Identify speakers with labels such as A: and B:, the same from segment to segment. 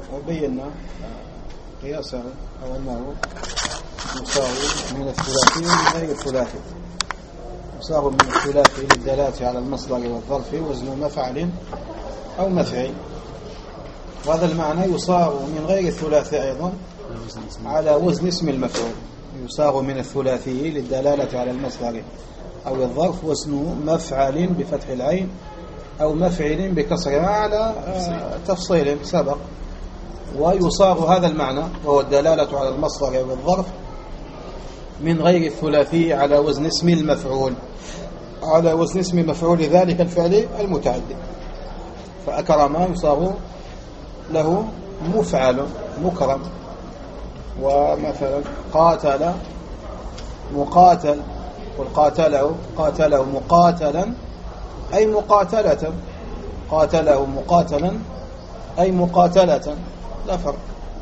A: وبينا قياسه أو أنه يصاغ من الثلاثي من غير الثلاثي. يصاغ من الثلاثي للدلالة على المصدر والظرف وزن مفعل أو مفعل، وهذا المعنى يصاغ من غير الثلاثي أيضا على وزن اسم المفعول. يصاغ من الثلاثي للدلالة على المصدر أو الظرف وزن مفعل بفتح العين أو مفعل بكسرها على تفصيل سبق. ويصاغ هذا المعنى وهو الدلالة على المصدر أو الظرف من غير الثلاثي على وزن اسم المفعول، على وزن اسم مفعول ذلك الفعل المتعدي. فأكرم يصاغ له مفعل مكرم. ومثلا قاتل مقاتل، والقاتله قاتله مقاتلا أي مقاتلة، قاتله مقاتلا أي مقاتلة، لا فرق.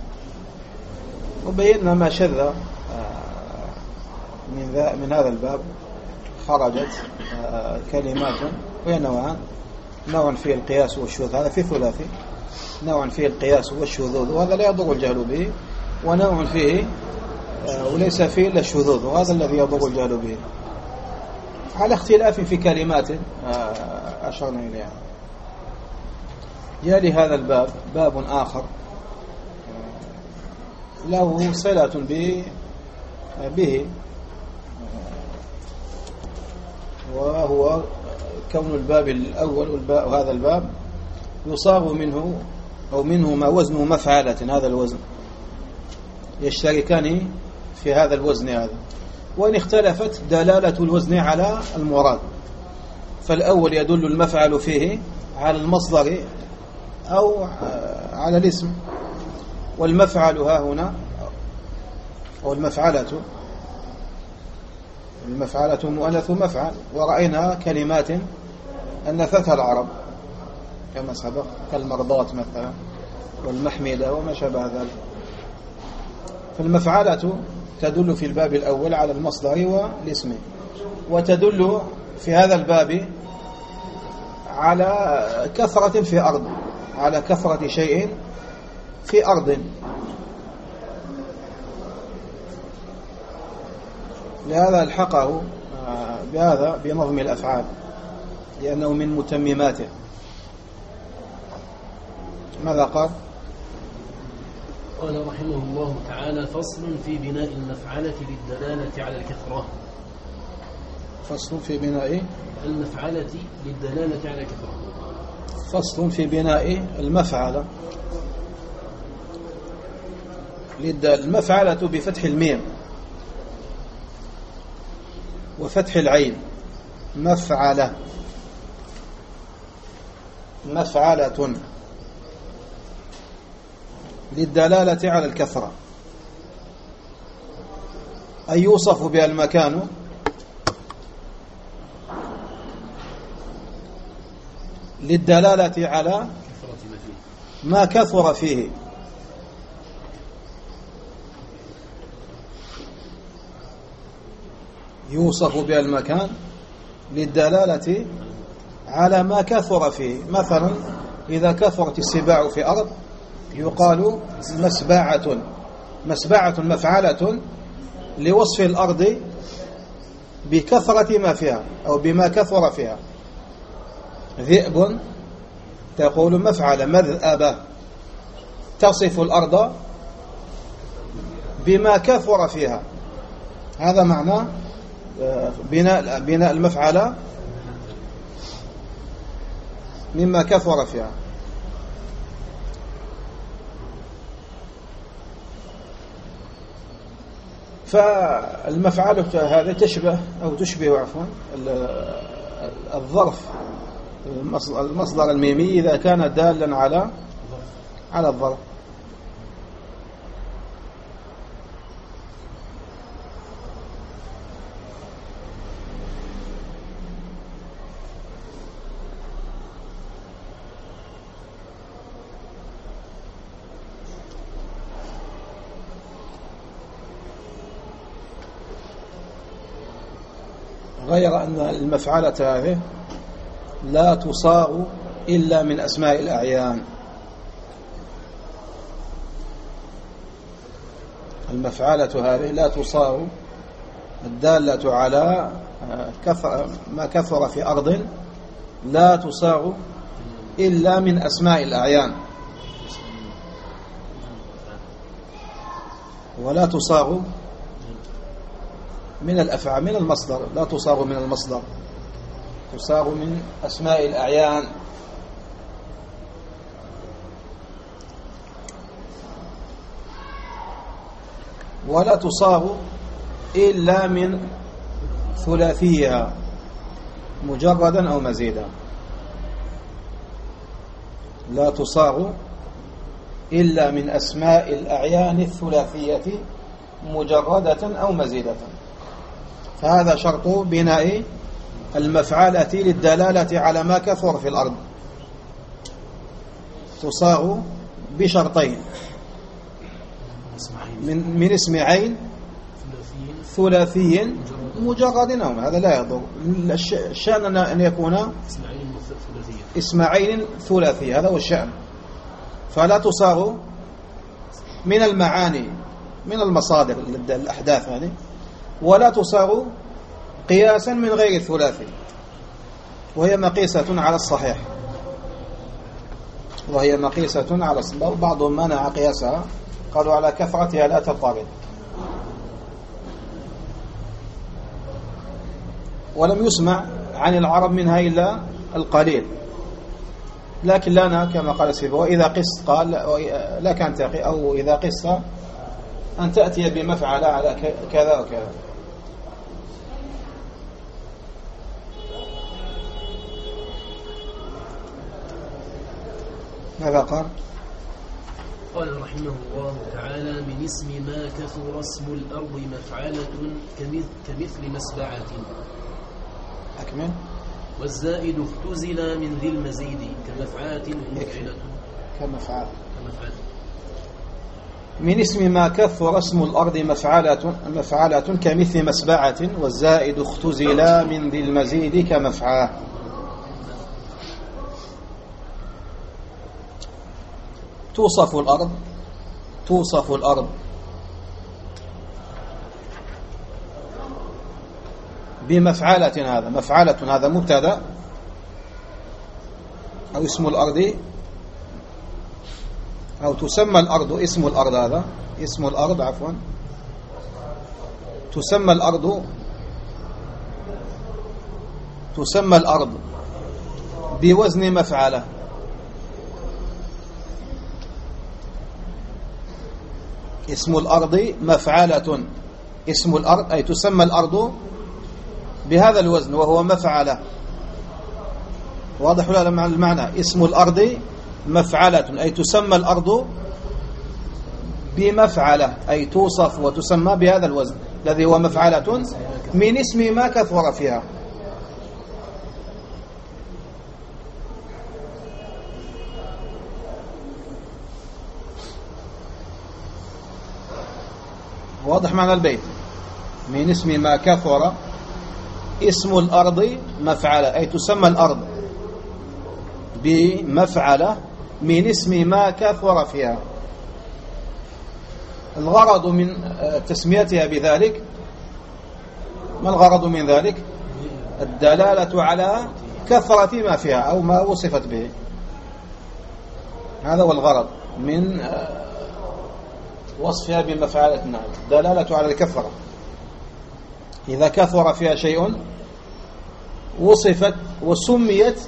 A: وبينا ما شذ من هذا الباب. خرجت كلمات وهي نوعان: نوع فيه القياس والشذوذ، هذا في ثلاثي، نوع فيه القياس والشذوذ وهذا لا يضر الجهل به، ونوع فيه وليس فيه إلا الشذوذ وهذا الذي يضر الجهل به، على اختلاف في كلمات أشرنا إليها. يلي هذا الباب باب آخر له صلة به، وهو كون الباب الأول وهذا الباب يصاغ منه أو منهما وزن مفعلة، هذا الوزن يشتركان في هذا الوزن هذا، وإن اختلفت دلالة الوزن على المراد. فالأول يدل المفعل فيه على المصدر أو على الاسم، والمفعل ها هنا أو المفعلة مؤنث مفعل، ورأينا كلمات أنثتها العرب كما سبق كالمرضات مثلا والمحمدة وما شابه ذلك. فالمفعلة تدل في الباب الأول على المصدر والاسم، وتدل في هذا الباب على كثرة في أرض، على كثرة شيء في أرض. لهذا الحقه بهذا بنظم الأفعال لأنه من متمماته. ماذا قال؟
B: قال رحمه الله تعالى: فصل في بناء المفعلة للدلالة على الكثرة.
A: فصل في بناء
B: المفعلة للدلالة على الكثرة.
A: فصل في بناء المفعلة المفعلة بفتح الميم وفتح العين، مفعلة مفعلة للدلالة على الكثرة، أي يوصف بها المكان للدلالة على ما كثر فيه. يوصف بها المكان للدلالة على ما كثر فيه. مثلا إذا كثرت السباع في أرض يقال مسبعة، مسبعة مفعلة لوصف الأرض بكثرة ما فيها أو بما كثر فيها. ذئب تقول مفعلة مذأبة، تصف الأرض بما كثر فيها. هذا معنى بناء المفعلة مما كثر فيها. فالمفعلة هذه تشبه أو تشبه عفوا الظرف، المصدر الميمي إذا كان دالا على الظرف. غير أن المفعلة هذه لا تصاغ إلا من أسماء الأعيان، المفعلة هذه لا تصاغ الدالة على ما كثر في أرض لا تصاغ إلا من أسماء الأعيان، ولا تصاغ من الأفعال من المصدر، لا تصاغ من المصدر، تصاغ من أسماء الأعيان. ولا تصاغ إلا من ثلاثيها مجردا أو مزيدا. لا تصاغ إلا من أسماء الأعيان الثلاثية مجردة أو مزيدة. فهذا شرط بناء المفعلة للدلالة على ما كثر في الأرض، تصاغ بشرطين: من اسم عين ثلاثي مجرد أو هذا لا يضر. الشأن أن يكون اسم عين ثلاثي، هذا هو الشأن. فلا تصاغ من المعاني من المصادر الأحداث هذه، ولا تصاغ قياسا من غير الثلاثي، وهي مقيسة على الصحيح، وهي مقيسة على الصحيح. بعضهم منع قياسها، قالوا على كثرتها لا تضطرد. ولم يسمع عن العرب منها إلا القليل، لكن لنا كما قال سيبويه إذا قست، قال لك أن تقي، أو إذا قست أن تأتي بمفعل على كذا وكذا. ماذا قال؟
B: قال رحمه الله تعالى: من اسم ما كثر اسم الأرض مفعلة كمثل مسبعة.
A: أكمل.
B: والزائد اختزل من ذي المزيد كمفعلة مفعلة.
A: كمفعلة. من اسم ما كثر اسم الأرض مفعلة كمثل مسبعة، والزائد اختزل من ذي المزيد كمفعلة. توصف الأرض بمفعلة. هذا مفعلة، هذا مبتدأ، أو اسم الأرض، أو تسمى الأرض اسم الأرض. هذا اسم الأرض، عفوا، تسمى الأرض بوزن مفعلة. اسم الأرض مفعلة، اسم الأرض أي تسمى الأرض بهذا الوزن وهو مفعلة. واضح ولا المعنى؟ اسم الأرض مفعلة أي تسمى الأرض بمفعلة، أي توصف وتسمى بهذا الوزن الذي هو مفعلة من اسم ما كثر فيها. واضح معنى البيت؟ من اسم ما كثر اسم الأرض مفعلة أي تسمى الأرض بمفعلة من اسم ما كثر فيها. الغرض من تسميتها بذلك، ما الغرض من ذلك؟ الدلالة على كثرة ما فيها أو ما وصفت به. هذا هو الغرض من وصفها بمفعلة النعم، دلالة على الكثرة. إذا كثر فيها شيء وصفت وسميت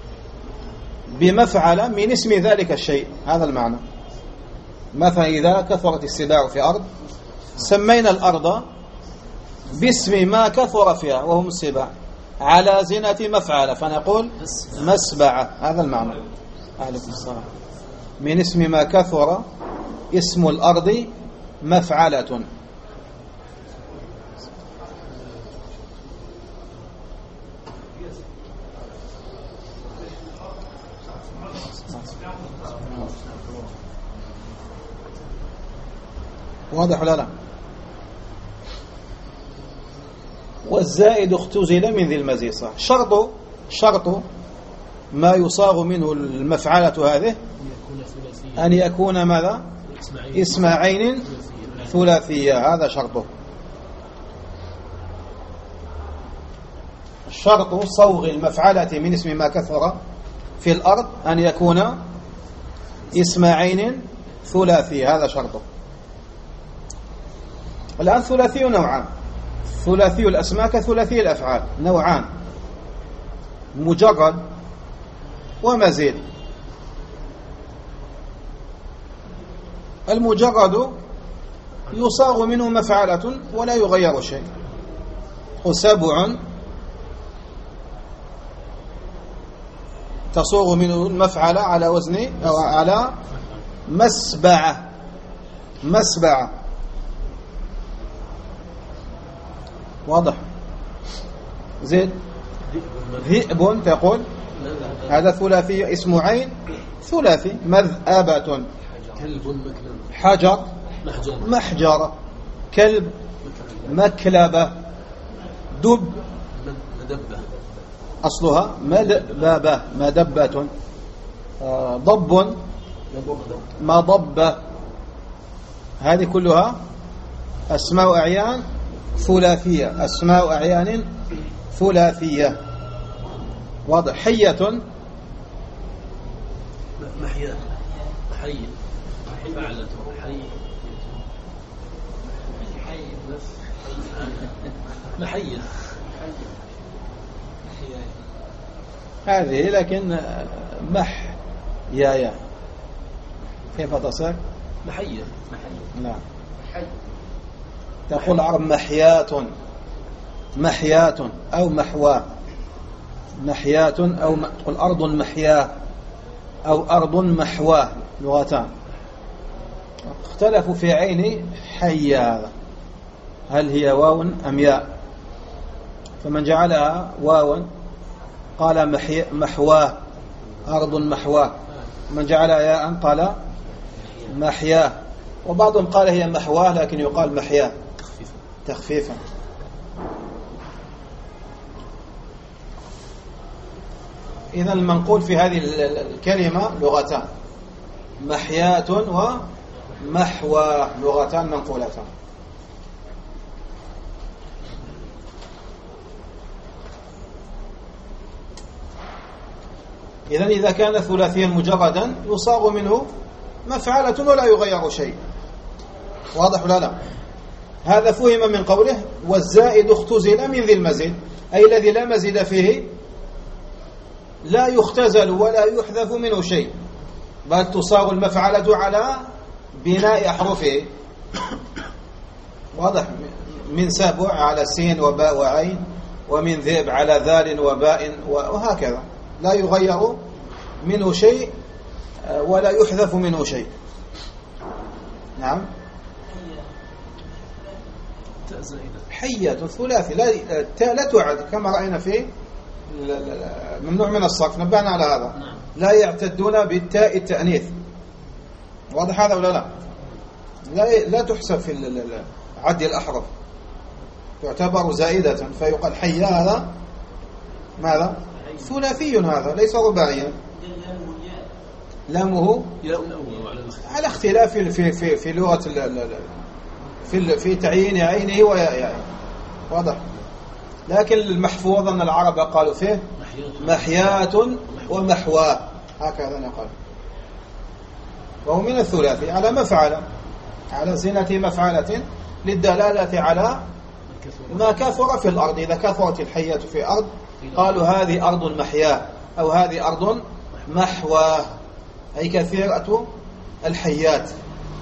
A: بمفعلة من اسم ذلك الشيء، هذا المعنى. مثلا إذا كثرت السباع في أرض سمينا الأرض باسم ما كثر فيها وهم السباع على زنة مفعلة، فنقول مسبعة، هذا المعنى. عليكم السلام. من اسم ما كثر اسم الأرض مفعلة. واضح ولا لا؟ والزائد اختزل من ذي المزيد. صح. شرط ما يصاغ منه المفعلة هذه أن يكون ماذا؟ اسم عين ثلاثية، هذا شرطه. الشرط صوغ المفعلة من اسم ما كثر في الأرض أن يكون اسم عين ثلاثي، هذا شرطه. الآن ثلاثي نوعان: ثلاثي الأسماء كثلاثي الأفعال، نوعان: مجرد ومزيد. المجرد يصاغ منه مفعلة ولا يغير شيء. وسبع تصوغ منه المفعلة على وزن أو على مسبعة. مسبعة واضح. زيد ذئب تقول هذا ثلاثي، اسم عين ثلاثي. مذأبة حجر محجرة. كلب مكلبة. دب أصلها مدببة مدبة. ضب مضبة. هذه كلها أسماء أعيان ثلاثية، أسماء أعيان ثلاثية. واضح. حية
B: محيا حي فعلة حي محية
A: هذه، لكن يا كيف تصير؟
B: محية.
A: نعم. تقول العرب محيات، محيات أو محواه. محيات أو تقول أرض محياه أو أرض محواه، لغتان. اختلفوا في عين حي هذا، هل هي واو أم ياء؟ فمن جعلها واو قال محواه، أرض محواه. من جعلها ياء قال محياه. وبعضهم قال هي محواه لكن يقال محياه تخفيفا. إذن المنقول في هذه الكلمة لغتان: محيات ومحوى، لغتان منقولتان. إذن إذا كان ثلاثيا مجردا يصاغ منه مفعلة ولا يغير شيء. واضح ولا لا؟ هذا فهم من قوله والزائد اختزل من ذي المزيد، أي الذي لا مزيد فيه لا يختزل ولا يحذف منه شيء، بل تصاغ المفعلة على بناء أحرفه. واضح. من سبع على سين وباء وعين، ومن ذئب على ذال وباء، وهكذا لا يغير منه شيء ولا يحذف منه شيء. نعم. حية ثلاثي لا تعد، كما رأينا في ممنوع من الصرف، نبهنا على هذا. لا يعتدون بالتاء التأنيث. واضح هذا ولا لا تحسب في عد الأحرف، تعتبر زائدة، فيقال حي هذا ماذا؟ ثلاثي، هذا ليس رباعيا. لامه على اختلاف في لغة في تعيين عينه وياء. واضح. لكن المحفوظ أن العرب قالوا فيه محيات ومحواه، هكذا نقول. وهو من الثلاثي على مفعلة، على زينة مفعلة للدلالة على ما كثر في الأرض. إذا كثرت الحية في أرض قالوا هذه أرض محياه، أو هذه أرض محواه، أي كثيرة الحيات.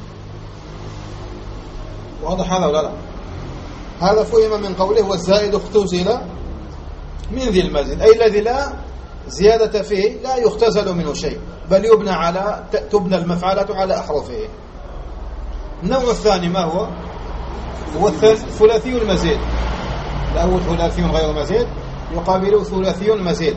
A: واضح هذا ولا لا؟ هذا فهم من قوله والزائد اختزل من ذي المزيد، أي الذي لا زيادة فيه، لا يختزل منه شيء، بل تبنى المفعلة على أحرفه. النوع الثاني ما هو؟ هو ثلاثي المزيد. الأول ثلاثي غير مزيد، يقابله ثلاثي مزيد.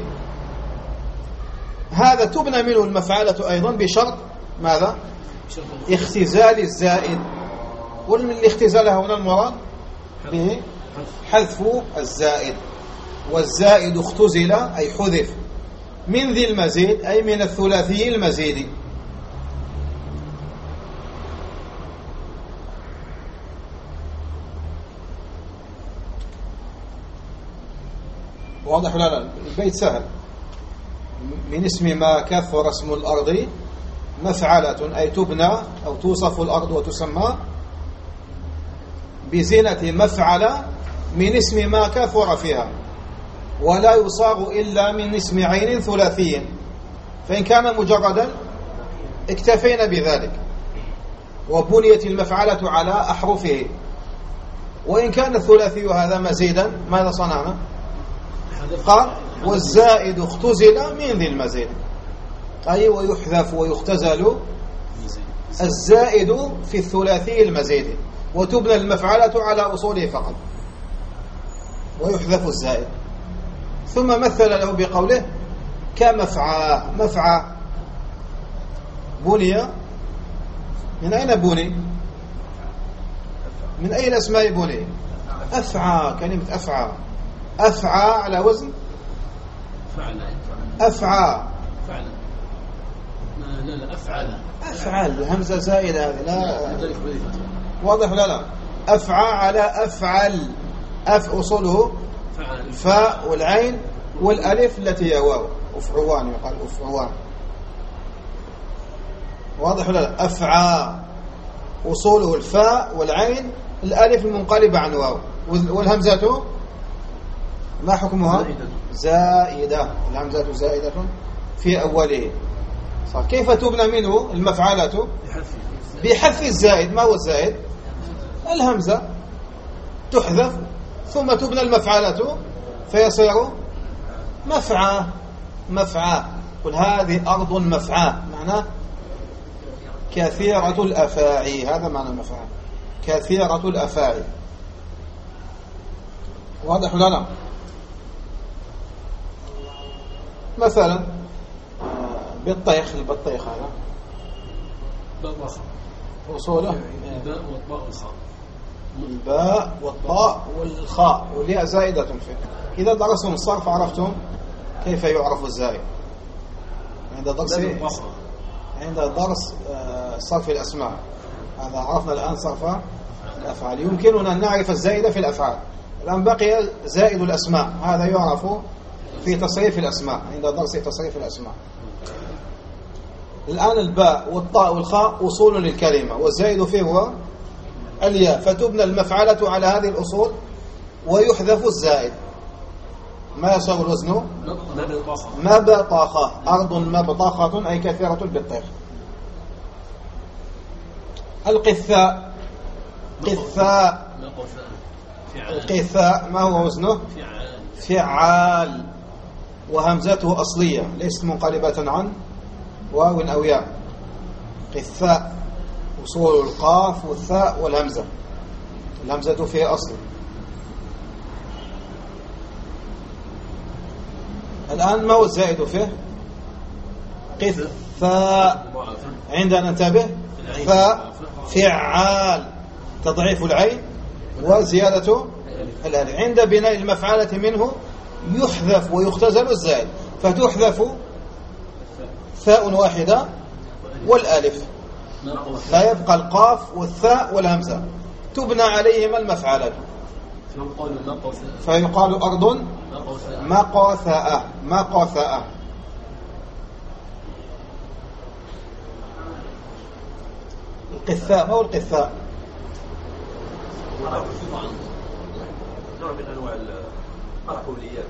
A: هذا تبنى منه المفعلة أيضا بشرط ماذا؟ اختزال الزائد. والاختزال هنا المراد به حذف الزائد، والزائد اختزل أي حذف من ذي المزيد، أي من الثلاثي المزيد. واضح ولا لا؟ البيت سهل. من اسم ما كثر اسم الأرض مفعلة، أي تبنى أو توصف الأرض وتسمى بزينة مفعلة من اسم ما كثر فيها، ولا يصاغ إلا من اسم عين ثلاثي، فإن كان مجردا اكتفينا بذلك وبنيت المفعلة على أحرفه. وإن كان الثلاثي هذا مزيدا ماذا صنعنا؟ قال والزائد اختزل من ذي المزيد، أي ويحذف ويختزل الزائد في الثلاثي المزيد، وتبنى المفعلة على أصوله فقط، ويحذف الزائد. ثم مثل له بقوله كمفعى. مفعى بني من أين بني؟ من أي الأسماء بني؟ أفعى. كلمة أفعى، أفعى على وزن أفعى.
B: لا أفعل.
A: أفعل همزة زائدة هذه لا واضح ولا لا؟ أفعى على أفعل. أصله الفاء والعين والألف التي هي واو. أفعوان يقال أفعوان. واضح ولا لا؟ أفعى أصوله الفاء والعين الألف المنقلبة عن واو، والهمزة ما حكمها؟ زائدة. الهمزة زائدة في أوله. صح. كيف تبنى منه المفعلة؟ بحذف الزائد. ما هو الزائد؟ الهمزة تحذف ثم تبنى المفعلة فيصير مفعى. مفعى. قل هذه أرض مفعى، معناه كثيرة الأفاعي. هذا معنى المفعى، كثيرة الأفاعي. واضح ولا لا؟ مثلا بالطيخ. البطيخ هذا وصوله
B: الباء والطاء والخاء.
A: الباء والطاء والخاء والياء زائدة فيه. إذا درستم الصرف عرفتم كيف يعرف الزائد عند درس صرف الأسماء. هذا عرفنا الآن صرف الأفعال. يمكننا أن نعرف الزائدة في الأفعال. الآن بقي زائد الأسماء، هذا يعرف في تصريف الأسماء عند درس تصريف الأسماء. الآن الباء والطاء والخاء أصول للكلمة، والزائد فيه هو الياء، فتبنى المفعلة على هذه الأصول ويحذف الزائد. ما يصير الوزن؟ مبطخة. أرض مبطخة أي كثيرة البطيخ. القثاء. قثاء. القثاء ما هو وزنه؟ فعال، وهمزته أصلية ليست منقلبة عن واو أو ياء. قثاء وصول القاف والثاء والهمزة، الهمزة فيه أصل. الآن ما هو الزائد فيه؟ قثاء. عندنا ننتبه فعال، تضعيف العين وزيادة الألف. عند بناء المفعلة منه يحذف ويختزل الزائد، فتحذف ثاء واحدة والألف، لا يبقى القاف والثاء والهمزة، تبنى عليهما المفعلة فيقال أرض مقاثاء. مقاثاء. القثاء. ما هو القثاء؟
C: نوع من أنواع القرحوليات.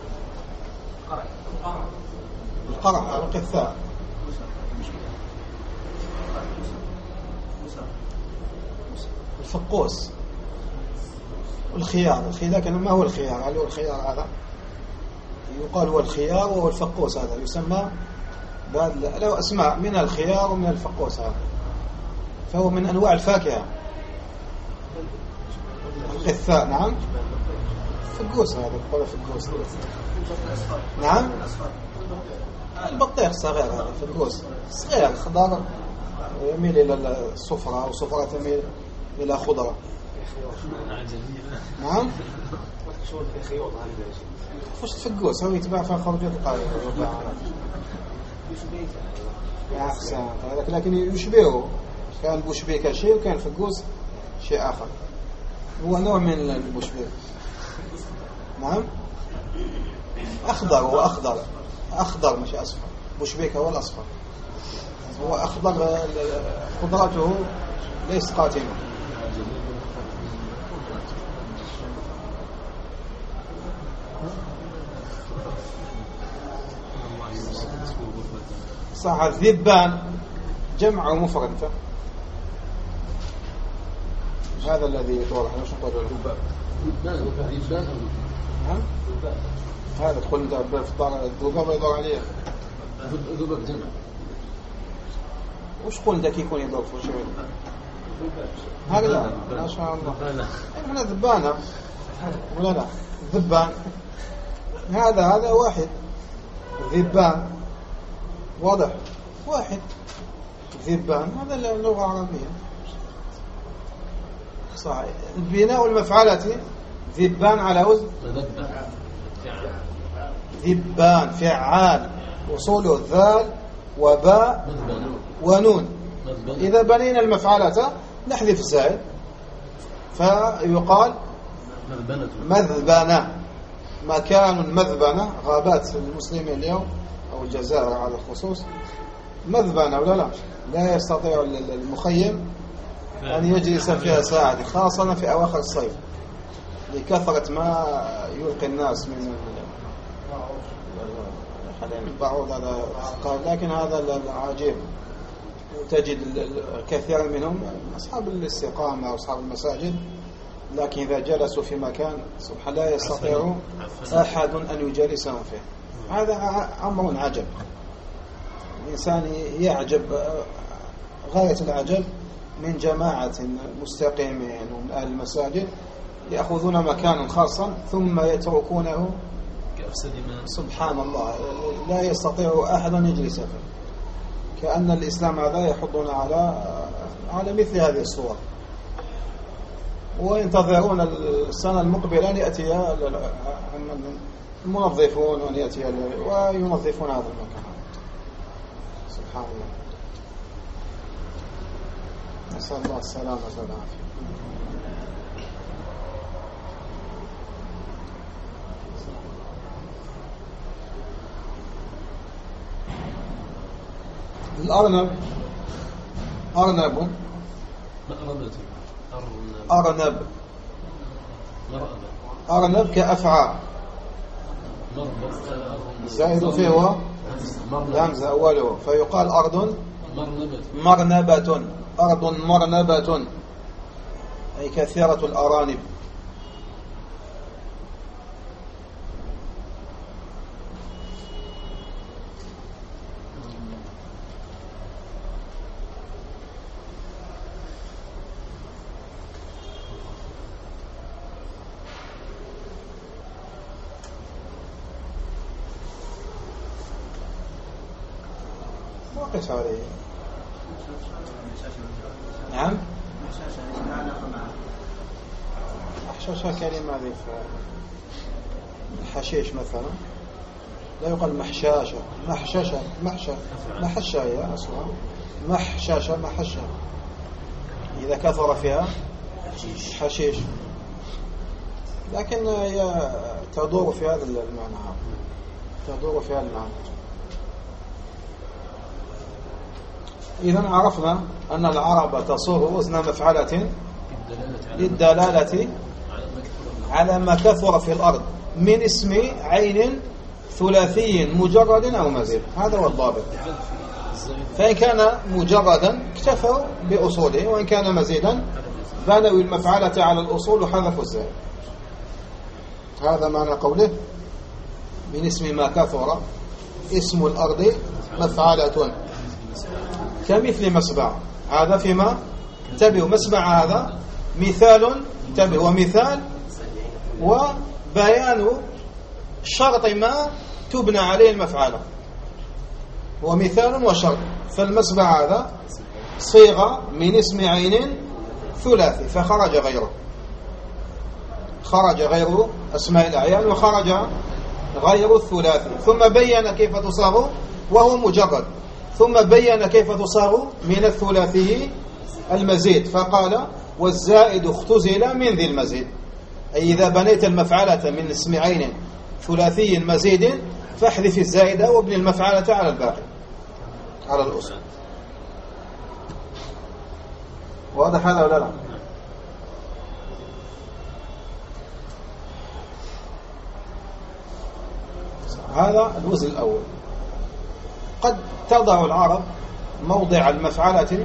A: القرح. القثاء. الفقوس. الخيار. لكن ما هو الخيار؟ هل هو الخيار هذا؟ يقال هو الخيار وهو الفقوس. هذا يسمى له أسماء من الخيار ومن الفقوس. هذا فهو من أنواع الفاكهة. القثاء. نعم. فقوس. هذا يقول فقوس. نعم. البطيخ الصغير هذا فقوس صغير خضار، يميل إلى الصفرة والصفرة تميل إلى خضرة. نعم. فش فقوس هو يتباع في خرجات القرية يا حسان. لكن يشبهه، كان بوشبيكا شيء وكان فقوس شيء آخر، هو نوع من البوشبيك. نعم. أخضر، هو أخضر مش أصفر، مشبك هو الأصفر، هو أخضر خضرته ليست قاتمة. صح. الذبان جمع ومفرد، هذا الذي يتوضح. ليش نقول ذبان؟ هذا تقول انت بفطار الذباب يدور عليه.
B: ذباب جمع.
A: وش قول انت كي يكون يدور في شيء هكذا؟ ما شاء الله. احنا ذبانة ولا لا؟ ذبان هذا واحد. ذبان واضح، واحد. ذبان هذا اللغة العربية صحيح. البناء والمفعلة ذبان على وزن ذبان، فعال، وصوله ذال وباء ونون. إذا بنينا المفعلة نحذف الزائد فيقال مذبنة. مكان مذبنة، غابات المسلمين اليوم أو الجزائر على الخصوص مذبنة ولا لا؟ لا يستطيع المخيم أن يجلس فيها ساعة، خاصة في أواخر الصيف لكثرة ما يلقي الناس من بعض هذا قال. لكن هذا العجيب، تجد كثيرا منهم أصحاب الاستقامة وأصحاب المساجد، لكن إذا جلسوا في مكان سبحان لا يستطيع أحد أن يجلسهم فيه. هذا أمر عجب. الإنسان يعجب غاية العجب من جماعة مستقيمين ومن أهل المساجد يأخذون مكانا خاصا ثم يتركونه سبحان الله لا يستطيع أحد أن يجلس فيه. كأن الإسلام هذا يحضنا على مثل هذه الصور، وينتظرون السنة المقبلة أن يأتي المنظفون وأن يأتي وينظفون هذا المكان. سبحان الله، نسأل الله السلامة والعافية. الأرنب أرنب كأفعى، زائد فيه هو الهمزة أوله، فيقال أرض مرنبة. أرض مرنبة أي كثيرة الأرانب. وقس عليه. نعم، محششة كلمة هذه الحشيش مثلا لا يقال محشاشة، محشة هي أصلا محششة، محشة إذا كثر فيها حشيش، لكن هي تدور في هذا المعنى، تدور في هذا المعنى. إذن عرفنا أن العرب تصوغ وزن مفعلة للدلالة على ما كثر في الأرض من اسم عين ثلاثي مجرد أو مزيد. هذا هو الضابط. فإن كان مجردا اكتفوا بأصوله، وإن كان مزيدا بنوا المفعلة على الأصول وحذفوا الزائد. هذا معنى قوله من اسم ما كثر اسم الأرض مفعلة كمثل مسبع. هذا فيما انتبهوا، مسبع هذا مثال، انتبهوا، ومثال وبيان شرط ما تبنى عليه المفعلة، ومثال وشرط. فالمسبع هذا صيغة من اسم عين ثلاثي فخرج غيره، خرج غير أسماء الأعيان وخرج غير الثلاثي، ثم بين كيف تصاغ وهو مجرد، ثم بين كيف تصاغ من الثلاثي المزيد، فقال والزائد اختزل من ذي المزيد. أي إذا بنيت المفعلة من اسم عين ثلاثي مزيد فاحذف الزائدة وابن المفعلة على الباقي على الأصل. واضح هذا ولا لا؟ هذا الوزن الأول. قد تضع العرب موضع المفعلة،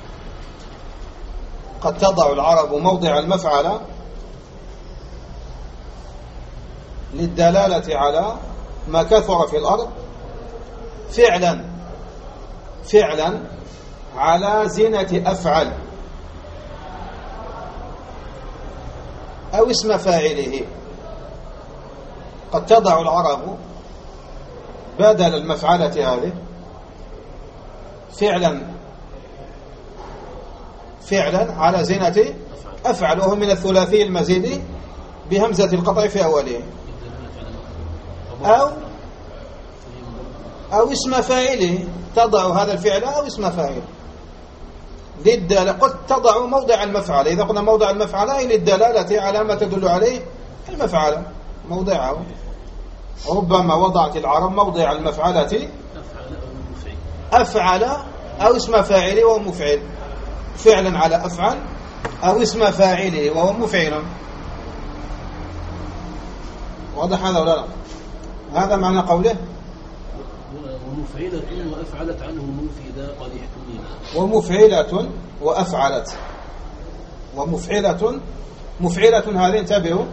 A: قد تضع العرب موضع المفعلة للدلالة على ما كثر في الأرض فعلا على زنة أفعل أو اسم فاعله. قد تضع العرب بدل المفعلة هذه فعلا على زنة أفعل، وهو من الثلاثي المزيد بهمزة القطع في أوله، أو اسم فاعله. تضع هذا الفعل أو اسم فاعل قد تضع موضع المفعل. إذا قلنا موضع المفعل للدلالة على ما تدل عليه المفعل موضعه. ربما وضعت العرب موضع المفعلة أفعل أو اسم فاعله وهو مفعل، فعلا على أفعل أو اسم فاعله وهو مفعل. واضح هذا ولا لا؟ هذا معنى قوله
B: ومفعلة وأفعلت عنه مفيدا قد احتمل.
A: ومفعلة وأفعلت. مفعلة هذه انتبهوا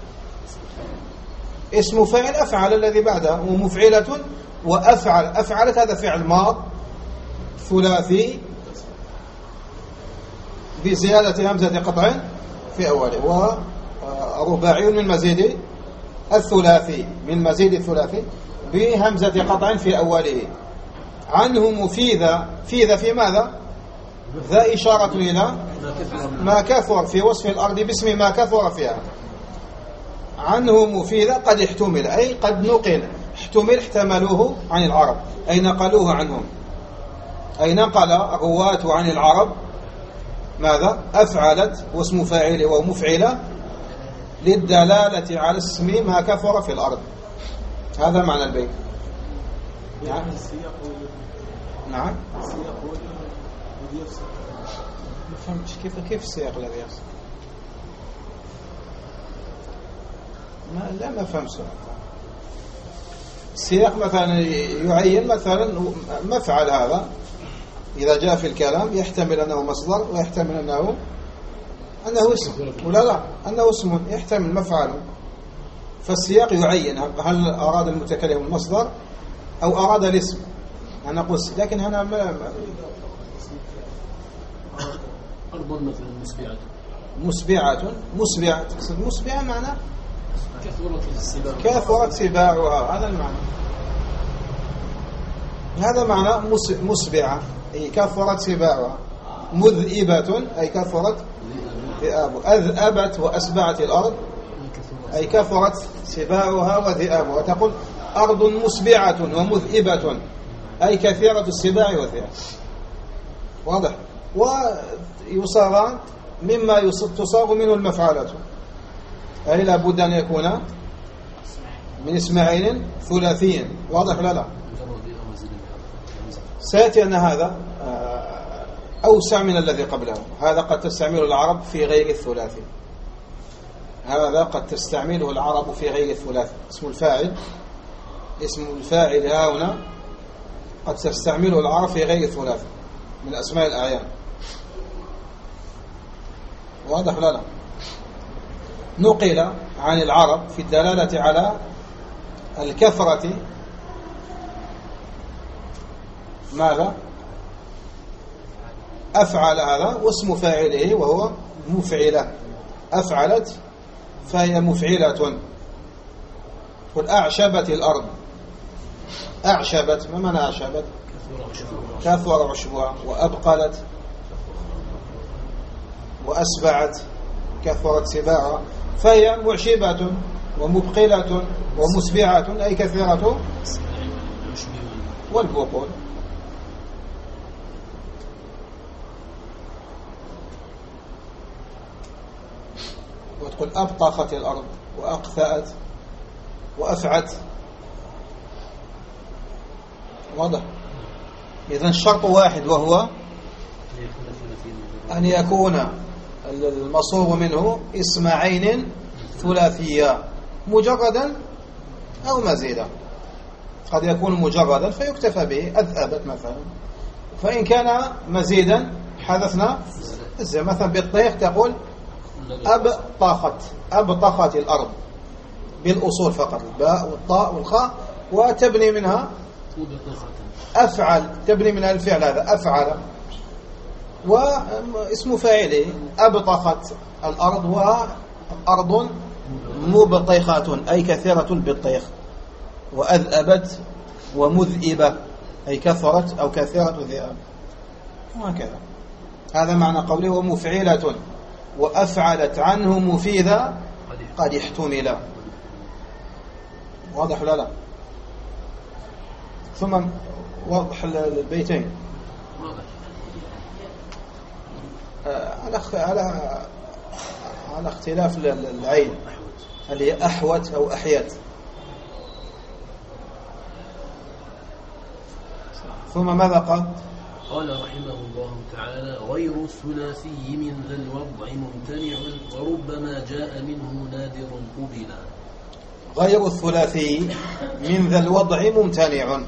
A: اسم فاعل أفعل الذي بعده، ومفعلة وأفعل. أفعلت هذا فعل ماض ثلاثي بزيادة همزة قطع في أوله، ورباعي من مزيد الثلاثي بهمزة قطع في أوله. عنه مفيدة. في ماذا؟ ذا إشارة إلى ما كثر في وصف الأرض باسم ما كثر فيها. عنه مفيدة قد احتمل، أي قد نقل. احتملوه عن العرب، أي نقلوه عنهم، أي نقل الرواة عن العرب ماذا؟ أفعلت واسم فاعل ومفعلة للدلالة على اسم ما كثر في الأرض. هذا معنى البيت. نعم. ما فهمتش كيف السياق الذي يفصل. ما فهمت. السياق مثلا يعين مثلا مفعل، هذا إذا جاء في الكلام يحتمل أنه مصدر ويحتمل أنه اسم، ولا لا أنه اسم يحتمل مفعل. فالسياق يعين هل أراد المتكلم المصدر أو أراد الاسم. أنا قلت لكن هنا
B: أرض مثلا
A: مسبعة معنى
B: كثرت
A: سباعها. هذا المعنى. هذا معنى مسبعة أي كثرت سباعها. مذئبة أي كثرت ذئابها. أذأبت وأسبعت الأرض أي كثرت سباعها وذئابها. تقول أرض مسبعة ومذئبة أي كثيرة السباع والذئاب. واضح. ويصاغان مما تصاغ منه المفعلة، أي لا بد أن يكون من اسمعين ثلاثي. واضح لا لا؟ سيأتي أن هذا أوسع من الذي قبله. هذا قد تستعمله العرب في غير الثلاثي. هذا قد تستعمله العرب في غير الثلاثي. اسم الفاعل هنا قد تستعمله العرب في غير الثلاثي من أسماء الأعيان. واضح لا لا؟ نقل عن العرب في الدلالة على الكثرة ماذا؟ أفعل. هذا واسم فاعله وهو مفعلة. أفعلت فهي مفعلة. قل أعشبت الأرض. أعشبت ما معنى أعشبت؟ كثر عشبها. وأبقلت وأسبعت كثرت سباعها. فهي معشبة ومبقلة ومسبعة أي كثيرة والبقول. وتقول أبطخت الأرض وأقثأت وأفعت. واضح؟ إذن الشرط واحد، وهو أن يكون المصوغ منه اسم عين ثلاثية مجردا أو مزيدا. قد يكون مجردا فيكتفى به، أذأبت مثلا. فإن كان مزيدا حذفنا زي مثلا بالطيخ تقول أبطخت الأرض بالأصول فقط، الباء والطاء والخاء، وتبني منها أفعل، تبني منها الفعل هذا أفعل، واسم فاعله أبطخت الأرض، وأرض مبطخات أي كثيرة البطيخ، وأذأبت ومذئبة أي كثرت أو كثيرة الذئاب، وهكذا. هذا معنى قوله ومفعلة وأفعلت عنه مفيدة قد احتمل. واضح ولا لا؟ ثم واضح البيتين على اختلاف العين، هل هي أحوت أو أحيت. ثم ماذا قال؟
B: قال رحمه الله تعالى: غير الثلاثي من ذا الوضع ممتنع، وربما جاء منه نادر قبلا.
A: غير الثلاثي من ذا الوضع ممتنع.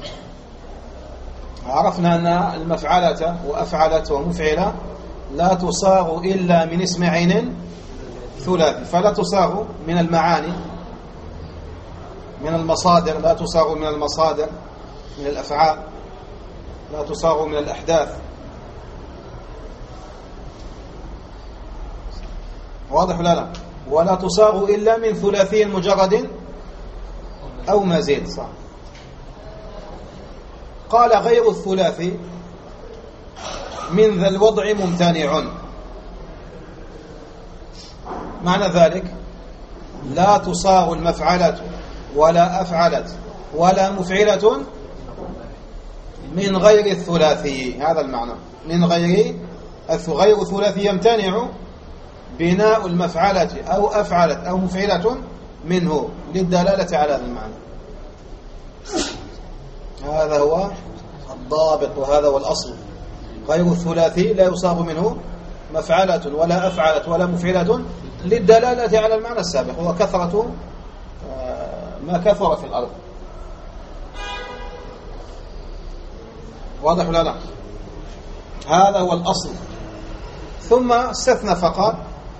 A: عرفنا أن المفعلة وأفعلت ومفعلة لا تصاغ إلا من اسم عين ثلاثي، فلا تصاغ من المعاني، من المصادر، لا تصاغ من المصادر، من الأفعال، لا تصاغ من الأحداث. واضح ولا لا؟ ولا تصاغ إلا من ثلاثي مجرد أو مزيد. صح. قال غير الثلاثي من ذا الوضع ممتنع، معنى ذلك لا تصاغ المفعلة ولا أفعلت ولا مفعلة من غير الثلاثي. هذا المعنى، من غير الثلاثي يمتنع بناء المفعلة أو أفعلت أو مفعلة منه للدلالة على هذا المعنى. هذا هو الضابط وهذا هو الأصل. غير الثلاثي لا يصاغ منه مفعلة ولا أفعلت ولا مفعلة للدلالة على المعنى السابق، هو كثرة ما كثر في الأرض. واضح ولا لا؟ هذا هو الأصل. ثم استثنى فقط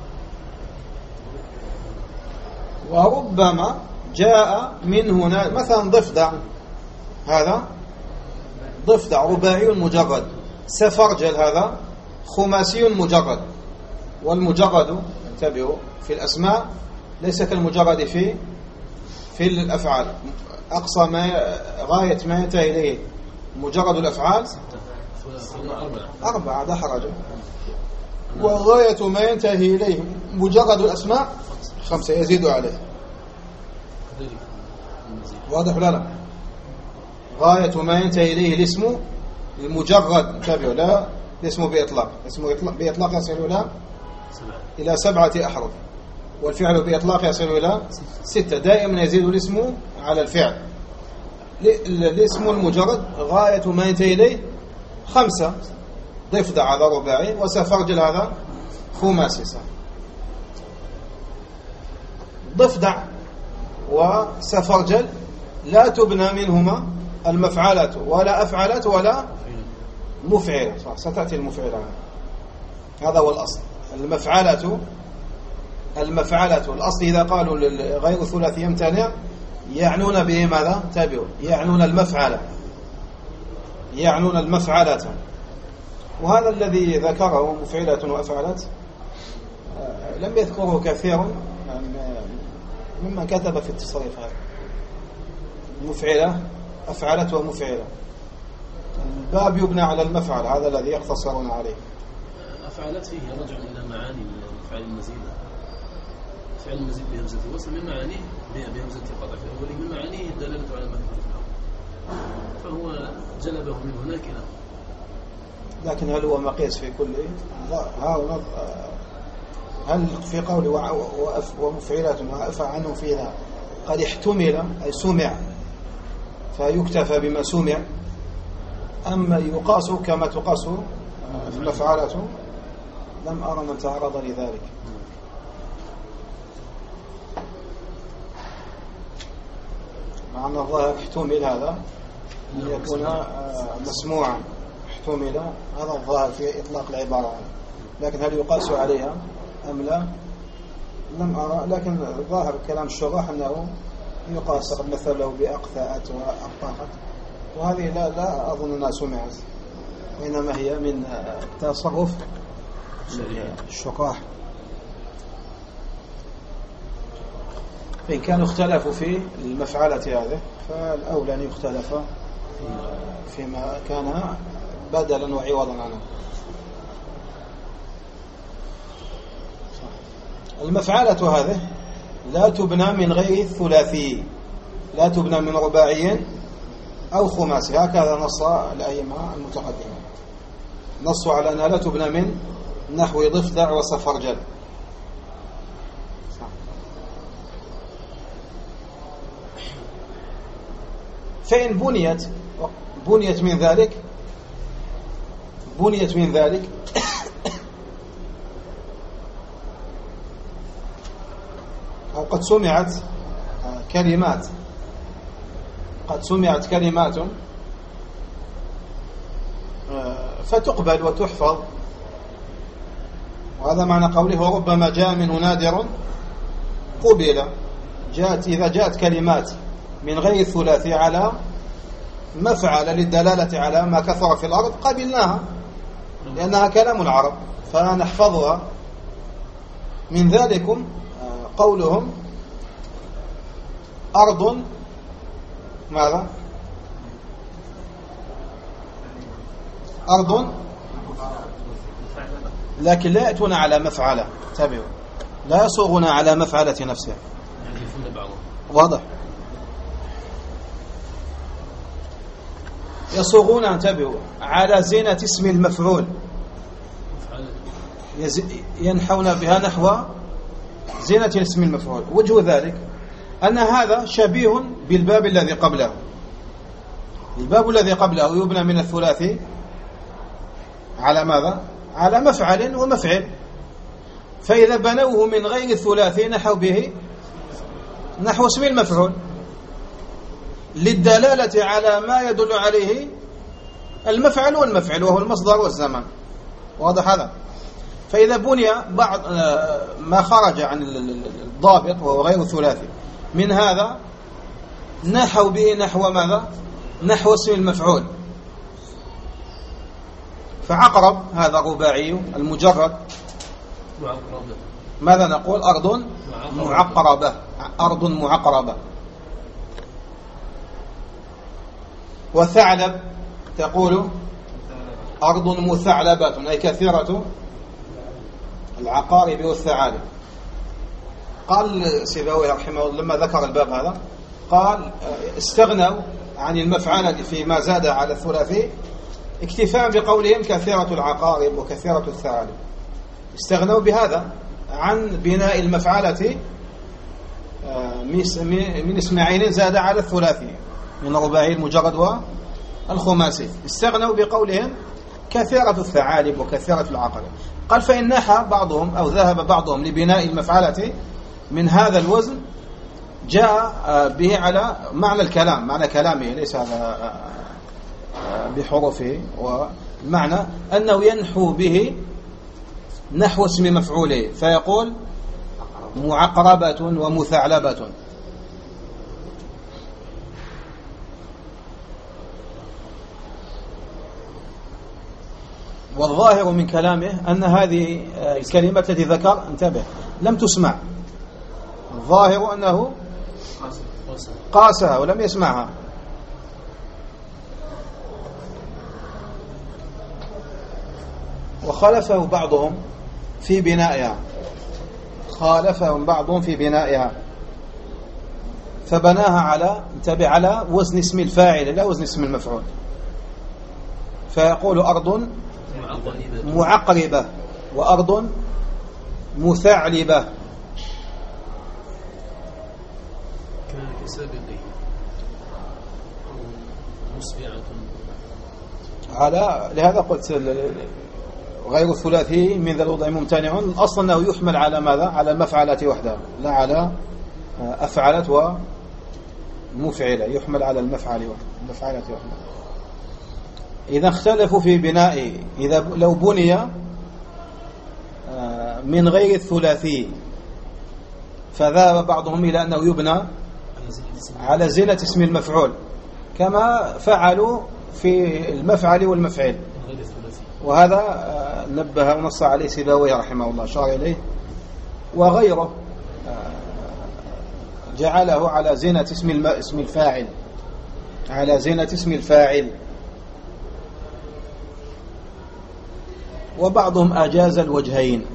A: وربما جاء منه مثلا ضفدع، هذا ضفدع رباعي مجرد. سفرجل هذا خماسي مجرد. والمجرد انتبهوا في الأسماء ليس كالمجرد في الأفعال. أقصى ما غاية ما ينتهي إليه مجرد الأفعال 4 دحرج، وغاية ما ينتهي إليه مجرد الأسماء 5 يزيد عليه. واضح ولا لا؟ غاية ما ينتهي إليه الاسم المجرد، انتبهوا، لا الاسم بإطلاق. الاسم بإطلاق يصل إلى 7 أحرف، والفعل بإطلاق يصل إلى 6. دائما يزيد الاسم على الفعل. الاسم المجرد غاية ما ينتهي إليه 5. ضفدع هذا رباعي، وسفرجل هذا خماسي. ضفدع وسفرجل لا تبنى منهما المفعلة ولا أفعلت ولا مفعلة. ستأتي المفعلة. هذا هو الأصل. المفعلة الأصل إذا قالوا غير الثلاثي يمتنع يعنون به ماذا؟ تابعوا، يعنون المفعلة. وهذا الذي ذكره مفعلة وأفعلت لم يذكره كثير ممن كتب في التصريف. هذا مفعلة أفعلت ومفعلة، الباب يبنى على المفعل، هذا الذي يختصرون عليه.
B: أفعلت فيه رجع إلى معاني الفعل المزيد. فعل المزيد بهمزة الوصل من معانيه بهمزة القطع في أوله، من معانيه الدلالة على المفعول في الأول، فهو جلبه من هناك إلى.
A: لكن هل هو مقيس في كل هل في قول ومفعلات وأفع عنه فيها قد احتمل أي سمع فيكتفى بما سمع، أما يقاس كما تقاس المفعلة لم أرى من تعرض لذلك. مع أن الظاهر احتمل هذا أن يكون مسموعا، احتمل هذا الظاهر في إطلاق العبارة عنه، لكن هل يقاس عليها أم لا لم أرى. لكن ظاهر كلام الشراح أنه يقاس، قد مثله بأقثأت وأقطعت، وهذه لا أظن أنها سمعت، وإنما هي من تصرف الشراح. إن كانوا اختلفوا في المفعلة هذه فالأولى أن يختلف فيما كان بدلا وعوضا عنه. المفعلة هذه لا تبنى من غير الثلاثي، لا تبنى من رباعي أو خماسي، هكذا نص الأئمة المتقدمين، نصوا على أنها لا تبنى من نحو ضفدع وصفرجل. فإن بنيت من ذلك أو قد سمعت كلمات فتقبل وتحفظ، وهذا معنى قوله وربما جاء منه نادر قبل. إذا جاءت كلمات من غير الثلاثي على مفعل للدلالة على ما كثر في الأرض قبلناها، لأنها كلام العرب فنحفظها. من ذلكم قولهم أرض ماذا؟ أرض، لكن لا يأتون على مفعلة، تابعوا، لا يصوغون على مفعلة نفسها، واضح؟ يصوغون، انتبهوا، على زينة اسم المفعول، ينحون بها نحو زينة اسم المفعول. وجه ذلك أن هذا شبيه بالباب الذي قبله. الباب الذي قبله يبنى من الثلاثي على ماذا؟ على مفعل ومفعل، فإذا بنوه من غير الثلاثي نحو به نحو اسم المفعول للدلالة على ما يدل عليه المفعل والمفعل، وهو المصدر والزمان، واضح هذا؟ فإذا بني بعض ما خرج عن الضابط وهو غير الثلاثي من هذا نحو به نحو ماذا؟ نحو اسم المفعول. فعقرب هذا رباعي المجرد، ماذا نقول؟ أرض معقربة، أرض معقربة. وثعلب تقول أرض مثعلبة، أي كثيرة العقارب والثعالب. قال سيبويه رحمه الله لما ذكر الباب هذا قال استغنوا عن المفعلة فيما زاد على الثلاثي اكتفاء بقولهم كثيرة العقارب وكثيرة الثعالب، استغنوا بهذا عن بناء المفعلة من اسم عين زاد على الثلاثي من رباعي المجرد والخماسي، استغنوا بقولهم كثيرة الثعالب وكثيرة العقارب. قال فإن نحى بعضهم أو ذهب بعضهم لبناء المفعلة من هذا الوزن جاء به على معنى الكلام، معنى كلامه، ليس هذا بحروفه، والمعنى أنه ينحو به نحو اسم مفعوله، فيقول معقربة ومثعلبة. والظاهر من كلامه أن هذه الكلمة التي ذكر، انتبه، لم تسمع. الظاهر أنه قاسها ولم يسمعها. وخالفه بعضهم في بنائها، خالفهم بعضهم في بنائها فبناها على، انتبه، على وزن اسم الفاعل لا وزن اسم المفعول، فيقول أرض معقربة وأرض مثعلبة.
B: سابقه أو مسبعة
A: على لهذا قلت غير الثلاثي من ذا الوضع ممتنع. أصلا أنه يحمل على ماذا؟ على المفعلة وحدها لا على أفعلت ومفعلة، يحمل على المفعلة وحدها. إذا اختلفوا في بنائه، إذا لو بني من غير الثلاثي فذهب بعضهم إلى أنه يبنى على زينة اسم المفعول كما فعلوا في المفعل والمفعل، وهذا نبه ونص عليه سيبويه رحمه الله شار إليه، وغيره جعله على زينة اسم الفاعل، على زينة اسم الفاعل. وبعضهم أجاز الوجهين،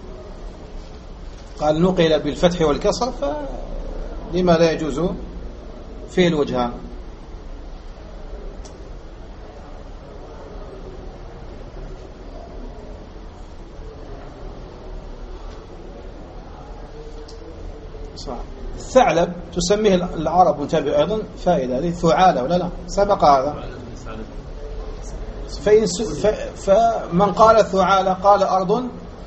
A: قال نقل بالفتح والكسر فلما لا يجوز فيه الوجهان. الثعلب تسميه العرب منتبه أيضا فائدة هذه ثعالة ولا لا؟ سبق هذا. فمن قال ثعالة قال أرض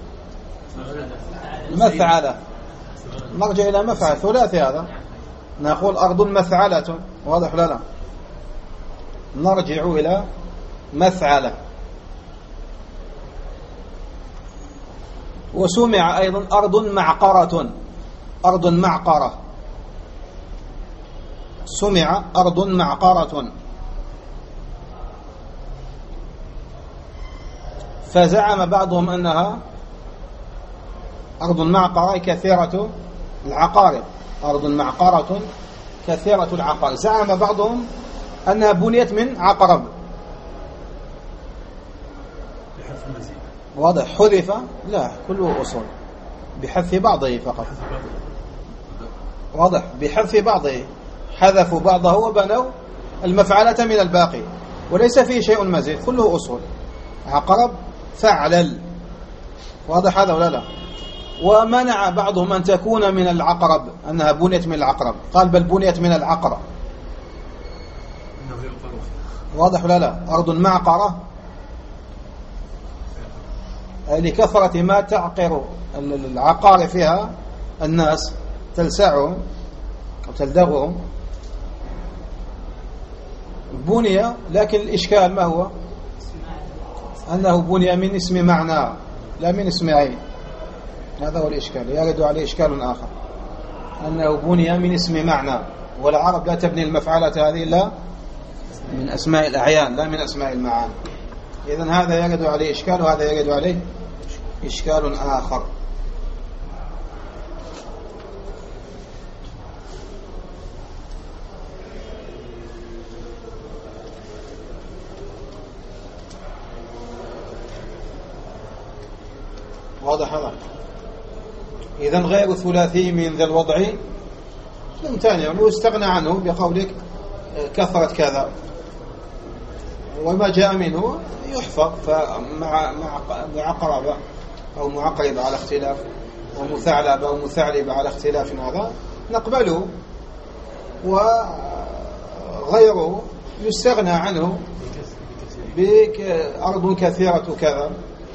A: مثعلة، نرجع إلى مفعل ثلاثي، هذا نقول أرض مثعلة، واضح لا لا؟ نرجع إلى مثعلة. وسمع أيضا أرض معقرة، أرض معقرة، سمع أرض معقرة. فزعم بعضهم أنها أرض معقرة كثيرة العقارب، أرض معقرة كثيرة العقارب. زعم بعضهم أنها بنيت من عقرب، واضح؟ حذف لا كله أصول، بحذف بعضه فقط، واضح؟ بحذف بعضه، حذفوا بعضه وبنوا المفعلة من الباقي، وليس فيه شيء مزيد، كله أصول. عقرب فعلل، واضح هذا ولا لا؟ ومنع بعضهم أن تكون من العقرب، أنها بنيت من العقرب، قال بل بنيت من العقرب، واضح ولا لا؟ أرض معقرة لكثرة ما تعقر العقار فيها الناس، تلسعهم وتلدغهم. بني، لكن الإشكال ما هو؟ أنه بني من اسم معنى لا من اسم عين، هذا هو الإشكال. يرد عليه إشكال آخر، أنه بني من اسم معنى، والعرب لا تبني المفعلة هذه إلا من أسماء الأعيان لا من أسماء المعاني. إذن هذا يرد عليه إشكال، وهذا يرد عليه إشكال آخر. واضح هذا؟ إذن غير الثلاثي من ذا الوضع ممتنع، واستغنى عنه بقولك كثرة كذا، وما جاء منه يحفظ. فمع معقربة أو معقربة على اختلاف، ومثعلبة أو مثعلبة على اختلاف، هذا نقبله، وغيره يستغنى عنه بأرض كثيرة كذا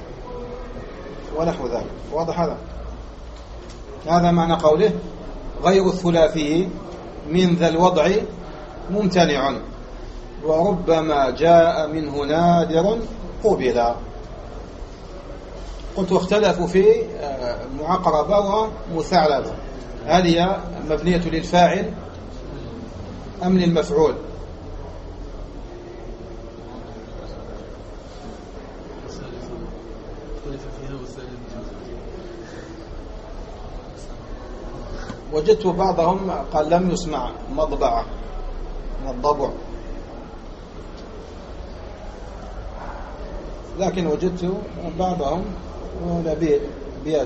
A: ونحو ذلك. واضح هذا؟ هذا معنى قوله غير الثلاثي من ذا الوضع ممتنع، وربما جاء منه نادر قبلا. قلت واختلفوا في معقربة ومثعلبة، هل هي مبنية للفاعل أم للمفعول؟ وجدت بعضهم قال لم يسمع مضبعة من الضبع، لكن وجدت بعضهم بيد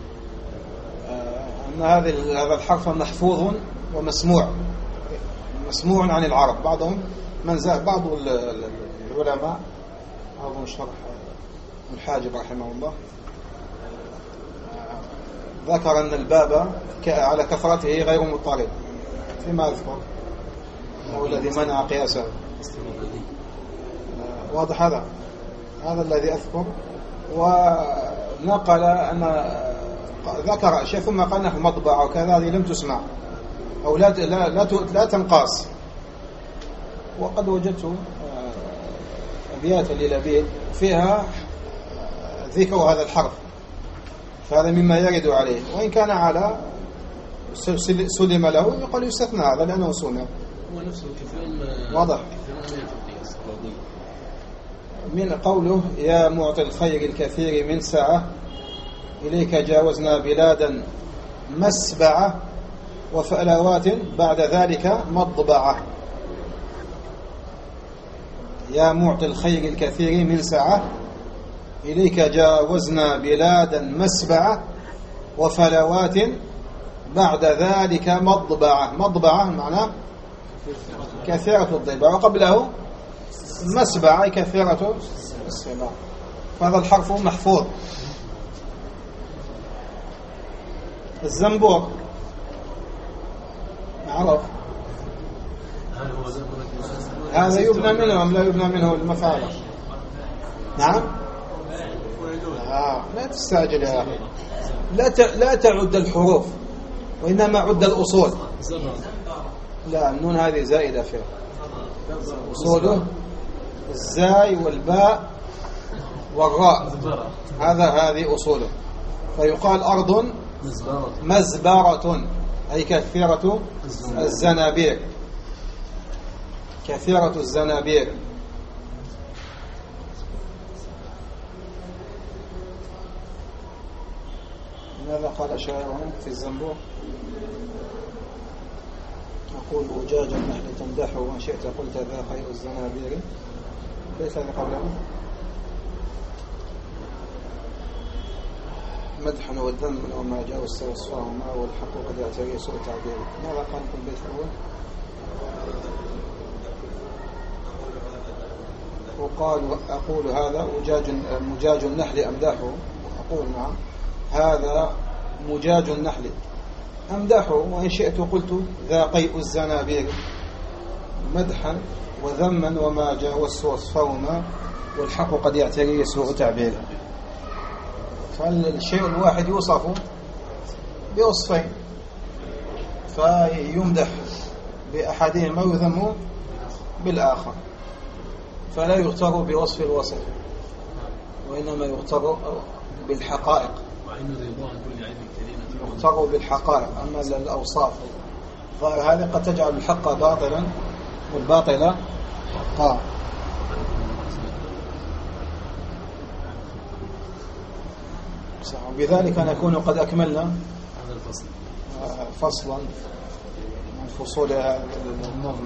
A: أن هذا الحرف محفوظ ومسموع، مسموع عن العرب. بعضهم من زاد، بعض العلماء، أظن شرح الحاجب رحمه الله ذكر أن الباب على كثرته غير مضطرب، فيما أذكر هو الذي منع قياسه. واضح هذا الذي أذكر. ونقل أن ذكر شيء ثم قال أنه مطبعة وكذا، هذه لم تسمع أو لا تنقاس. وقد وجدت أبياتا للبيد فيها ذكر هذا الحرف، فهذا مما يرد عليه، وإن كان على سلم له يقول يستثنى هذا لأنه سنة.
B: هو نفسه كثير
A: واضح من قوله يا معطي الخير الكثير من سعة إليك جاوزنا بلادا مسبعة وفألوات بعد ذلك مضبعة. يا معطي الخير الكثير من سعة إليك جاوزنا بلادا مسبعة وفلوات بعد ذلك مضبعة. مضبعة معناه كثيرة الضبع، وقبله مسبعة أي كثيرة السباع، فهذا الحرف محفوظ. الزنبور معروف، هذا يبنى منه أم لا يبنى منه المفعول؟ نعم. لا تستعجل يا أخي، لا تعد الحروف وإنما عد الأصول. لا، النون هذه زائدة فيه، أصوله الزاي والباء والراء، هذه أصوله. فيقال أرض مزبرة أي كثيرة الزنابير، كثيرة الزنابير. ماذا قال شاعرهم في الزنبور؟ أقول أجاج النحل تمدحه وإن شئت قلت ذا خير الزنابير. ليس هذا قبله مدحا والذم وما جاء والسواسوهما والحق قد يعتري سوء تعبير. ماذا قال في البيت الأول؟ وقال أقول هذا مجاج النحل أمدحه. أقول نعم هذا مجاج النحل أمدحه وإن شئت قلت ذا قيء الزنابير. مدحا وذما وما جاوزت وصفهما والحق قد يعتري سوء تعبيره. فالشيء الواحد يوصف بوصفين، فيمدح بأحدهما ويذم بالآخر، فلا يغتر بوصف الوصف وإنما يغتر بالحقائق، يغتر بالحقائق. أما الأوصاف هذه قد تجعل الحق باطلا والباطل حقا. بذلك نكون قد أكملنا فصلا من فصول هذا النظم.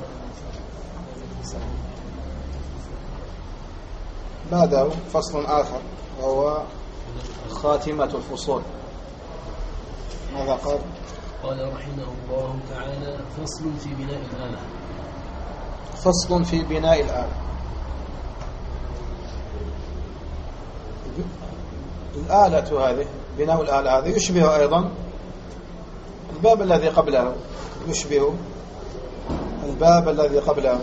A: بعده فصل آخر وهو خاتمة الفصول. ماذا قال؟
B: قال رحمه الله تعالى فصل في بناء الآلة.
A: فصل في بناء الآلة. الآلة هذه، بناء الآلة هذه يشبه أيضا الباب الذي قبله، يشبه الباب الذي قبله.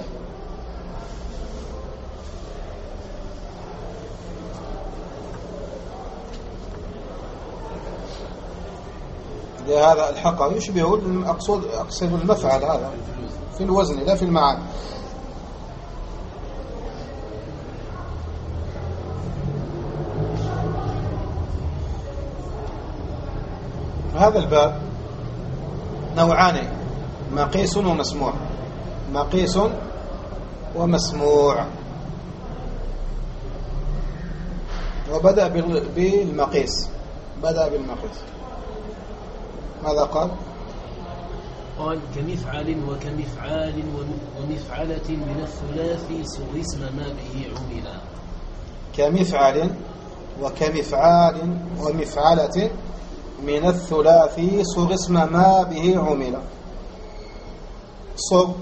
A: لهذا الحق يشبه أقصد المفعل هذا في الوزن لا في المعاني. هذا الباب نوعان، مقيس ومسموع. مقيس ومسموع. وبدأ بالمقيس، بدأ بالمقيس. ماذا قال؟
B: قال كمفعل وكمفعال ومفعلة من الثلاث صغ اسم ما به عملا.
A: كمفعل وكمفعال ومفعلة من الثلاث صغ اسم ما به عمل. صغ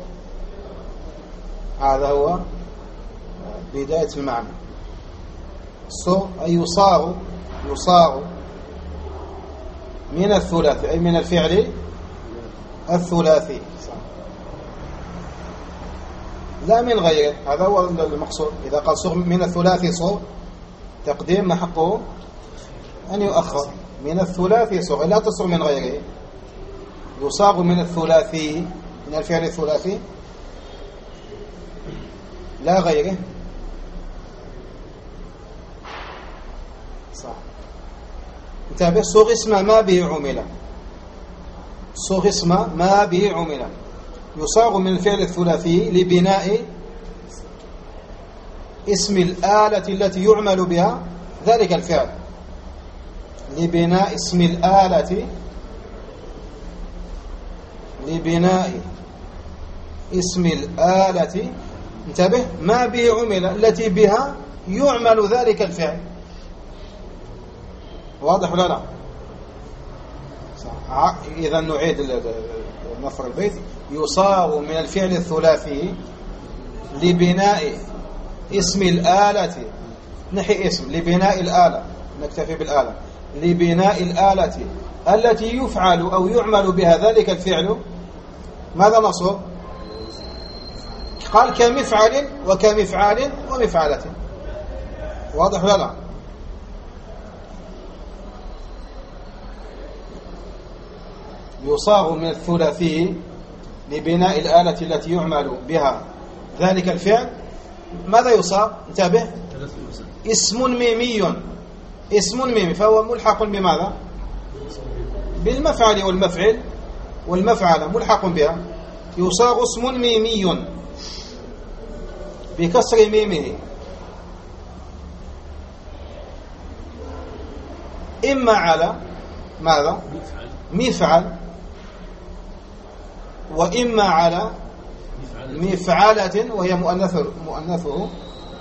A: هذا هو بداية المعنى. صغ أي يصار من الثلاث أي من الفعل الثلاثي لا من غيره. هذا هو المقصود. إذا قال صغ من الثلاثي صغ تقديم ما حقه أن يؤخر. من الثلاثي صغ لا تصغ من غيره. يصاغ من الثلاثي من الفعل الثلاثي لا غيره. صح. انتبه. صغ اسم ما به عمل. صغ اسم ما به عمل يصاغ من الفعل الثلاثي لبناء اسم الآلة التي يعمل بها ذلك الفعل. لبناء اسم الآلة انتبه ما به عمل التي بها يعمل ذلك الفعل. واضح ولا لا؟ إذا نعيد نفر البيت. يصاغ من الفعل الثلاثي لبناء اسم الآلة نحي اسم لبناء الآلة نكتفي بالآلة لبناء الآلة التي يفعل أو يعمل بها ذلك الفعل. ماذا نصب؟ قال كمفعل وكمفعال ومفعلة. واضح ولا لا؟ يصاغ من الثلاثي لبناء الآلة التي يعمل بها ذلك الفعل. ماذا يصاغ؟ انتبه. اسم ميمي. اسم ميمي فهو ملحق بماذا؟ بالمفعل والمفعل والمفعل ملحق بها. يصاغ اسم ميمي بكسر ميمه إما على ماذا؟ مفعل وإما على مفعلة وهي مؤنثه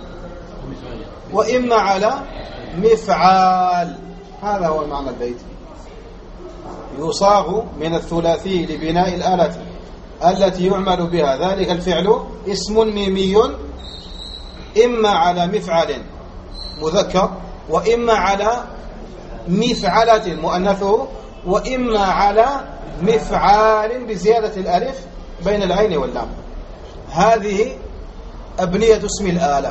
A: وإما على مفعال. هذا هو المعنى البيت. يصاغ من الثلاثي لبناء الآلة التي يعمل بها ذلك الفعل اسم ميمي إما على مفعل مذكر وإما على مفعلة مؤنثه وإما على مفعال بزيادة الألف بين العين واللام. هذه أبنية اسم الآلة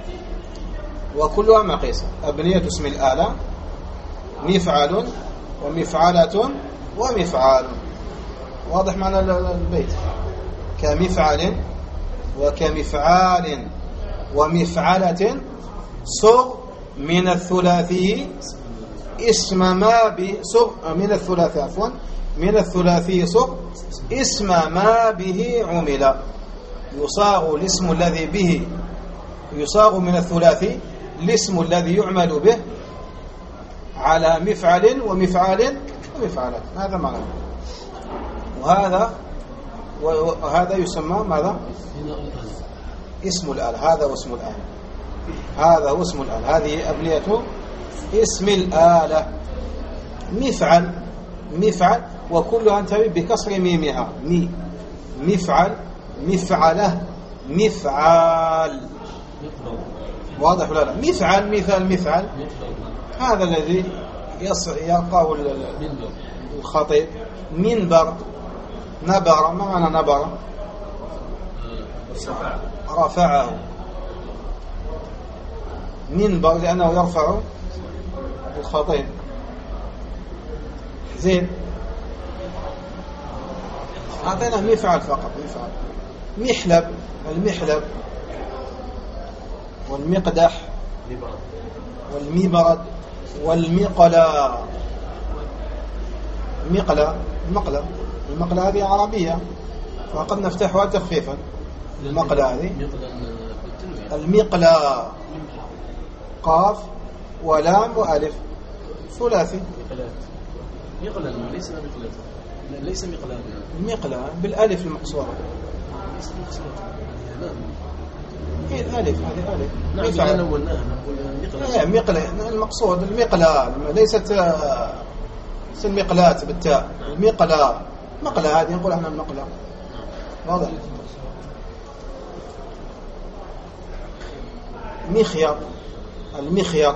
A: وكلها مقيسة. أبنية اسم الآلة مفعل ومفعلة ومفعال. واضح معنى البيت؟ كمفعل وكمفعال ومفعلة صغ من الثلاثي اسم ما صغ من الثلاثي عفوا من الثلاثي صغ اسم ما به عمل. يصاغ الاسم الذي به يصاغ من الثلاثي الاسم الذي يعمل به على مفعل ومفعال ومفعلات. هذا معنى. وهذا يسمى ماذا؟ اسم الآلة. هذا هو اسم الآلة. هذا هو اسم الآلة. هذه أبنية اسم الآلة. مفعل وكلها انتهي بكسر ميمها. مفعل مفعلة مفعال. واضح ولا لا؟ مفعل مثال مفعل. هذا الذي يقع الخطيب. منبر نبر. ما معنى نبر؟ رفعه. منبر لأنه يرفع الخطيب. زين. أعطينا مفعل فقط. مفعل. محلب. المحلب والمقدح والمبرد والمقلى. المقلى هذه عربية فقد نفتحها تخفيفا. المقلى هذه المقلى قاف ولام وألف ثلاثي.
B: مقلى ليس مقلى.
A: المقلى بالألف المقصورة. هي الألف هذه ألف.
B: نعم أولناها نقول
A: مقلى. المقصود المقلى ليست المقلات بالتاء. المقلى مقلى هذه نقول احنا المقلى. واضح. مخيط. المخيط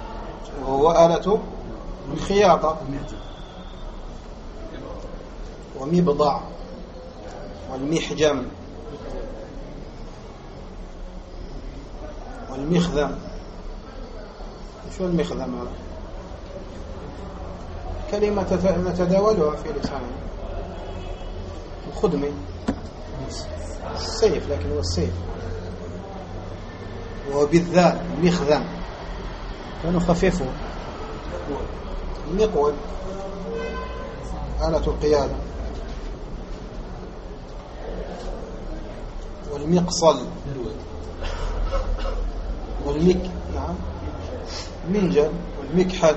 A: وهو آلة الخياطة. ومبضع والمحجم والمخذم. شو المخذم هذا؟ كلمة نتداولها في لساننا. الخدمي السيف، لكن هو السيف. وبالذات مخذم ونخففه. المقود آلة القيادة. والمقصل نعم منجل والمكحل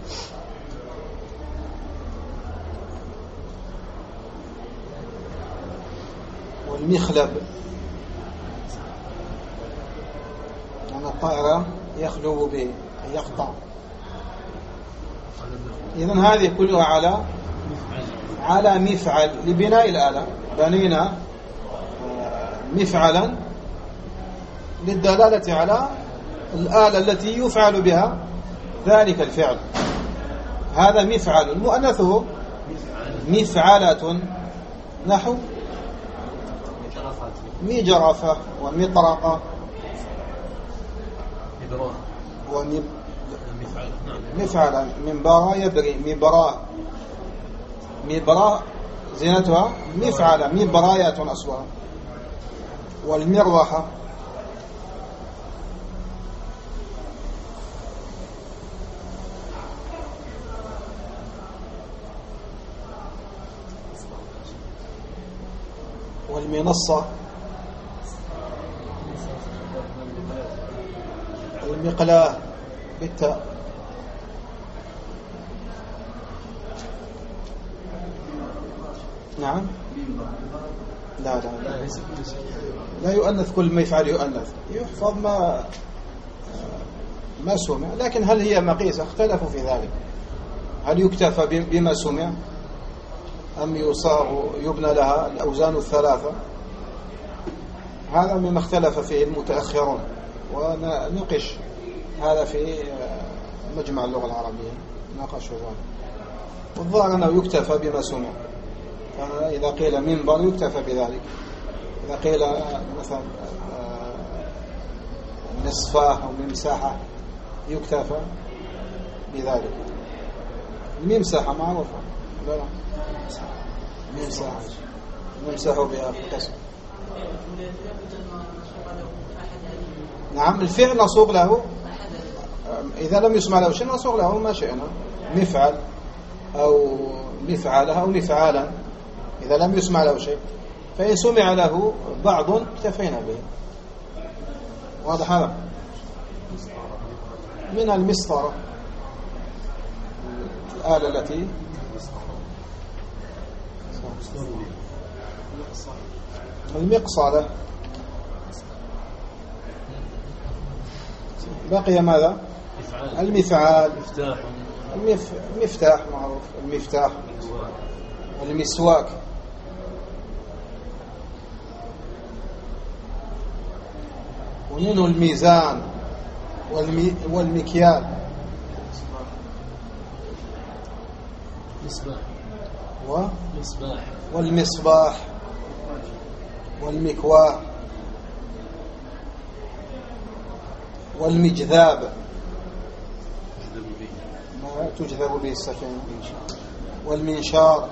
A: والمخلب. أن الطائرة يخلو به يقطع. إذن هذه كلها على مفعل لبناء الآلة. بنينا مفعلا للدلالة على الآلة التي يفعل بها ذلك الفعل. هذا مفعل. مؤنثه مفعلة، نحو مجرفة ومطرقة مفعلا. منبرا يبري. مبرا زينتها مفعلة. مبرايات أصلها. والمروحة والمنصة والمقلاة بالتاء. نعم لا يؤنث. كل ما يفعل يؤنث. يحفظ ما سمع. لكن هل هي مقيسة؟ اختلفوا في ذلك. هل يكتفى بما سمع أم يصاغ يبنى لها الأوزان الثلاثة؟ هذا مما اختلف فيه المتأخرون، ونقش هذا في مجمع اللغة العربية، ناقشوا ذلك. والظاهر أنه يكتفى بما سمع. إذا قيل منبر يكتفى بذلك. إذا قيل مثلا مصفاة أو ممساحة يكتفى بذلك. الممساحة معروفة. لا ممساحة نمسح بها في القسم. نعم الفعل نصوغ له إذا لم يسمع له شيء نصوغ له ما شئنا. مفعل أو مفعلة أو مفعالا إذا لم يسمع له شيء. فإن سمع له بعض اكتفينا به. واضح هذا؟ من المسطرة الآلة التي المقصلة. بقي ماذا؟ المفعال. المفتاح معروف. المفتاح. المسواك. ومنه الميزان والمكيال. والمصباح والمكواه والمجذاب ما تجذب به السفينة. والمنشار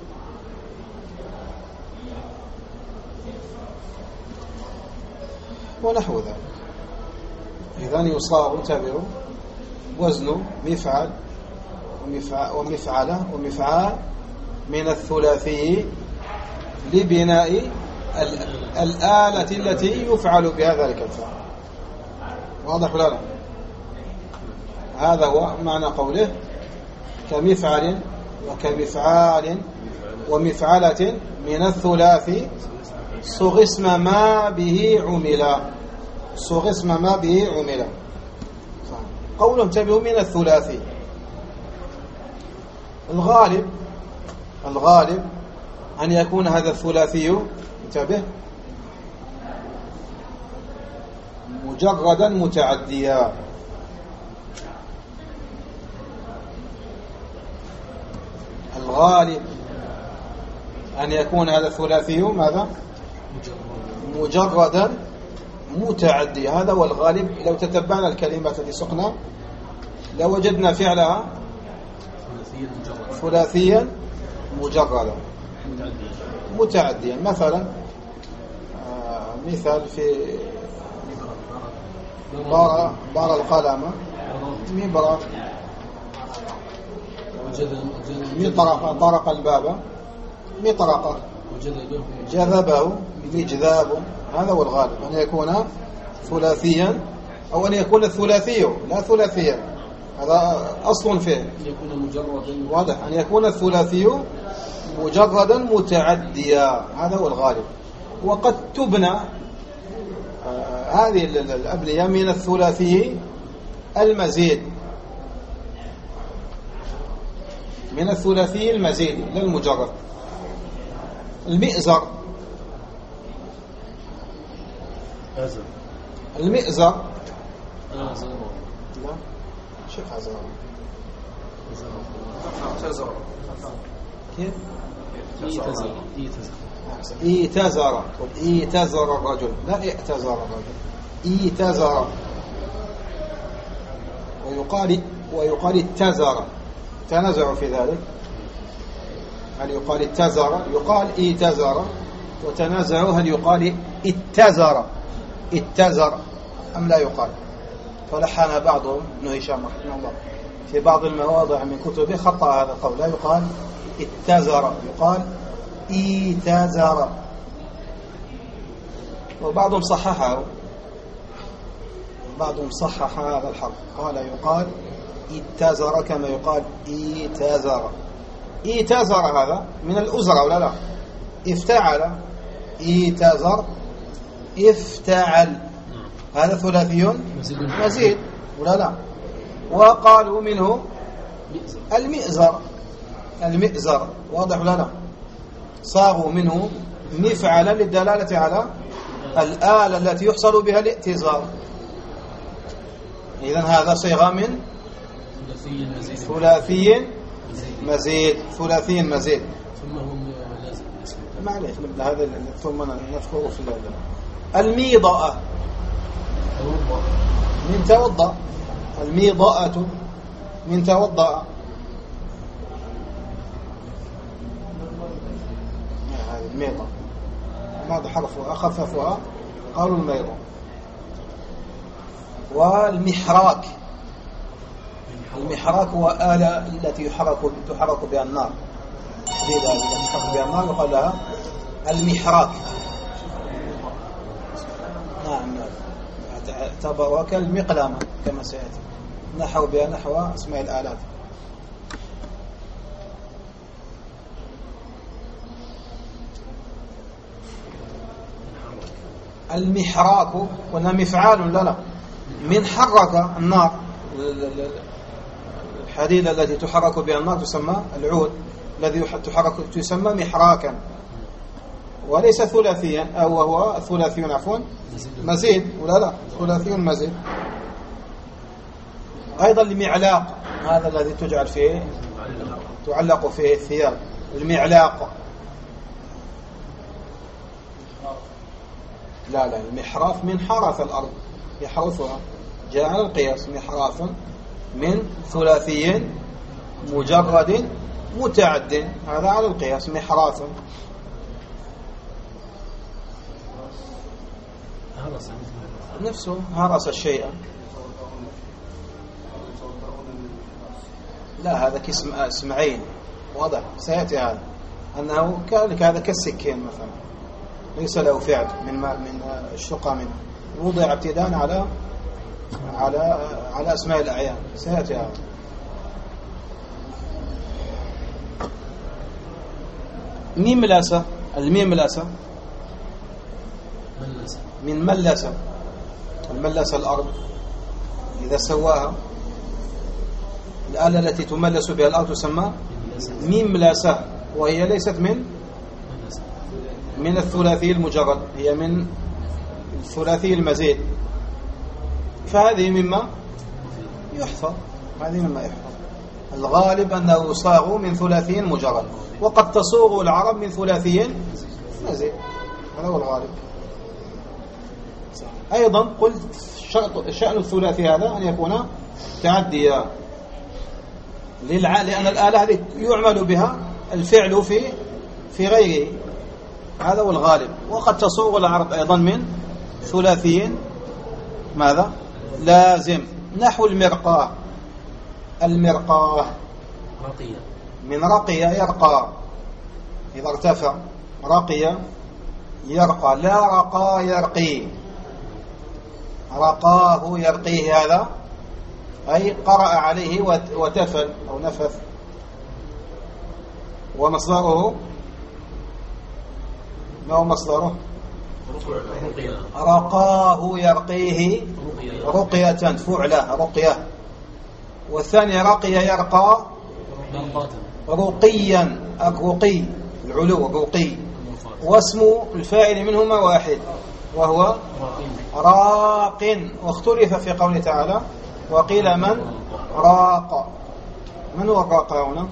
A: ونحو ذلك. إذن يصاغ انتبهوا وزن مفعل ومفعلة ومفعال من الثلاثي لبناء الآلة التي يفعل بها ذلك الفعل. واضح ولا لا؟ هذا هو معنى قوله كمفعل وكمفعال ومفعلة من الثلاثي صغ اسم ما به عمل. صغ اسم ما به عمل. قولهم تبعوا من الثلاثي. الغالب أن يكون هذا الثلاثي انتبه مجردا متعديا. الغالب أن يكون هذا الثلاثي ماذا؟ مجردا متعديا. هذا هو الغالب. لو تتبعنا الكلمات التي سقنا لوجدنا فعلها ثلاثيا مجردا متعديا. مثلا مثال في بار القلم مبرة، مطرقة طرق الباب مطرقة، جذبه مجذاب. هذا هو الغالب أن يكون ثلاثيا أو أن يكون الثلاثي لا ثلاثيا. هذا أصل فيه واضح. أن يكون الثلاثي مجردا متعديا. هذا هو الغالب. وقد تبنى هذه الأبنية من الثلاثي المزيد، من الثلاثي المزيد لا المجرد. المئزر، المئزر لا شيخ عزام كيف ايتزر ايتزر الرجل لا اعتزر الرجل ايتزر. ويقال اتزر. تنازع في ذلك هل يقال اتزر؟ يقال ايتزر. وتنازعوا هل يقال اتزر اتزر أم لا يقال. فلحن بعضهم ابن هشام رحمه الله في بعض المواضع من كتبه خطأ هذا القول. لا يقال اتزر، يقال ايتزر. وبعضهم صححه، بعضهم صحح هذا الحرف قال يقال اتزر كما يقال ايتزر. ايتزر هذا من الأزرة ولا لا؟ افتعل ايتزر افتعل. هذا ثلاثي مزيد ولا لا؟ وقالوا منه المئزر المئزر. واضح ولا لا؟ صاغوا منه مفعلا للدلالة على الآلة التي يحصل بها الائتزار. إذن هذا صيغة من ثلاثي مزيد. ثلاثي مزيد. معليش نبدأ هذا ثم نذكره في الميضاء من توضأ. الميضاءة من توضأ. هذه الميضاء ماذا حرفها أخففها قالوا الميضاء. والمحراك، المحراك هو آلة التي تحرك بها النار. التي تحرك بها النار يقال لها المحراك. نعم اعتبرها كالمقلمة كما سيأتي. نحو بها نحو اسماء الآلات. المحراك قلنا مفعال لا من حرك النار. الحديدة التي تحرك بها النار تسمى العود الذي تحرك تسمى محراكا. وليس ثلاثيا أو هو ثلاثي عفوا مزيد ولا لا؟ ثلاثي مزيد. أيضا المعلاق هذا الذي تجعل فيه تعلق فيه الثياب. المعلاق لا المحراث من حرث الأرض يحرثها. جاء على القياس محراث من ثلاثي مجرد متعد. هذا على القياس محراث. نفسه هرس الشيء. لا هذا اسم عين واضح سيأتي. هذا أنه كذلك هذا كالسكين مثلا ليس له فعل من الشقة منه. وضع ابتداء على أسماء الأعيان سيأتي. هذا مملسة. المملسة من ملسة. الملسة الأرض إذا سواها. الآلة التي تملس بها الأرض تسمى مملسة. وهي ليست من الثلاثي المجرد، هي من الثلاثي المزيد. فهذه مما يحفظ. هذه مما يحفظ. الغالب أنه يصاغ من ثلاثي مجرد، وقد تصوغ العرب من ثلاثي مزيد، هذا هو الغالب. أيضا قلت شأن الثلاثي هذا أن يكون تعديا، لأن الآلة هذه يعمل بها الفعل في غيره، هذا هو الغالب. وقد تصوغ العرب أيضا من ثلاثي ماذا؟ لازم، نحو المرقاة. المرقاة من رقي يرقى، إذا ارتفع رقي يرقى، لا رقى يرقي، رقاه يرقيه، هذا أي قرأ عليه وتفل أو نفث. ومصدره ما هو مصدره؟ رقاه يرقيه رقية، فعلة رقية. والثاني رقي يرقى رقيا، الرقي العلو، الرقي. واسم الفاعل منهما واحد وهو راق. واختلف في قوله تعالى وقيل من راق. من هو الراق هنا؟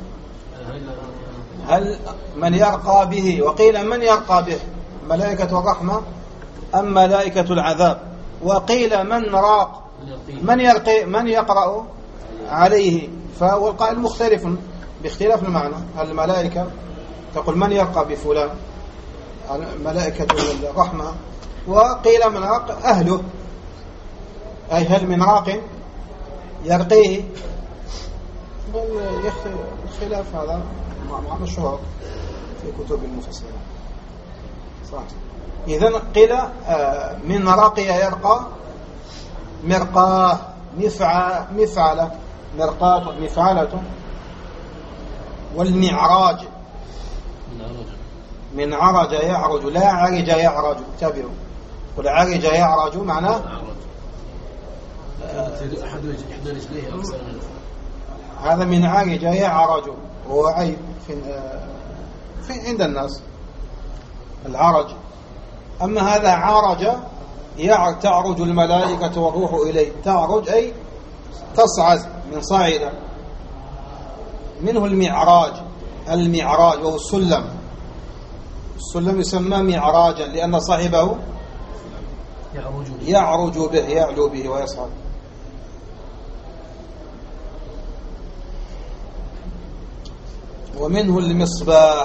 A: هل من يرقى به؟ وقيل من يرقى به، ملائكة الرحمة أم ملائكة العذاب؟ وقيل من راق، من يرقي، من يقرأ عليه. فهو القائل مختلف باختلاف المعنى. الملائكة تقول من يرقى بفلان، ملائكة الرحمة. وقيل من راق أهله، أي هل من راق يرقيه؟ الخلاف هذا مشهور في كتب المفسرين. صح. إذن قيل من رقي يرقى، مرقاه مفعلة، مرقاه مفعلة. والمعراج من عرج يعرج، لا عرج يعرج، انتبهوا. قل عرج يعرج معناه هذا من عرج يعرج، وهو عيب في عند الناس العرج. أما هذا عرج تعرج الملائكة والروح إليه، تعرج أي تصعد من صاعدة، منه المعراج. المعراج وهو السلم، السلم يسمى معراجا لأن صاحبه يعرج به، يعلو به ويصعد. ومنه المصباح.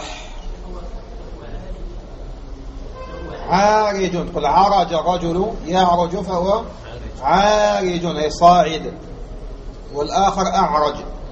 A: عارج، قل عرج الرجل يعرج فهو عارج أي صاعد. والآخر أعرج،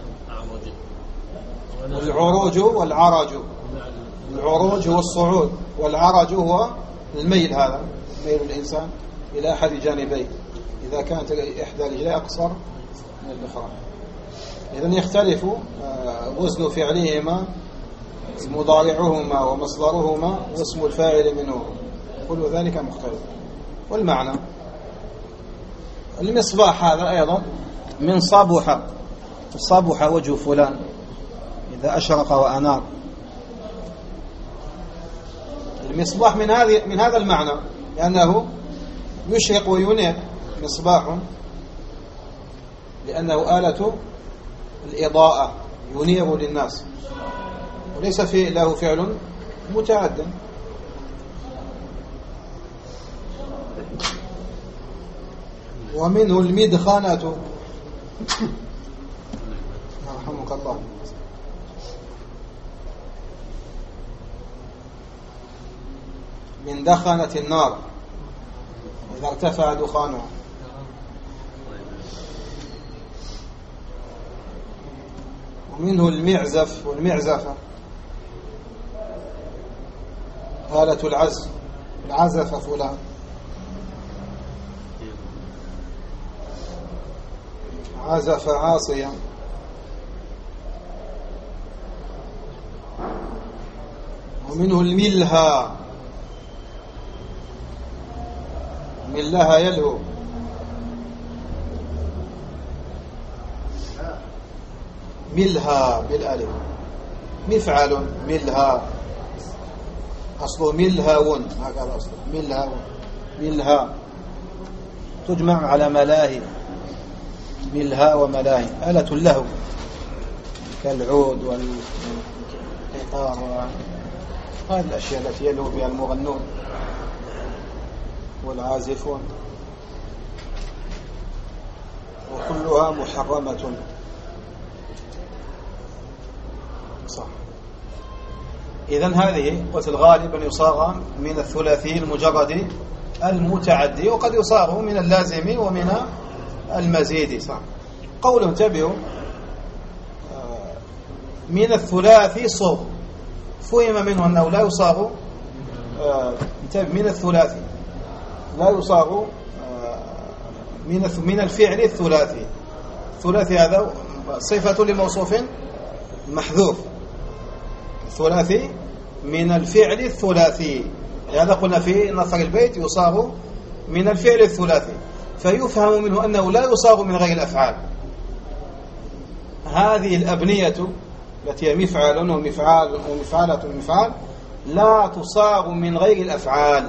A: العروج والعرج. العروج هو الصعود، والعرج هو الميل، هذا ميل الإنسان إلى أحد جانبيه إذا كانت إحدى رجليه أقصر من الأخرى. إذن يختلف وزن فعلهما، مضارعهما ومصدرهما واسم الفاعل منه، كل ذلك مختلف. والمعنى المصباح هذا أيضا من صبح، صبح وجه فلان إذا أشرق وأنار. المصباح من هذا المعنى، لأنه يشرق وينير. مصباح لأنه آلة الإضاءة، ينير للناس، وليس له فعل متعد. ومنه المدخنة. رحمك الله. من دخنة النار إذا ارتفع دخانها. ومنه المعزف والمعزفة، آلة العزف، العزف فلان. عزف عاصيا. ومنه الملهى، ملها يلهو. ملها بالالف، مفعل ملها، أصله ملهاون، هكذا أصله ملهاون. ملها تجمع على ملاهي، ملها وملاهي، آلة اللهو كالعود والقيثار هذه الأشياء التي يلهو بها المغنون والعازفون، وكلها محرمة. صح. إذن هذه قلت الغالب أن يصاغ من الثلاثي المجرد المتعدي، وقد يصاغ من اللازم ومن المزيد. صح. قوله انتبهوا من الثلاثي صغ، فهم منه أنه لا يصاغ من الثلاثي لا يصاغ من الفعل الثلاثي. الثلاثي هذا صفة لموصوف محذوف، الثلاثي من الفعل الثلاثي، هذا قلنا في نصر البيت يصاغ من الفعل الثلاثي، فيفهم منه أنه لا يصاغ من غير الأفعال. هذه الأبنية التي هي مفعل ومفعال ومفعلة ومفعال لا تصاغ من غير الأفعال.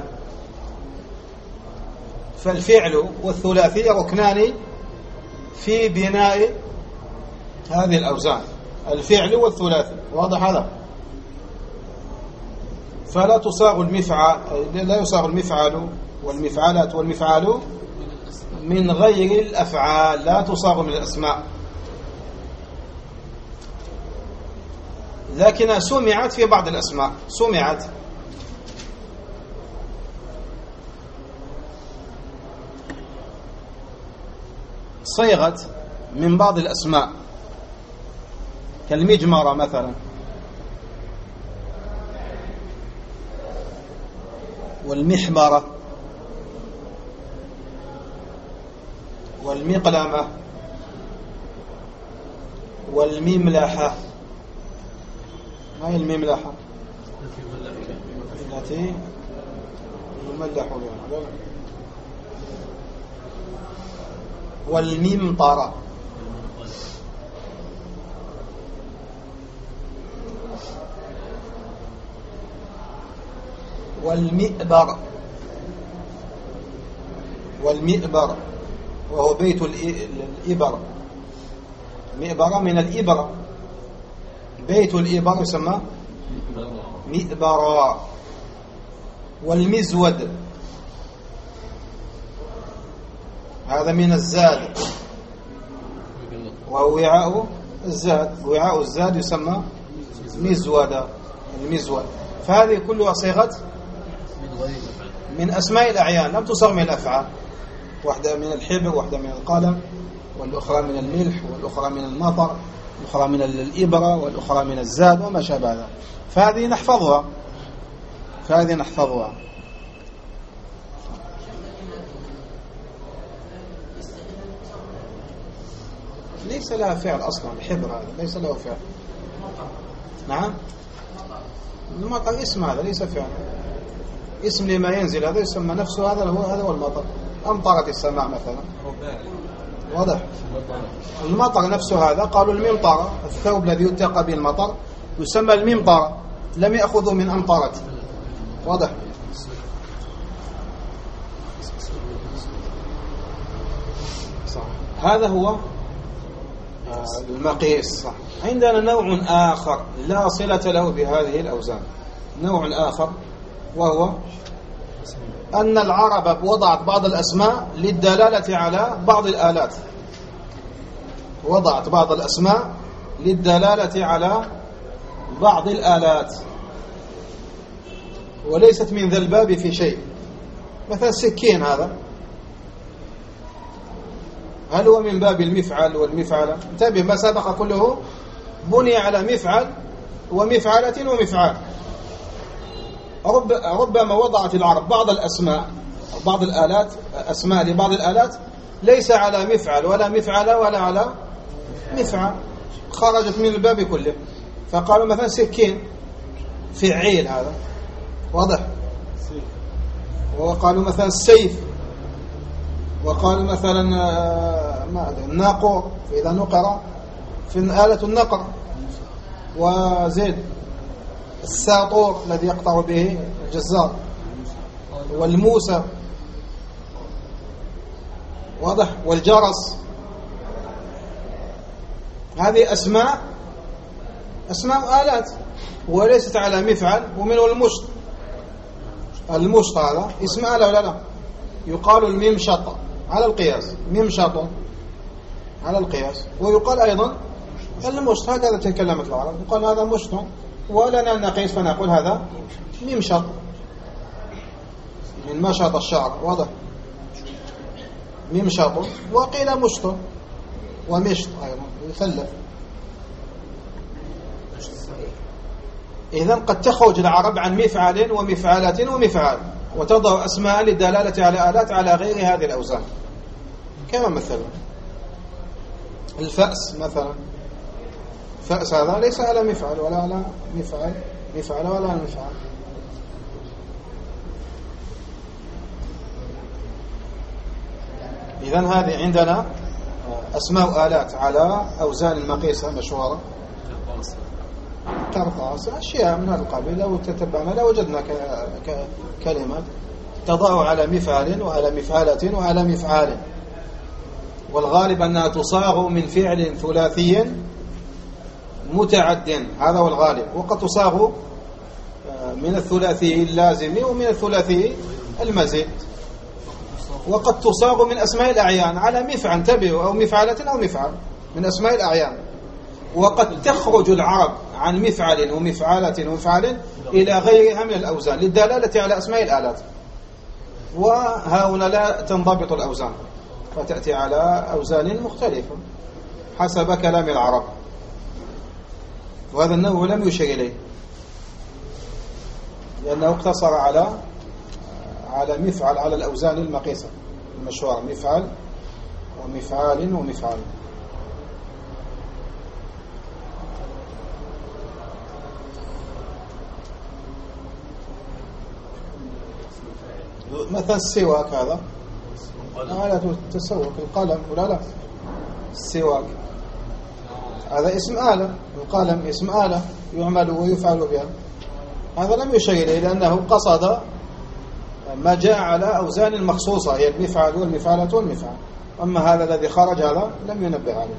A: فالفعل والثلاثي ركنان في بناء هذه الأوزان، الفعل والثلاثي. واضح هذا؟ فلا تصاغ المفعل، لا يصاغ المفعل والمفعلات والمفعال من غير الأفعال، لا تصاغ من الأسماء، لكنها سمعت في بعض الأسماء، سمعت صيغت من بعض الأسماء كالمجمرة مثلا، والمحبرة والمقلمة والمملحة. ما هي المملحة؟ التي يملح بها. والممطرة والمئبر، والمئبر وهو بيت الإبر، مئبر من الإبرة، بيت الإبر يسمى مئبرا. والمزود هذا من الزاد، وهو وعاء الزاد، وعاء الزاد يسمى مزودا، المزود. فهذه كلها صيغة من أسماء الأعيان، لم تصغ من الأفعال، واحدة من الحبر، واحدة من القلم، والأخرى من الملح، والأخرى من المطر، والأخرى من الإبرة، والأخرى من الزاد وما شابه ذلك. فهذه نحفظها. ليس لها فعل أصلا، الحبر هذا ليس له فعل. نعم، المطر اسم، هذا ليس فعل، اسم لما ينزل، هذا يسمى نفسه، هذا هو المطر. أمطرت السماء مثلا، واضح. المطر نفسه هذا قالوا الممطرة، الثوب الذي يتقى به المطر يسمى الممطرة، لم يأخذوا من أمطرت. واضح. صح. هذا هو المقيس. صح. عندنا نوع آخر لا صلة له بهذه الأوزان، نوع آخر، وهو أن العرب وضعت بعض الأسماء للدلالة على بعض الآلات، وضعت بعض الأسماء للدلالة على بعض الآلات، وليست من ذا الباب في شيء. مثلا السكين هذا، هل هو من باب المفعل والمفعلة؟ انتبه، ما سبق كله بني على مفعل ومفعلة ومفعال. ربما وضعت العرب بعض الأسماء، بعض الآلات، أسماء لبعض الآلات ليس على مفعل ولا مفعلة ولا على مفعل، خرجت من الباب كله. فقالوا مثلا سكين فعيل، هذا واضح. وقالوا مثلا السيف، وقالوا مثلا ما أدري الناقور، فإذا نقر في آلة النقر. وزيد الساطور الذي يقطع به الجزار، والموسى، واضح. والجرس. هذه أسماء أسماء آلات وليست على مفعل. ومن المشط، المشط هذا اسم آلة ولا لا؟ يقال الممشط على القياس، ممشط على القياس. ويقال أيضا المشط، هكذا تكلمت العرب، يقال هذا مشط ولنا نقيس فنقول هذا ممشط من مشط الشعر، واضح؟ ممشط. وقيل مشط ومشط أيضا يثلث. إذن قد تخرج العرب عن مفعل ومفعلة ومفعال وتضع أسماء للدلالة على آلات على غير هذه الأوزان. كما مثلا الفأس مثلا، فأس هذا ليس على مفعل ولا على مفعل ولا على مفعل. إذن هذه عندنا أسماء آلات على أوزان المقيسة مشهورة. قرطاس، أشياء من هذا القبيل. لو تتبعنا لوجدنا كلمات تضع على مفعل وعلى مفعلة وعلى مفعال، والغالب أنها تصاغ من فعل ثلاثي متعد، هذا هو الغالب. وقد تصاغ من الثلاثي اللازم ومن الثلاثي المزيد، وقد تصاغ من أسماء الأعيان على مفعل، تبعوا، أو مفعلة أو مفعل من أسماء الأعيان. وقد تخرج العرب عن مفعل ومفعلة ومفعل إلى غيرها من الأوزان للدلالة على أسماء الآلات. وهنا لا تنضبط الأوزان، فتأتي على أوزان مختلفة حسب كلام العرب. وهذا النوع لم يشير إليه لأنه اقتصر على مفعل، على الأوزان المقيسة المشهورة، مفعل ومفعال ومفعال. مثلا السواك هذا آلة تسوق، القلم ولا لا؟ السواك هذا اسم آلة، القلم اسم آلة يعمل ويفعل بها. هذا لم يشير إليه لأنه قصد ما جاء على أوزان مخصوصة، هي المفعل والمفعلة والمفعل. أما هذا الذي خرج هذا لم ينبه عليه.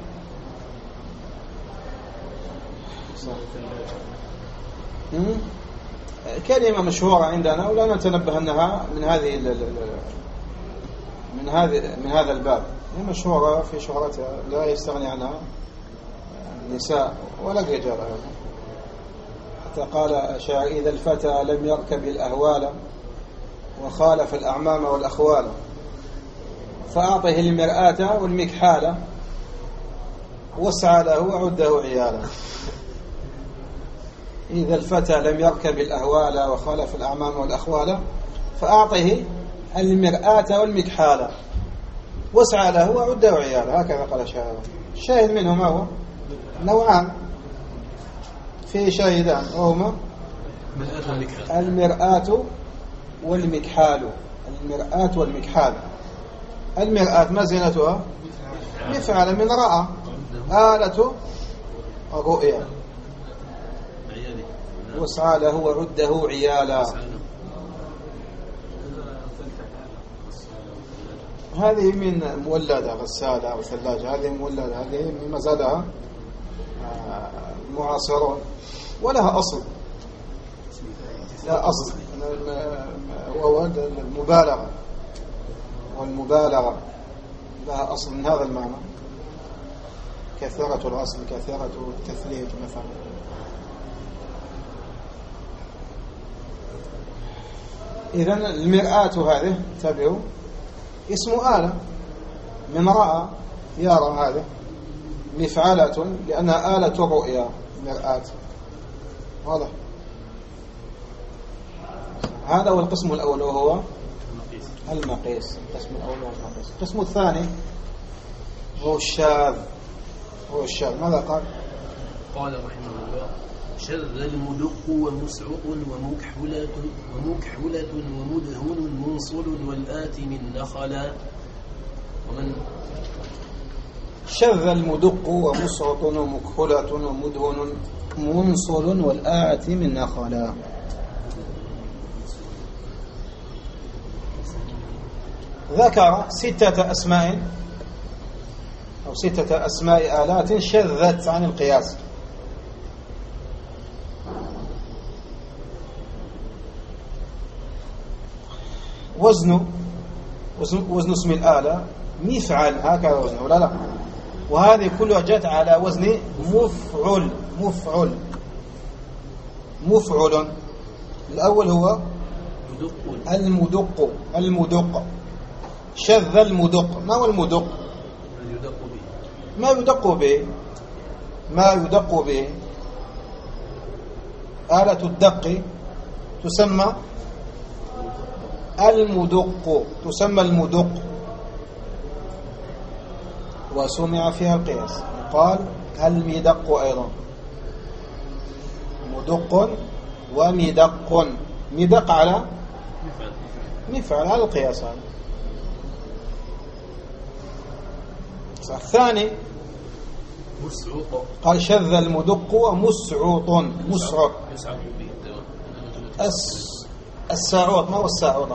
A: كلمة مشهورة عندنا ولا نتنبه أنها من هذا الباب. هي مشهورة في شهرتها لا يستغني عنها النساء ولا الرجال. حتى قال شاعر: إذا الفتى لم يركب الأهوال وخالف الأعمام والأخوال فأعطه المرآة والمكحال واسعى له وعده عيالا. إذا الفتى لم يركب الأهوال وخالف الأعمام والأخوال فأعطه المرآة والمكحال واسعى له وعده عيالا. هكذا قال شاعر. الشاهد منه ما هو؟ نوعان في شاهدان، وهما المرآة والمكحال. المرآة والمكحال. المرآة ما زينتها؟ مفعل من رأى، آلة الرؤيا. واسعى له وعده عيالا. هذه من مولدة غسالة أو ثلاجة، هذه مولدة، هذه مما زادها معاصرون ولها أصل، لا أصل، وهو المبالغة، والمبالغة لها أصل من هذا المعنى، كثرة الأصل، كثرة التثليج مثلا. إذن المرآة هذه تبعوا اسم آلة من رأى يرى، هذه مفعلة لأنها آلة الرؤيا، مرآة. واضح؟ هذا هو القسم الأول وهو المقيس. القسم الأول هو المقيس. القسم الثاني هو الشاذ. هو الشاذ. ماذا قال؟
B: قال رحمه الله: شذ المدق ومسعق ومكحلة ومدهن منصل والآت من نخلا. ومن
A: شذ المدق ومسعق ومكحلة ومدهن منصل والآت من نخلا. ذكر 6 أسماء أو 6 أسماء آلات شذت عن القياس. وزن اسم الآلة مفعل، هكذا وزنه ولا لا؟ وهذه كلها جاءت على وزن مفعل. الأول هو المدق. شذ المدق. ما هو المدق؟ ما يدق به آلة الدق تسمى المدق، وسمع فيها القياس. قال المدق أيضا مدق ومدق. مدق على مفعل على القياس. الثاني قال شذ المدق ومسعوط. الساعوط. ما هو الساعوط؟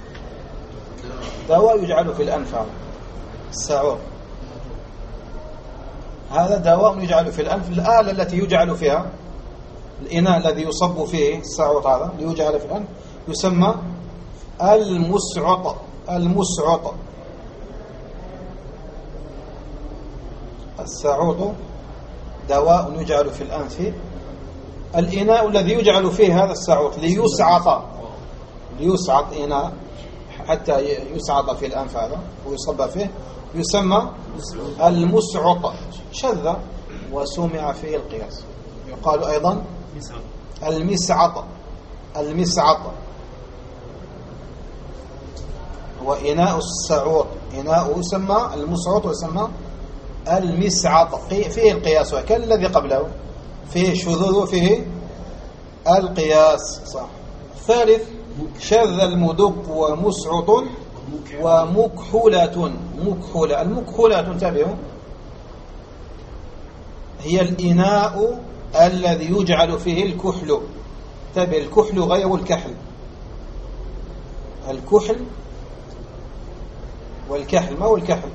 A: دواء يجعل في الأنف. الساعوط هذا دواء يجعل في الأنف. الآلة التي يجعل فيها الإناء الذي يصب فيه الساعوط هذا ليجعل في الأنف يسمى المسعوط. الساعوط دواء يجعل في الأنف. الإناء الذي يجعل فيه هذا الساعوط ليسعط إناء حتى يسعط في الأنف هذا ويصب فيه يسمى المسعط. شذ وسمع فيه القياس. يقال أيضا المسعط. وإناء السعوط إناء يسمى المسعط ويسمى المسعط. فيه القياس وكان الذي قبله فيه شذوذ وفيه القياس. صح. الثالث شذ المدق ومسعط ومكحولة. المكحولة انتبهوا هي الإناء الذي يجعل فيه الكحل. انتبه الكحل غير الكحل. الكحل والكحل. ما هو الكحل؟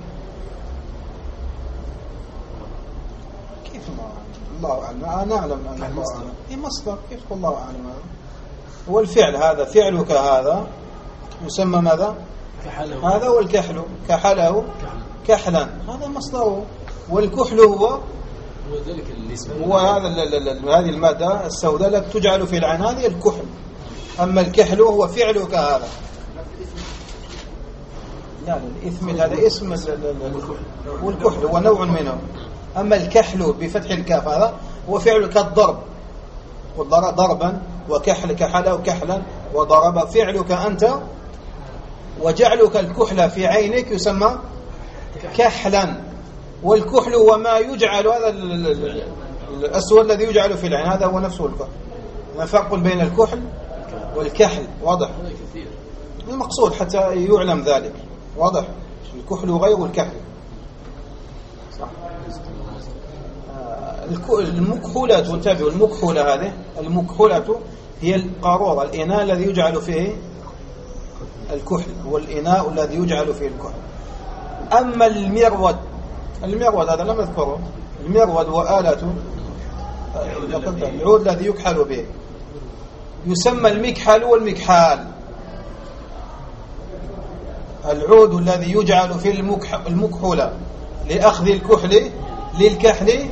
A: كيف الله أعلم. أنا أعلم أن مصدر. كيف الله أعلم. هو الفعل هذا فعلك هذا يسمى ماذا؟ هذا هو الكحل. كحله كحلا هذا مصدره. والكحل هو هذه المادة السوداء التي تجعل في العين هذه الكحل. أما الكحل هو فعلك هذا. لا الإثمل هذا اسم والكحل هو نوع منه. أما الكحل بفتح الكاف هذا هو فعلك الضرب. ضربا وكحل كحله كحلا وضرب فعلك أنت. وجعلك الكحل في عينك يسمى كحلا. والكحل هو ما يجعل هذا الأسود الذي يجعل في العين هذا هو نفسه الكحل. ما فرق بين الكحل والكحل؟ واضح. المقصود حتى يعلم ذلك. واضح. الكحل غير الكحل. صح. المكحولة. انتبهوا المكحولة هذه المكحولة هي القارورة الإناء الذي يجعل فيه الكحل. هو الإناء الذي يجعل فيه الكحل. أما المرود هذا لم أذكره. المرود وآلة العود الذي يكحل به يسمى المكحل والمكحال. العود الذي يجعل في المكحولة لأخذ الكحل للكحل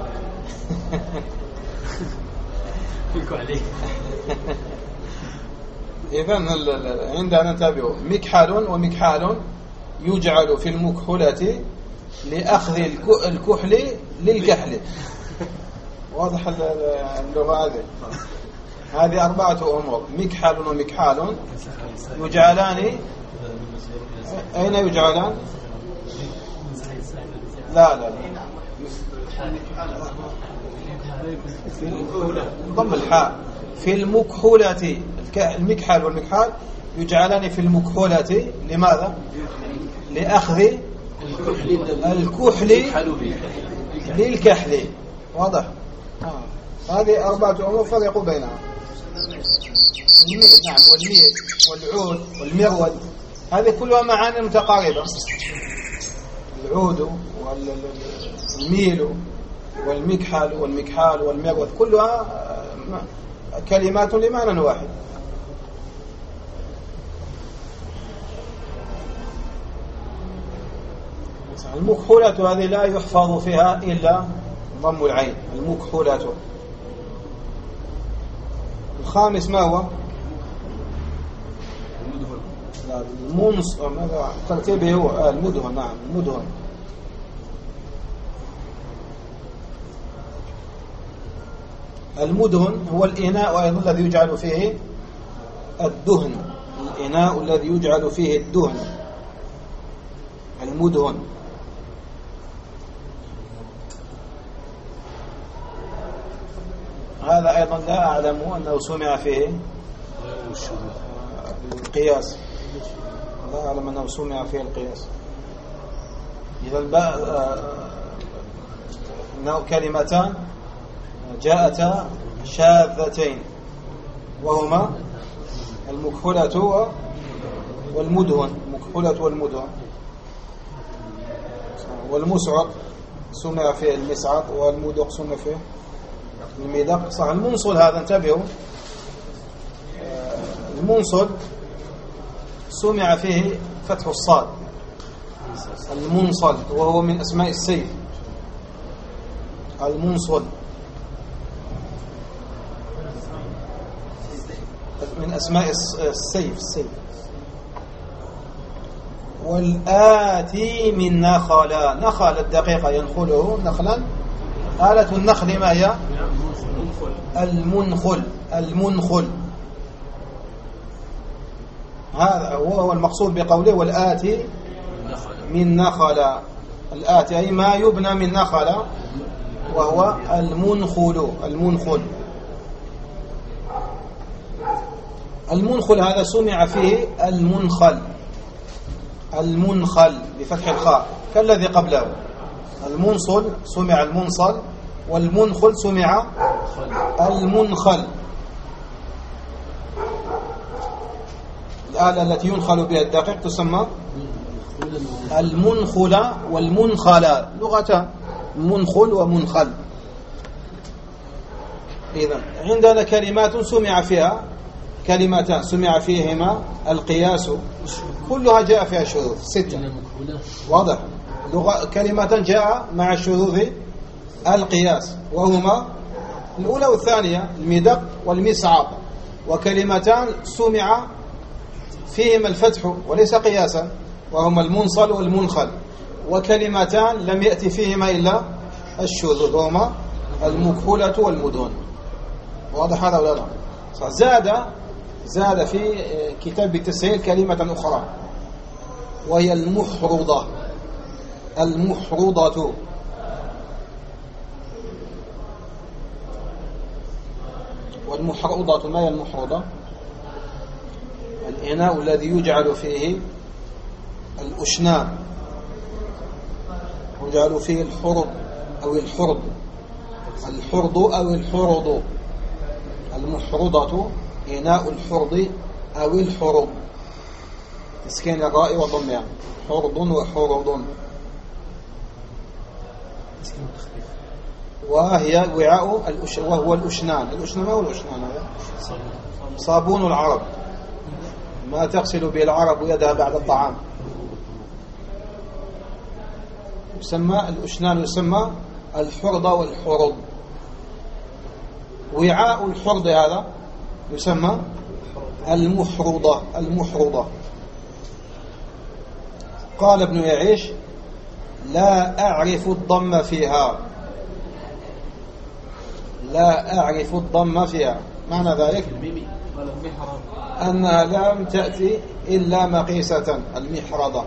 A: إذن عندنا نتابع مكحل ومكحال يجعل في المكحولة لأخذ الكحل للكحل. واضح اللغة هذه 4 أمور. مكحل ومكحال يجعلان. أين يجعلان؟ لا ضم الحاء. في المكحولة. المكحل والمكحال يجعلان في المكحولة. لماذا؟ لأخذ الكحل للكحل. واضح. هذه 4 أمور فرقوا بينها. الميل نعم والميل والعود والمرود هذه كلها معاني متقاربة. العود والميل والمكحل والمكحال والمرود كلها كلمات لمعنى واحد. المكحولات هذه لا يحفظ فيها إلا ضم العين. المكحولات. الخامس ما هو؟ ماذا ترتيبه هو؟ المدهن. نعم المدهن. المدهن هو الإناء أيضا الذي يجعل فيه الدهن. الإناء الذي يجعل فيه الدهن المدهن. هذا أيضا لا أعلم أنه سمع فيه القياس. لا أعلم أنه سمع فيه القياس. إذا إنه كلمتان جاءتا شاذتين وهما المكحولة والمدهن. المكحولة والمدهن. والمسعق سمع فيه المسعق، والمدق سمع فيه المدق. صح. المنصل هذا انتبهوا، المنصل سمع فيه فتح الصاد. المنصل وهو من أسماء السيف. المنصل من أسماء السيف. والآتي من نخلا. نخل الدقيقة ينخله نخلا. آلة النخل ما هي؟ المنخل. هذا هو المقصود بقوله والآتي من نخلا. الآتي أي ما يبنى من نخلا وهو المنخل. المنخل هذا سمع فيه المنخل بفتح الخاء كالذي قبله. المنصل سمع المنصل، والمنخل سمع المنخل. الآلة التي ينخل بها الدقيق تسمى المنخلة والمنخلة، لغتان منخل ومنخل. إذن عندنا كلمات كلمتان سمع فيهما القياس، كلها جاء فيها شذوذ 6. واضح. كلمتان جاء مع الشذوذ القياس، وهما الأولى والثانية المدق والمسعق. وكلمتان سمع فيهما الفتح وليس قياسا، وهما المنصل والمنخل. وكلمتان لم يأتي فيهما إلا الشذوذ، وهما المكحولة والمدهن. واضح هذا ولا لا؟ زاد في كتاب التسهيل كلمة أخرى وهي المحرضة. والمحرضة ما هي المحرضة؟ الإناء الذي يجعل فيه الأشنان، يجعل فيه الحرض أو الحرض. المحرضة إناء الحرض أو الحرض، تسكين الراء وضمها. حرض وحرض. وهي وعاء وهو الأشنان. الأشنان ما هو الأشنان؟ هذا صابون العرب، ما تغسل به العرب يدها بعد الطعام. يسمى الأشنان، يسمى الحرض والحرض. وعاء الحرض هذا يسمى المحرضة. قال ابن يعيش لا أعرف الضم فيها. معنى ذلك أنها لم تأتي إلا مقيسة، المحرضة.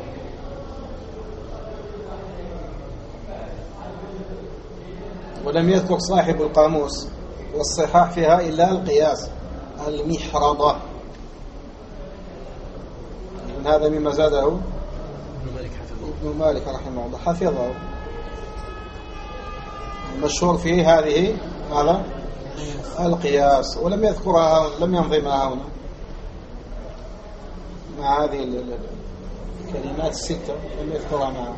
A: ولم يذكر صاحب القاموس والصحاح فيها إلا القياس، المحرضة. هذا مما زاده ابن مالك رحمه الله، حفظه. المشهور فيه هذه ماذا؟ القياس. ولم يذكرها، لم ينظمها هنا مع هذه الكلمات 6، لم يذكرها معها.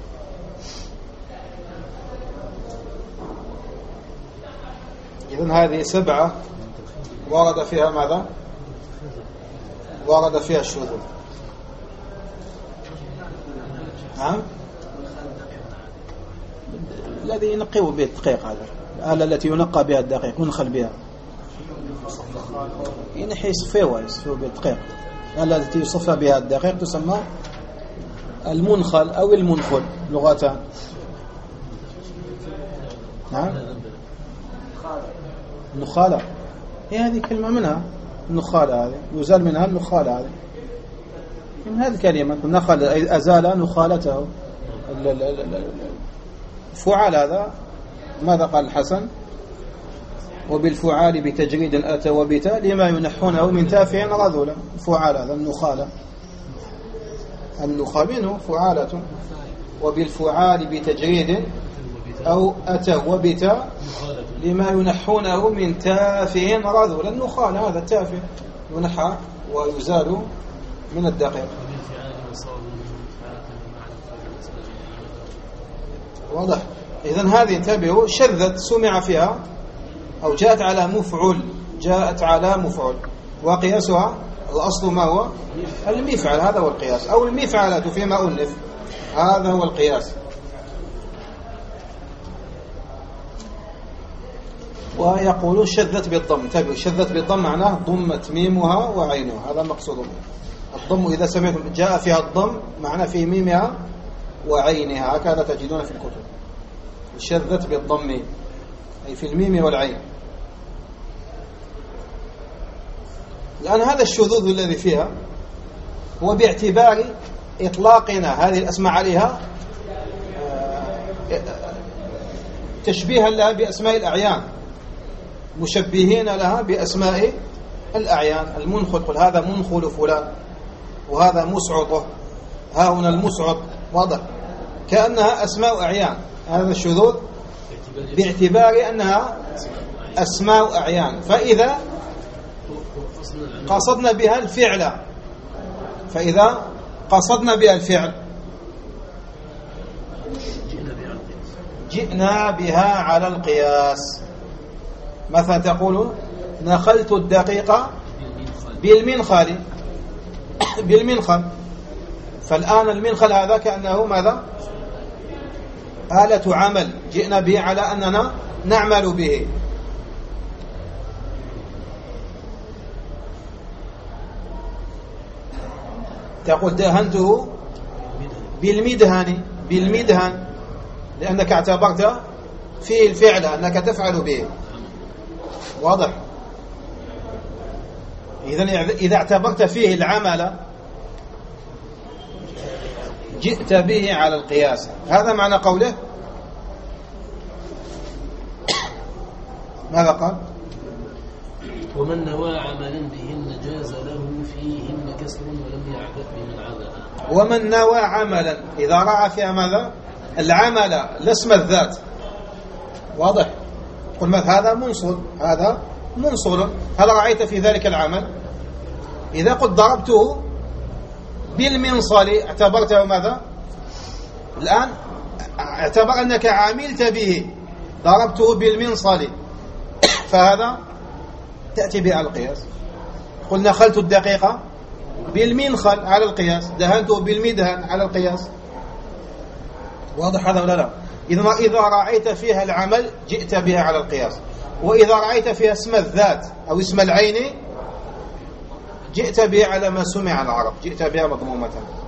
A: إذن هذه 7 ورد فيها ماذا؟ ورد فيها الشذوذ. نعم. الذي ينقيه به الدقيق، هذا الآلة التي ينقى بها الدقيق ينخل بها، ينحي يصفيه بالدقيق. الآلة التي يصفى بها الدقيق تسمى المنخل أو المنخل، لغتان. نعم، النخالة هي هذه كلمة منها، النخالة هذه يزال منها النخالة هذه، من هذه الكلمة نخل أزال نخالته. فعال هذا ماذا قال الحسن؟ وبالفعال بتجريد أتى وبتا لما ينحونه من تافه رذولا. فعال هذا النخالة، النخال منه فعالة. وبالفعال بتجريد أو أتى وبتا لما ينحونه من تافه رذولا. النخال هذا التافه ينحى ويزال من الدقيق. واضح؟ إذن هذه انتبهوا، شذت سمع فيها أو جاءت على مفعول، جاءت على مفعول، وقياسها الأصل ما هو؟ المفعل، هذا هو القياس، أو المفعلة فيما أنف، هذا هو القياس. ويقولون شذت بالضم. انتبهوا، شذت بالضم معناه ضمت ميمها وعينها، هذا مقصود. الضم إذا سمعتم جاء فيها الضم معناه في ميمها وعينها، هكذا تجدون في الكتب. شذت بالضم أي في الميم والعين. الآن هذا الشذوذ الذي فيها هو باعتبار إطلاقنا هذه الأسماء عليها تشبيها لها بأسماء الأعيان، مشبهين لها بأسماء الأعيان. المنخل، قل هذا منخل فلان، وهذا مسعطه، ها هنا المسعط، واضح، كأنها أسماء أعيان. هذا الشذوذ باعتبار أنها أسماء أعيان. فإذا قصدنا بها الفعل، فإذا قصدنا بها الفعل جئنا بها على القياس. مثلا تقول نخلت الدقيقة بالمنخل، بالمنخل. فالآن المنخل هذا كأنه ماذا؟ آلة عمل، جئنا به على أننا نعمل به. تقول دهنته بالمدهن، بالمدهن، لأنك اعتبرت فيه الفعل أنك تفعل به، واضح. إذا اعتبرت فيه العمل جئت به على القياس. هذا معنى قوله. ماذا قال؟
B: ومن نوى عملا بهن جاز له فيهن كسر ولم يعبث بمن عمل.
A: ومن نوى عملا، إذا رأى فيها ماذا؟ العمل لا اسم الذات، واضح. قل مثلا هذا منصل، هذا منصل، هل رأيت في ذلك العمل؟ إذا قلت ضربته بالمنصل اعتبرته ماذا؟ الآن اعتبر أنك عملت به، ضربته بالمنصل، فهذا تأتي به على القياس. قلنا نخلت الدقيقة بالمنخل على القياس، دهنته بالمدهن على القياس، واضح هذا ولا لا؟ إذا رأيت فيها العمل جئت بها على القياس. وإذا رأيت فيها اسم الذات أو اسم العين جئت بها على ما سمع العرب، جئت بها مضمومة.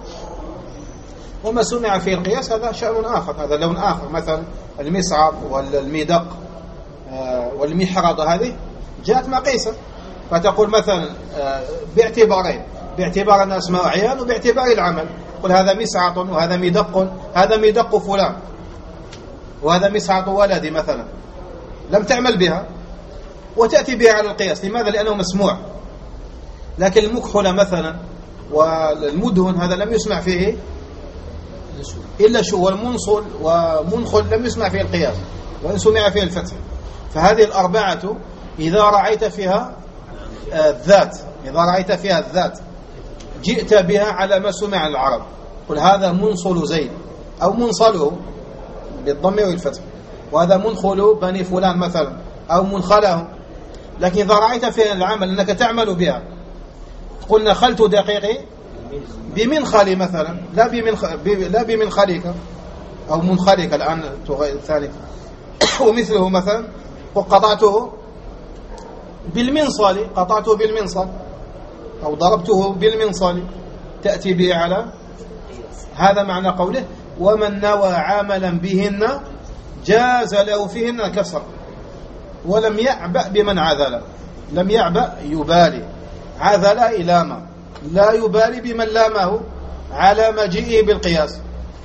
A: وما سمع في القياس هذا شأن آخر، هذا لون آخر. مثلا المصعب والميدق والمحرضة هذه جاءت مقيسة، فتقول مثلا باعتبارين، باعتبار أنها اسماء أعيان وباعتبار العمل. قل هذا مسعط وهذا مدق، هذا مدق فلان وهذا مسعط ولدي مثلا، لم تعمل بها وتأتي بها على القياس. لماذا؟ لأنه مسموع. لكن المكحل مثلا والمدهن هذا لم يسمع فيه إلا شو، والمنصل ومنخل لم يسمع فيه القياس وإن سمع فيه الفتح. فهذه الأربعة إذا رأيت فيها الذات، إذا رأيت فيها الذات جئت بها على ما سمع العرب. قل هذا منصل زيد أو منصله بالضم والفتح، وهذا منخل بني فلان مثلا أو منخله. لكن إذا رأيت فيها العمل أنك تعمل بها، قلنا نخلت دقيقي بمنخلي مثلا، لا بمنخليك أو منخرق الآن الثاني. ومثله مثلا قطعته بالمنصل، قطعته بالمنصل أو ضربته بالمنصل، تأتي به على هذا معنى قوله ومن نوى عاملا بهن جاز له فيهن الكسر ولم يعبأ بمن عذل. لم يعبأ يبالي، عذل إلاما، لا يبالي بمن لامه على مجيئه بالقياس.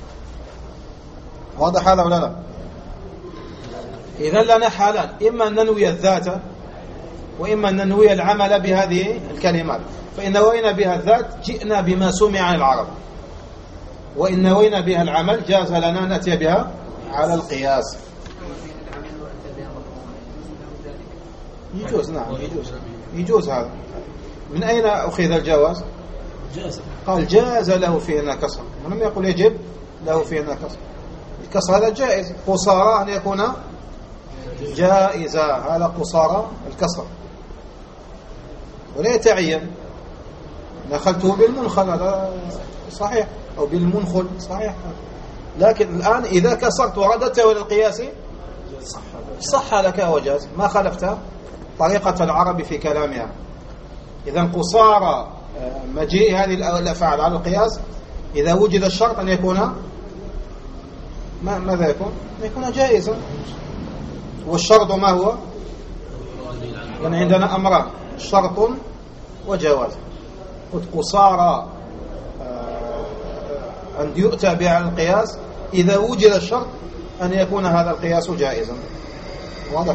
A: واضح هذا ولا لا؟ إذن لنا حالان، إما أن ننوي الذات وإما أن ننوي العمل بهذه الكلمات. فإن نوينا بها الذات جئنا بما سمع عن العرب، وإن نوينا بها العمل جاز لنا أن نأتي بها على القياس. يجوز، نعم يجوز هذا. من أين أخذ الجواز؟ قال جاز له فيهن كسر، ولم يقل يجب له فيهن كسر. الكسر هذا جائز، قصارى أن يكون جائزة، هذا قصارى الكسر، ولا يتعين. نخلته بالمنخل هذا صحيح، أو بالمنخل صحيح. لكن الآن إذا كسرت ورددت إلى القياس صح لك وجاز، ما خالفت طريقة العرب في كلامها. إذن قصارى مجيء هذه الأفعال على القياس إذا وجد الشرط أن يكون ماذا يكون؟ أن يكون جائزا. والشرط ما هو؟ يعني عندنا أمران، شرط وجواز. قلت قصارى أن يؤتى بها على القياس إذا وجد الشرط أن يكون هذا القياس جائزا. واضح؟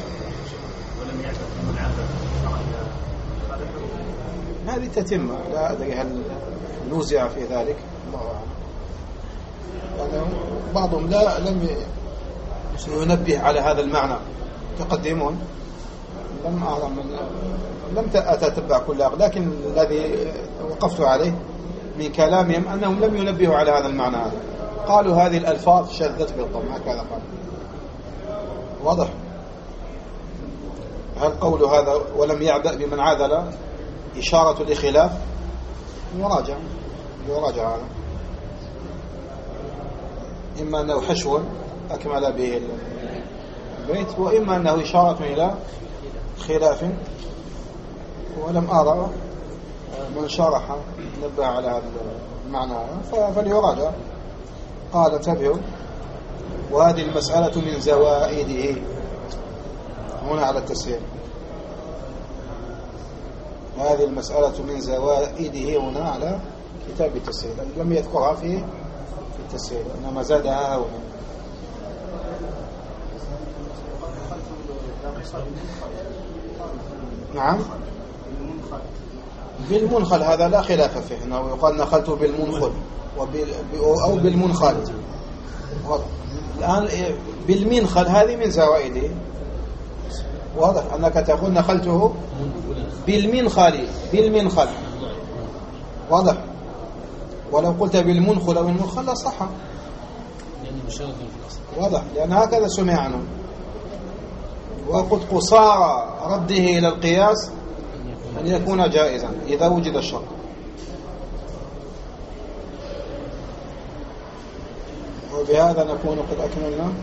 A: هذه تتم، لا أدري هل نوزع في ذلك، الله أعلم. يعني بعضهم لم ينبه على هذا المعنى، تقدمون لم أعلم، لم أتتبع كلها، لكن الذي وقفت عليه من كلامهم أنهم لم ينبهوا على هذا المعنى هذا. قالوا هذه الألفاظ شذت بالضم، هكذا قال. واضح؟ هل قول هذا ولم يعبأ بمن عذل إشارة لخلاف؟ يراجع هذا، إما أنه حشو أكمل به البيت، وإما أنه إشارة إلى خلاف، ولم أرى من شرح نبه على هذا المعنى، فليراجع. قال انتبهوا، وهذه المسألة من زوائده هنا على التسهيل، هذه المسألة من زوائده هنا على كتاب التسهيل، لم يذكرها في التسهيل، إنما زادها هنا. نعم بالمنخل هذا لا خلاف فيه، انه يقال نخلته بالمنخل أو بالمنخل. الآن بالمنخل هذه من زوائده، واضح أنك تقول نخلته بالمنخل، واضح. ولو قلت بالمنخل أو المنخل لا صح، واضح، لأن هكذا سمع عنه. وقد قصارى رده إلى القياس أن يكون جائزا إذا وجد الشرط. وبهذا نكون قد أكملنا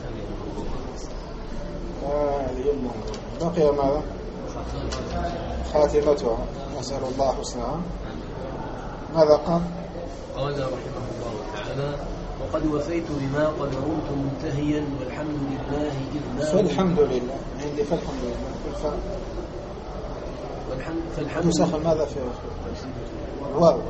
A: هذه الموضوع. بقي ماذا؟ خاتمتها، نسأل الله حسنها. ماذا قال؟
B: قال رحمه الله تعالى: وقد وفيت بما قد رمت منتهيا والحمد لله إذ لا.
A: فالحمد لله عندي، فالحمد لله
B: فالحمد
A: نسخ ماذا في واو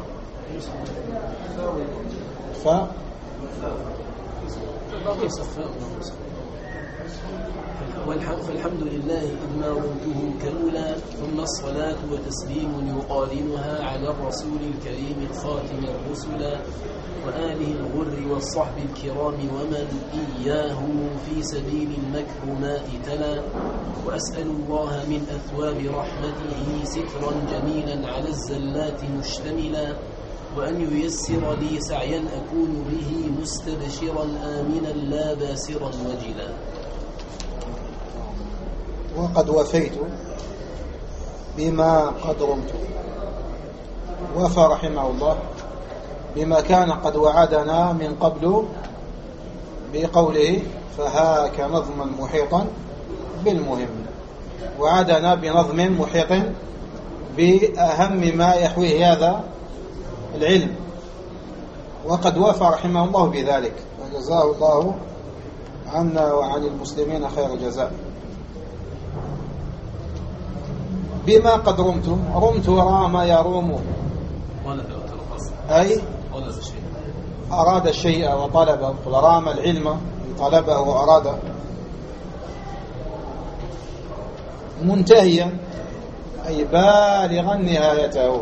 B: فالحمد لله إذ ما رمته كملا، ثم الصلاة وتسليم يقارنها على الرسول الكريم الخاتم الرسل وآله الغر والصحب الكرام ومن إياهم في سبيل المكرمات تلا. وأسأل الله من أثواب رحمته سترا جميلا على الزلات مشتملا، وأن ييسر لي سعيا أكون به مستبشرا آمنا لا باسرا وجلا.
A: وقد وفيت بما قد رمت، وفى رحمه الله بما كان قد وعدنا من قبل بقوله فهاك نظما محيطا بالمهم، وعدنا بنظم محيط بأهم ما يحويه هذا العلم، وقد وافى رحمه الله بذلك، وجزاه الله عنا وعن المسلمين خير الجزاء. بما قد رمت رام يروم، أي أراد الشيء وطلبه، رام العلم طلبه وأراده، منتهيا أي بالغا نهايته،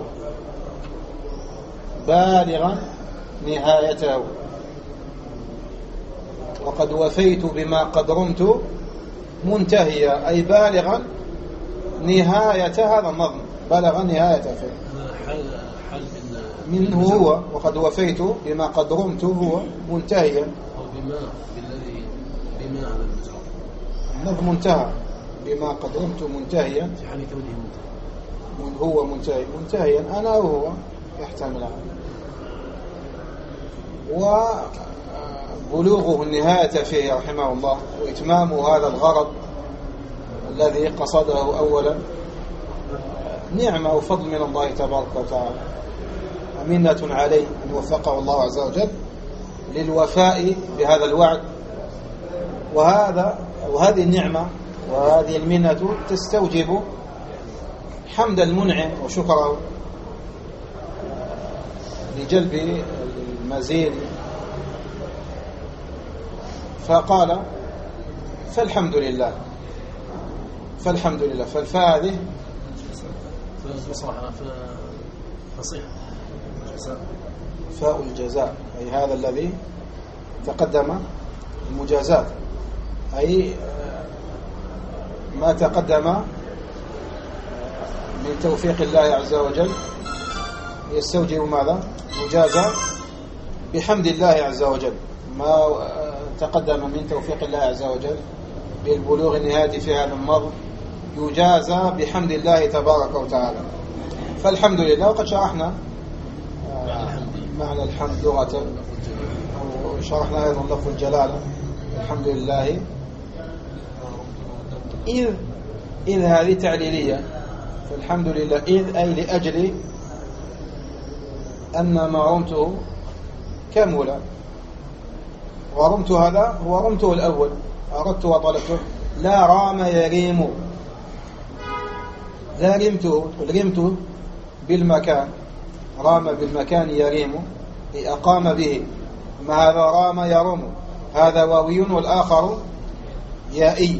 A: بالغا نهايته. وقد وفيت بما قد رمت منتهيا أي بالغا نهاية هذا النظم، بلغ نهايته منه هو. وقد وفيت بما قد رمت هو منتهيا،
B: بما بالذي بما هذا المجرى
A: النظم منتهى، بما قد رمت منتهيا
B: في حال كونه منتهي،
A: هو منتهي منتهيا أنا وهو يحتمل عنه. وبلوغه النهاية فيه رحمه الله وإتمام هذا الغرض الذي قصده أولا نعمة وفضل من الله تبارك وتعالى، ومنة عليه أن وفقه الله عز وجل للوفاء بهذا الوعد. وهذه النعمة وهذه المنة تستوجب حمد المنعم وشكره لجلب المزيد. فقال فالحمد لله، فالحمد لله، فالفاء هذه
B: فصيح
A: فاء الجزاء، أي هذا الذي تقدم المجازات، أي ما تقدم من توفيق الله عز وجل يستوجب ماذا؟ مجازة بحمد الله عز وجل. ما تقدم من توفيق الله عز وجل بالبلوغ النهائي في هذا النظم يجازى بحمد الله تبارك وتعالى. فالحمد لله. وقد شرحنا معنى الحمد لغة، وشرحنا أيضا لفظ الجلالة الحمد لله. إذ هذه تعليلية، فالحمد لله إذ أي لأجل أن ما رمته كمل، ورمت هذا هو رمته الأول، أردت وطلبته. لا رام يريم، لا رمته بالمكان، رام بالمكان يريم أي أقام به. ما هذا رام يرم، هذا واوي والآخر يائي.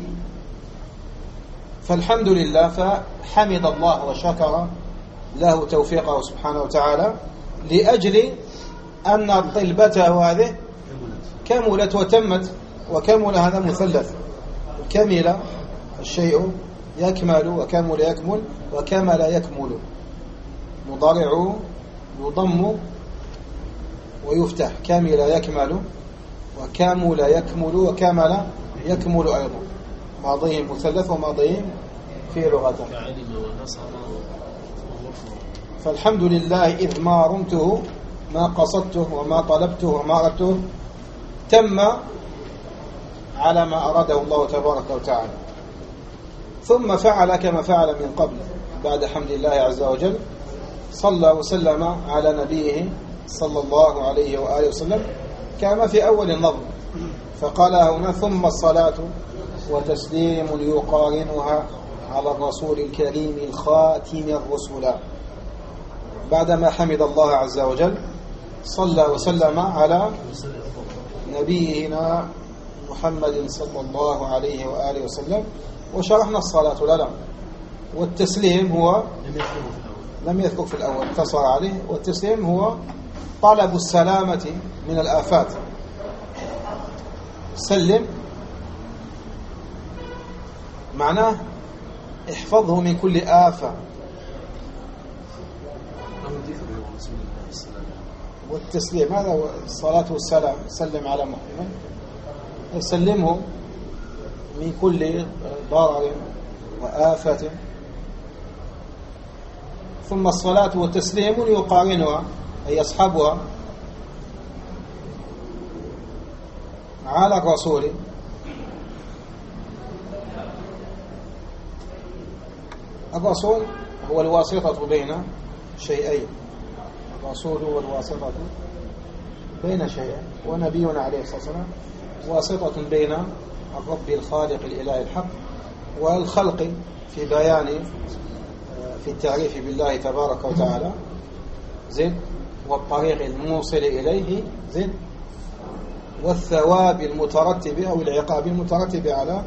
A: فالحمد لله، فحمد الله وشكر له توفيقه سبحانه وتعالى لأجل أن طلبته هذه كملت وتمت. وكمل هذا مثلث، كمل الشيء يكمل، وكمل يكمل، وكمل يكمل. مضارع يضم ويفتح، كمل يكمل، وكمل يكمل، وكمل يكمل أيضا. ماضيهم مثلث وماضيهم في لغته. فالحمد لله إذ ما رمته، ما قصدته وما طلبته وما أردته تم على ما أراده الله تبارك وتعالى. ثم فعل كما فعل من قبل بعد حمد الله عز وجل، صلى وسلم على نبيه صلى الله عليه وآله وسلم كما في أول النظم. فقال هنا ثم الصلاة وتسليم يقارنها على الرسول الكريم الخاتم الرسل. بعدما حمد الله عز وجل صلى وسلم على نبينا محمد صلى الله عليه وآله وسلم. وشرحنا الصلاة لنا، والتسليم هو لم يذكر في الأول، اتصل عليه. والتسليم هو طلب السلامة من الآفات. سلم معناه احفظه من كل آفة. والتسليم هذا هو الصلاة والسلام. سلم على محمد، سلمه من كل ضرر وآفة. ثم الصلاة والتسليم يقارنها أي يصحبها على الرسول الرسول هو الواسطة بين شيئين. الرسول هو الواسطة بين شيئين، ونبينا عليه الصلاة والسلام واسطة بين الرب الخالق الإله الحق والخلق في بيان في التعريف بالله تبارك وتعالى زين، والطريق الموصل إليه زين، والثواب المترتب أو العقاب المترتب على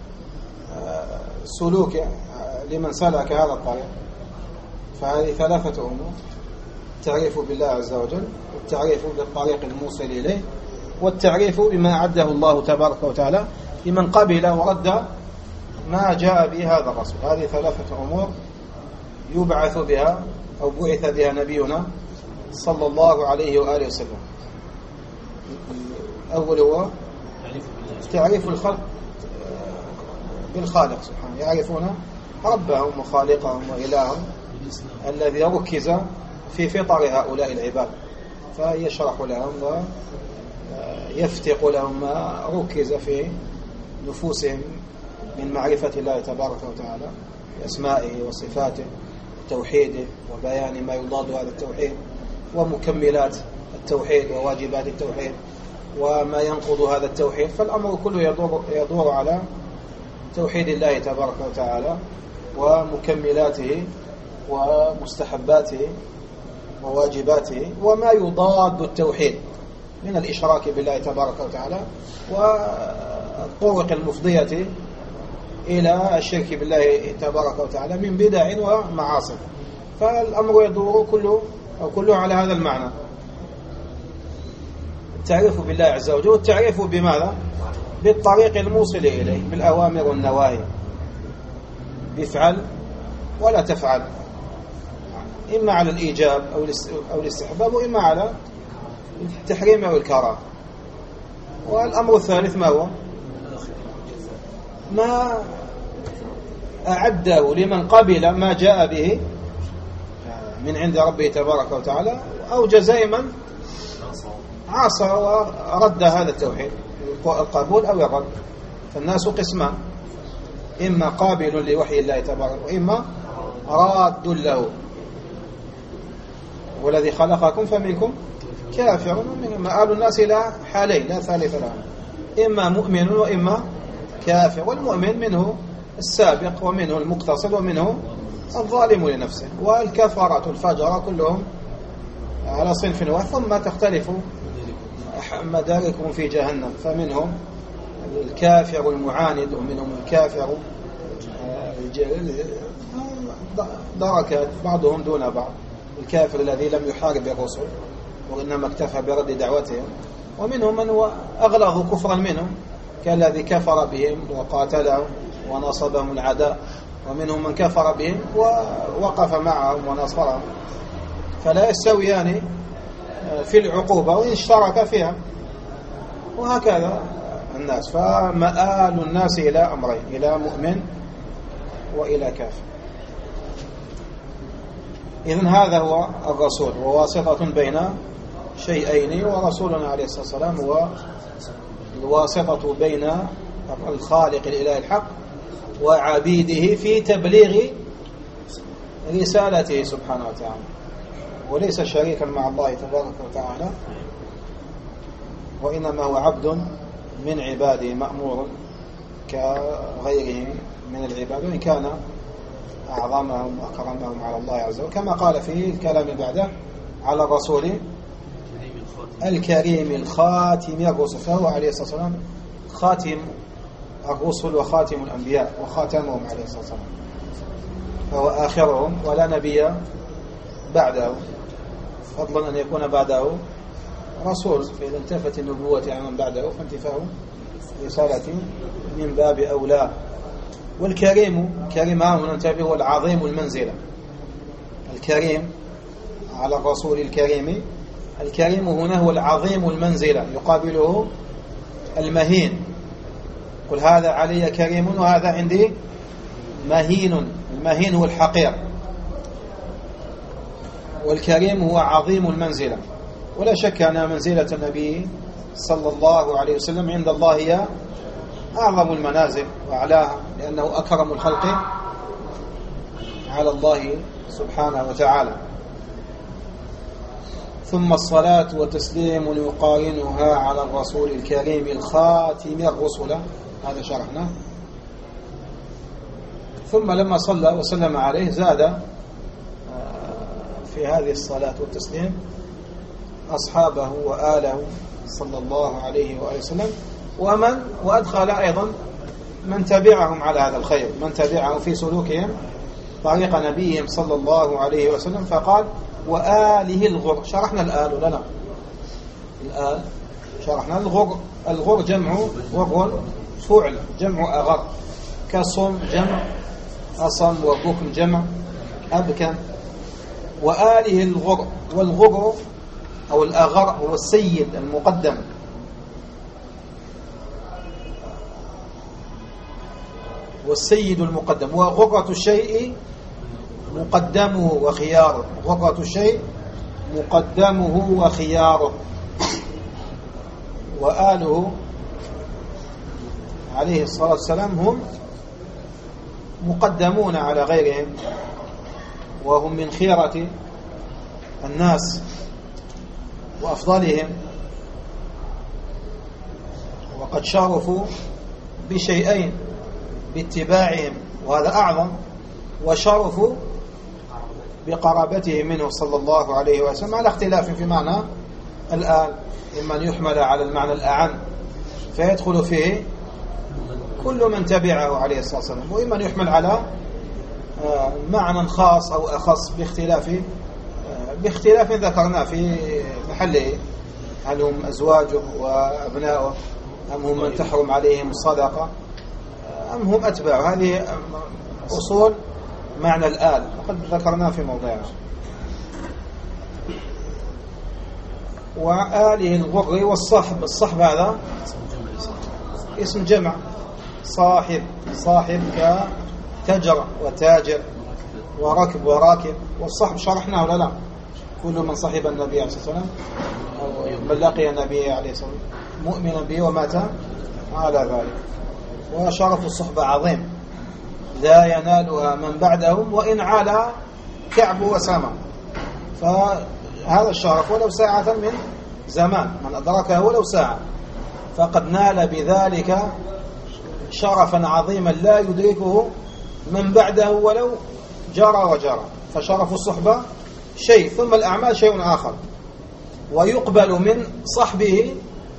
A: سلوك لمن سلك هذا الطريق. فهذه ثلاثة أمور: التعريف بالله عز وجل، والتعريف بالطريق الموصل إليه، والتعريف بما أعده الله تبارك وتعالى لمن قبل ورد ما جاء به هذا الرسول. هذه ثلاثة أمور يبعث بها أو بعث بها نبينا صلى الله عليه وآله وسلم. الأول هو تعريف الخلق بالخالق سبحانه، يعرفون ربهم وخالقهم وإلههم الذي ركز في فطر هؤلاء العباد، فيشرح لهم ويفتق لهم ما ركز في نفوسهم من معرفة الله تبارك وتعالى بأسمائه وصفاته وتوحيده وبيان ما يضاد هذا التوحيد ومكملات التوحيد وواجبات التوحيد وما ينقض هذا التوحيد. فالأمر كله يدور على توحيد الله تبارك وتعالى ومكملاته ومستحباته وواجباته وما يضاد التوحيد من الإشراك بالله تبارك وتعالى والطرق المفضية إلى الشرك بالله تبارك وتعالى من بدع ومعاصي. فالأمر يدور كله على هذا المعنى: التعريف بالله عز وجل، والتعريف بماذا؟ بالطريق الموصل إليه، بالأوامر والنواهي، بفعل ولا تفعل، إما على الإيجاب أو الاستحباب، وإما على التحريم أو الكراهة. والأمر الثالث ما هو؟ ما أعده لمن قبل ما جاء به من عند ربه تبارك وتعالى أو جزائما عاصى ورد هذا التوحيد، القبول أو الرد. فالناس قسمان: إما قابل لوحي الله تبارك وإما راد له. والذي خلقكم فمنكم كافر ومنكم. مآل الناس إلى حالين لا ثالث لهم: إما مؤمن وإما كافر. والمؤمن منه السابق ومنه المقتصد ومنه الظالم لنفسه. والكفرة الفجرة كلهم على صنف واحد، ثم تختلف مداركهم في جهنم، فمنهم الكافر المعاند ومنهم الكافر دركات بعضهم دون بعض: الكافر الذي لم يحارب الرسل وإنما اكتفى برد دعوتهم، ومنهم من هو أغلظ كفرا منهم كالذي كفر بهم وقاتلهم ونصبهم العداء، ومنهم من كفر بهم ووقف معهم ونصرهم. فلا يستويان في العقوبة وإن اشترك فيها. وهكذا الناس. فمآل الناس إلى أمرين: إلى مؤمن وإلى كافر. إذن هذا هو الرسول، وواسطة بين شيئين. ورسولنا عليه الصلاة والسلام هو الواسطة بين الخالق الإله الحق وعبيده في تبليغ رسالته سبحانه وتعالى، وليس شريكا مع الله تبارك وتعالى، وإنما هو عبد من عباده مأمور كغيره من العباد، وإن كان أعظمهم وأكرمهم على الله عز وجل، كما قال في الكلام بعده على الرسول الكريم الخاتم الرسل. فهو عليه الصلاة والسلام خاتم الرسل وخاتم الأنبياء وخاتمهم عليه الصلاة والسلام، فهو آخرهم ولا نبي بعده، فضلا أن يكون بعده رسول. فإذا انتفت النبوة عن من بعده فانتفاء رسالة من باب أولى. والكريم كريم هنا انتبهوا: العظيم المنزلة. الكريم على الرسول الكريم، الكريم هنا هو العظيم المنزلة، يقابله المهين. قل هذا علي كريم وهذا عندي مهين. المهين هو الحقير، والكريم هو عظيم المنزلة. ولا شك أن منزلة النبي صلى الله عليه وسلم عند الله هي أعظم المنازل وأعلاها، لأنه أكرم الخلق على الله سبحانه وتعالى. ثم الصلاة وتسليم يقارنها على الرسول الكريم الخاتم الرسل، هذا شرحنا. ثم لما صلى وسلم عليه زاد في هذه الصلاة والتسليم أصحابه وآله صلى الله عليه وآله وسلم، وأدخل أيضا من تبعهم على هذا الخير، من تبعهم في سلوكهم طريق نبيهم صلى الله عليه وسلم. فقال وآله الغر. شرحنا الآل ولا لا؟ الآل شرحنا الغر. الغر جمع غر فعل، جمع أغر، كصم جمع أصم، وبكم جمع أبكم. وآله الغر، والغر أو الأغر هو السيد المقدم، والسيد المقدم. وغرة الشيء مقدمه وخياره، غرة الشيء مقدمه وخياره. وآله عليه الصلاة والسلام هم مقدمون على غيرهم، وهم من خيرة الناس وأفضلهم، وقد شرفوا بشيئين: باتباعهم وهذا أعظم، وشرفوا بقرابته منه صلى الله عليه وسلم، على اختلاف في معنى الآل، إما أن يحمل على المعنى الأعم فيدخل فيه كل من تبعه عليه الصلاة والسلام، وإما أن يحمل على معنى خاص أو أخص باختلاف ذكرناه في محله، هل هم أزواجه وأبناؤه، أم هم من تحرم عليهم الصدقة، أم هم أتباع. هذه أصول معنى الآل وقد ذكرناه في موضعه. وآله الغر والصحب. الصحب هذا اسم جمع، صاحب كتجر وتاجر وركب وراكب. والصحب شرحناه ولا لا؟ كل من صحب النبي عليه الصلاة والسلام أو من لقي النبي عليه الصلاة والسلام مؤمنا به ومات على ذلك. وشرف الصحبة عظيم لا ينالها من بعدهم وإن علا كعب وسامة. فهذا الشرف ولو ساعة من زمان، من أدركه ولو ساعة فقد نال بذلك شرفا عظيما لا يدركه من بعده ولو جرى وجرى. فشرف الصحبة شيء، ثم الأعمال شيء آخر. ويقبل من صحبه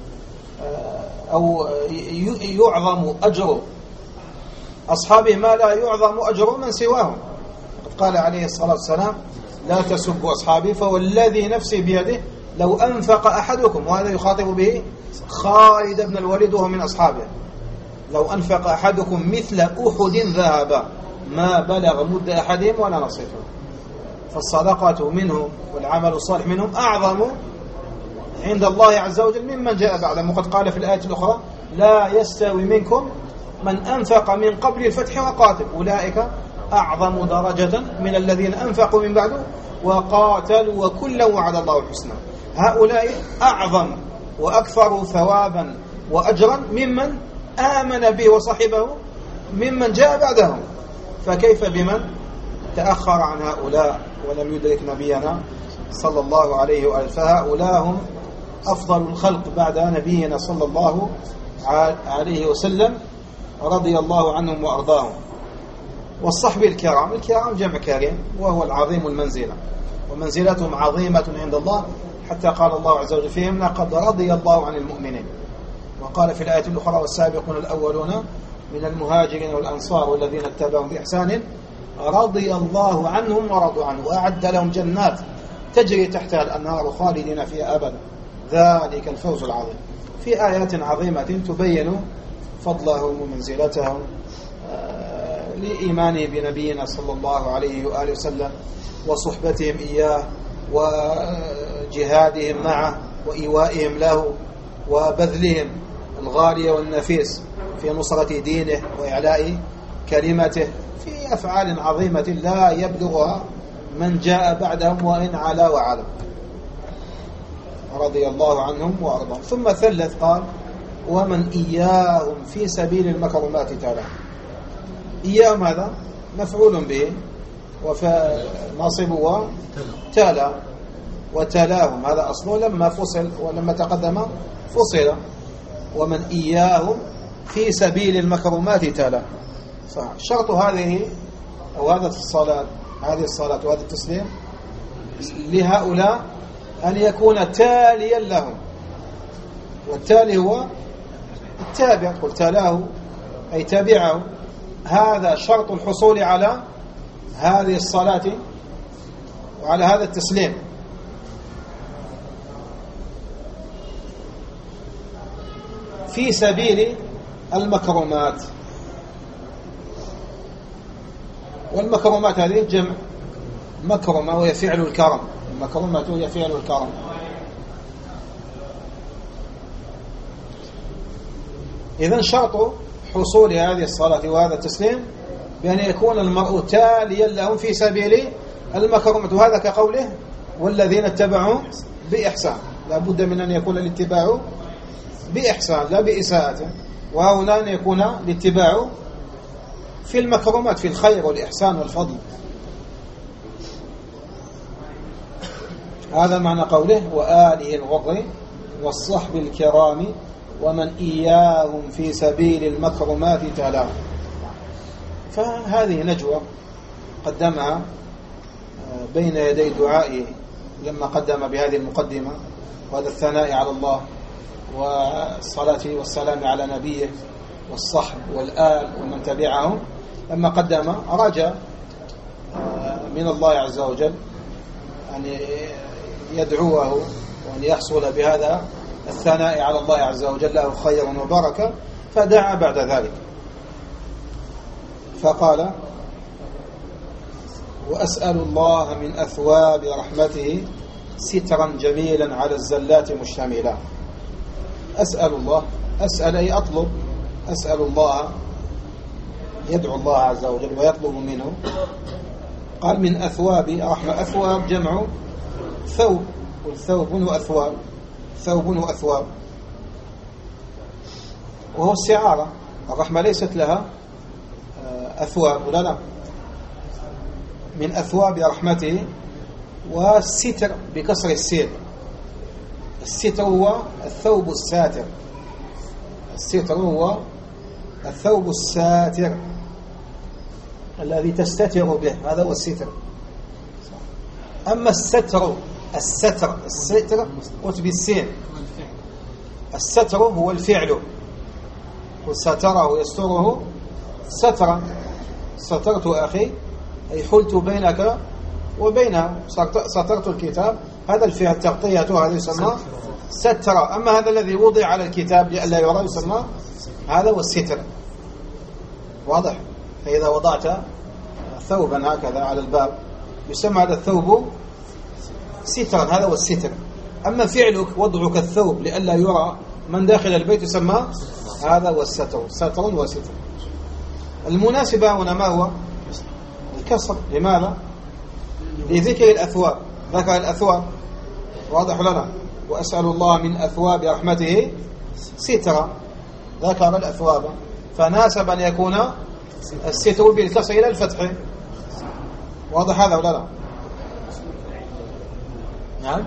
A: أو يعظم أجر أصحابه ما لا يعظم أجر من سواهم. قال عليه الصلاة والسلام لا تسبوا أصحابي فوالذي نفسي بيده لو أنفق أحدكم، وهذا يخاطب به خالد بن الوليد وهو من أصحابه، لو أنفق أحدكم مثل أحد ذهبا ما بلغ مد أحدهم ولا نصيفه. فالصدقة منهم والعمل الصالح منهم أعظم عند الله عز وجل ممن جاء بعدهم. وقد قال في الآية الأخرى لا يستوي منكم من أنفق من قبل الفتح وقاتل أولئك أعظم درجة من الذين أنفقوا من بعده وقاتلوا وكلا وعد الله الحسنى. هؤلاء أعظم وأكثر ثوابا وأجرا ممن آمن به وصحبه ممن جاء بعدهم. فكيف بمن تأخر عن هؤلاء ولم يدرك نبينا صلى الله عليه وآله. فهؤلاء هم أفضل الخلق بعد نبينا صلى الله عليه وسلم رضي الله عنهم وأرضاهم. والصحب الكرام جمع كريم وهو العظيم المنزلة، ومنزلتهم عظيمة عند الله حتى قال الله عز وجل فيهم لقد رضي الله عن المؤمنين. وقال في الآية الأخرى والسابقون الأولون من المهاجرين والأنصار والذين اتبعهم بإحسان رضي الله عنهم ورضوا عنه وأعد لهم جنات تجري تحتها الأنهار خالدين فيها أبدا ذلك الفوز العظيم. في آيات عظيمة تبين فضلهم ومنزلتهم لإيمانه بنبينا صلى الله عليه وآله وسلم وصحبتهم إياه وجهادهم معه وإيوائهم له وبذلهم الغالي والنفيس في نصرة دينه وإعلاء كلمته في أفعال عظيمة لا يبلغها من جاء بعدهم وإن علا وعلا. رضي الله عنهم وأرضاهم. ثم ثلث قال ومن إياهم في سبيل المكرمات تلا. إياهم هذا مفعول به وناصب وتلا، وتلاهم هذا أصله لما فصل ولما تقدم فصل. ومن إياهم في سبيل المكرمات تلا. صح. شرط هذه أو هذا الصلاة، هذه الصلاة وهذا التسليم لهؤلاء أن يكون تاليا لهم، والتالي هو التابع، قل تلاه أي تابعه. هذا شرط الحصول على هذه الصلاة وعلى هذا التسليم. في سبيل المكرمات، والمكرمات هذه جمع مكرمة وهي فعل الكرم. المكرمة هي فعل الكرم. إذن شرط حصول هذه الصلاة وهذا التسليم بأن يكون المرء تاليا لهم في سبيل المكرمة، وهذا كقوله والذين اتبعوا بإحسان. لا بد من أن يكون الاتباع بإحسان لا بإساءة، وهنا أن يكون الاتباع في المكرمات، في الخير والإحسان والفضل. هذا معنى قوله وآله الغر والصحب الكرام ومن إياهم في سبيل المكرمات تلا. فهذه نجوى قدمها بين يدي دعائه لما قدم بهذه المقدمة وهذا الثناء على الله والصلاة والسلام على نبيه والصحب والآل ومن تبعهم. لما قدم رجى من الله عز وجل أن يدعوه وأن يحصل بهذا الثناء على الله عز وجل له خيرا وبركة، فدعا بعد ذلك فقال وأسأل الله من أثواب رحمته سترا جميلا على الزلات مشتملا. أسأل الله، أسأل أي أطلب، أسأل الله يدعو الله عز وجل ويطلب منه. قال من أثواب رحمة، أثواب جمع ثوب، والثوب وأثواب، ثوب وأثواب، وهو استعارة. الرحمة ليست لها أثواب، لا لا، من أثواب رحمته. والستر بكسر السين، الستر هو الثوب الساتر، الستر هو الثوب الساتر الذي تستتر به، هذا هو الستر. أما الستر، الستر قلت بالسين، الستر هو الفعل، وستره يستره سترا. سترت أخي أي حلت بينك وبينها، سترت الكتاب، هذا الفعل تغطيته، هذا يسمى ستر. أما هذا الذي وضع على الكتاب لئلا يرى يسمى هذا هو الستر. واضح؟ فإذا وضعت ثوبا هكذا على الباب يسمى هذا الثوب سترا، هذا هو الستر. أما فعلك وضعك الثوب لئلا يرى من داخل البيت يسمى هذا هو الستر، ستر وستر. المناسبة هنا ما هو؟ الكسر. لماذا؟ لذكر الأثواب، ذكر الأثواب. واضح لنا؟ وأسأل الله من أثواب رحمته سترا، ذكر الأثواب، فناسب أن يكون الستر بالكسر إلى الفتح. واضح هذا ولا لا؟ نعم.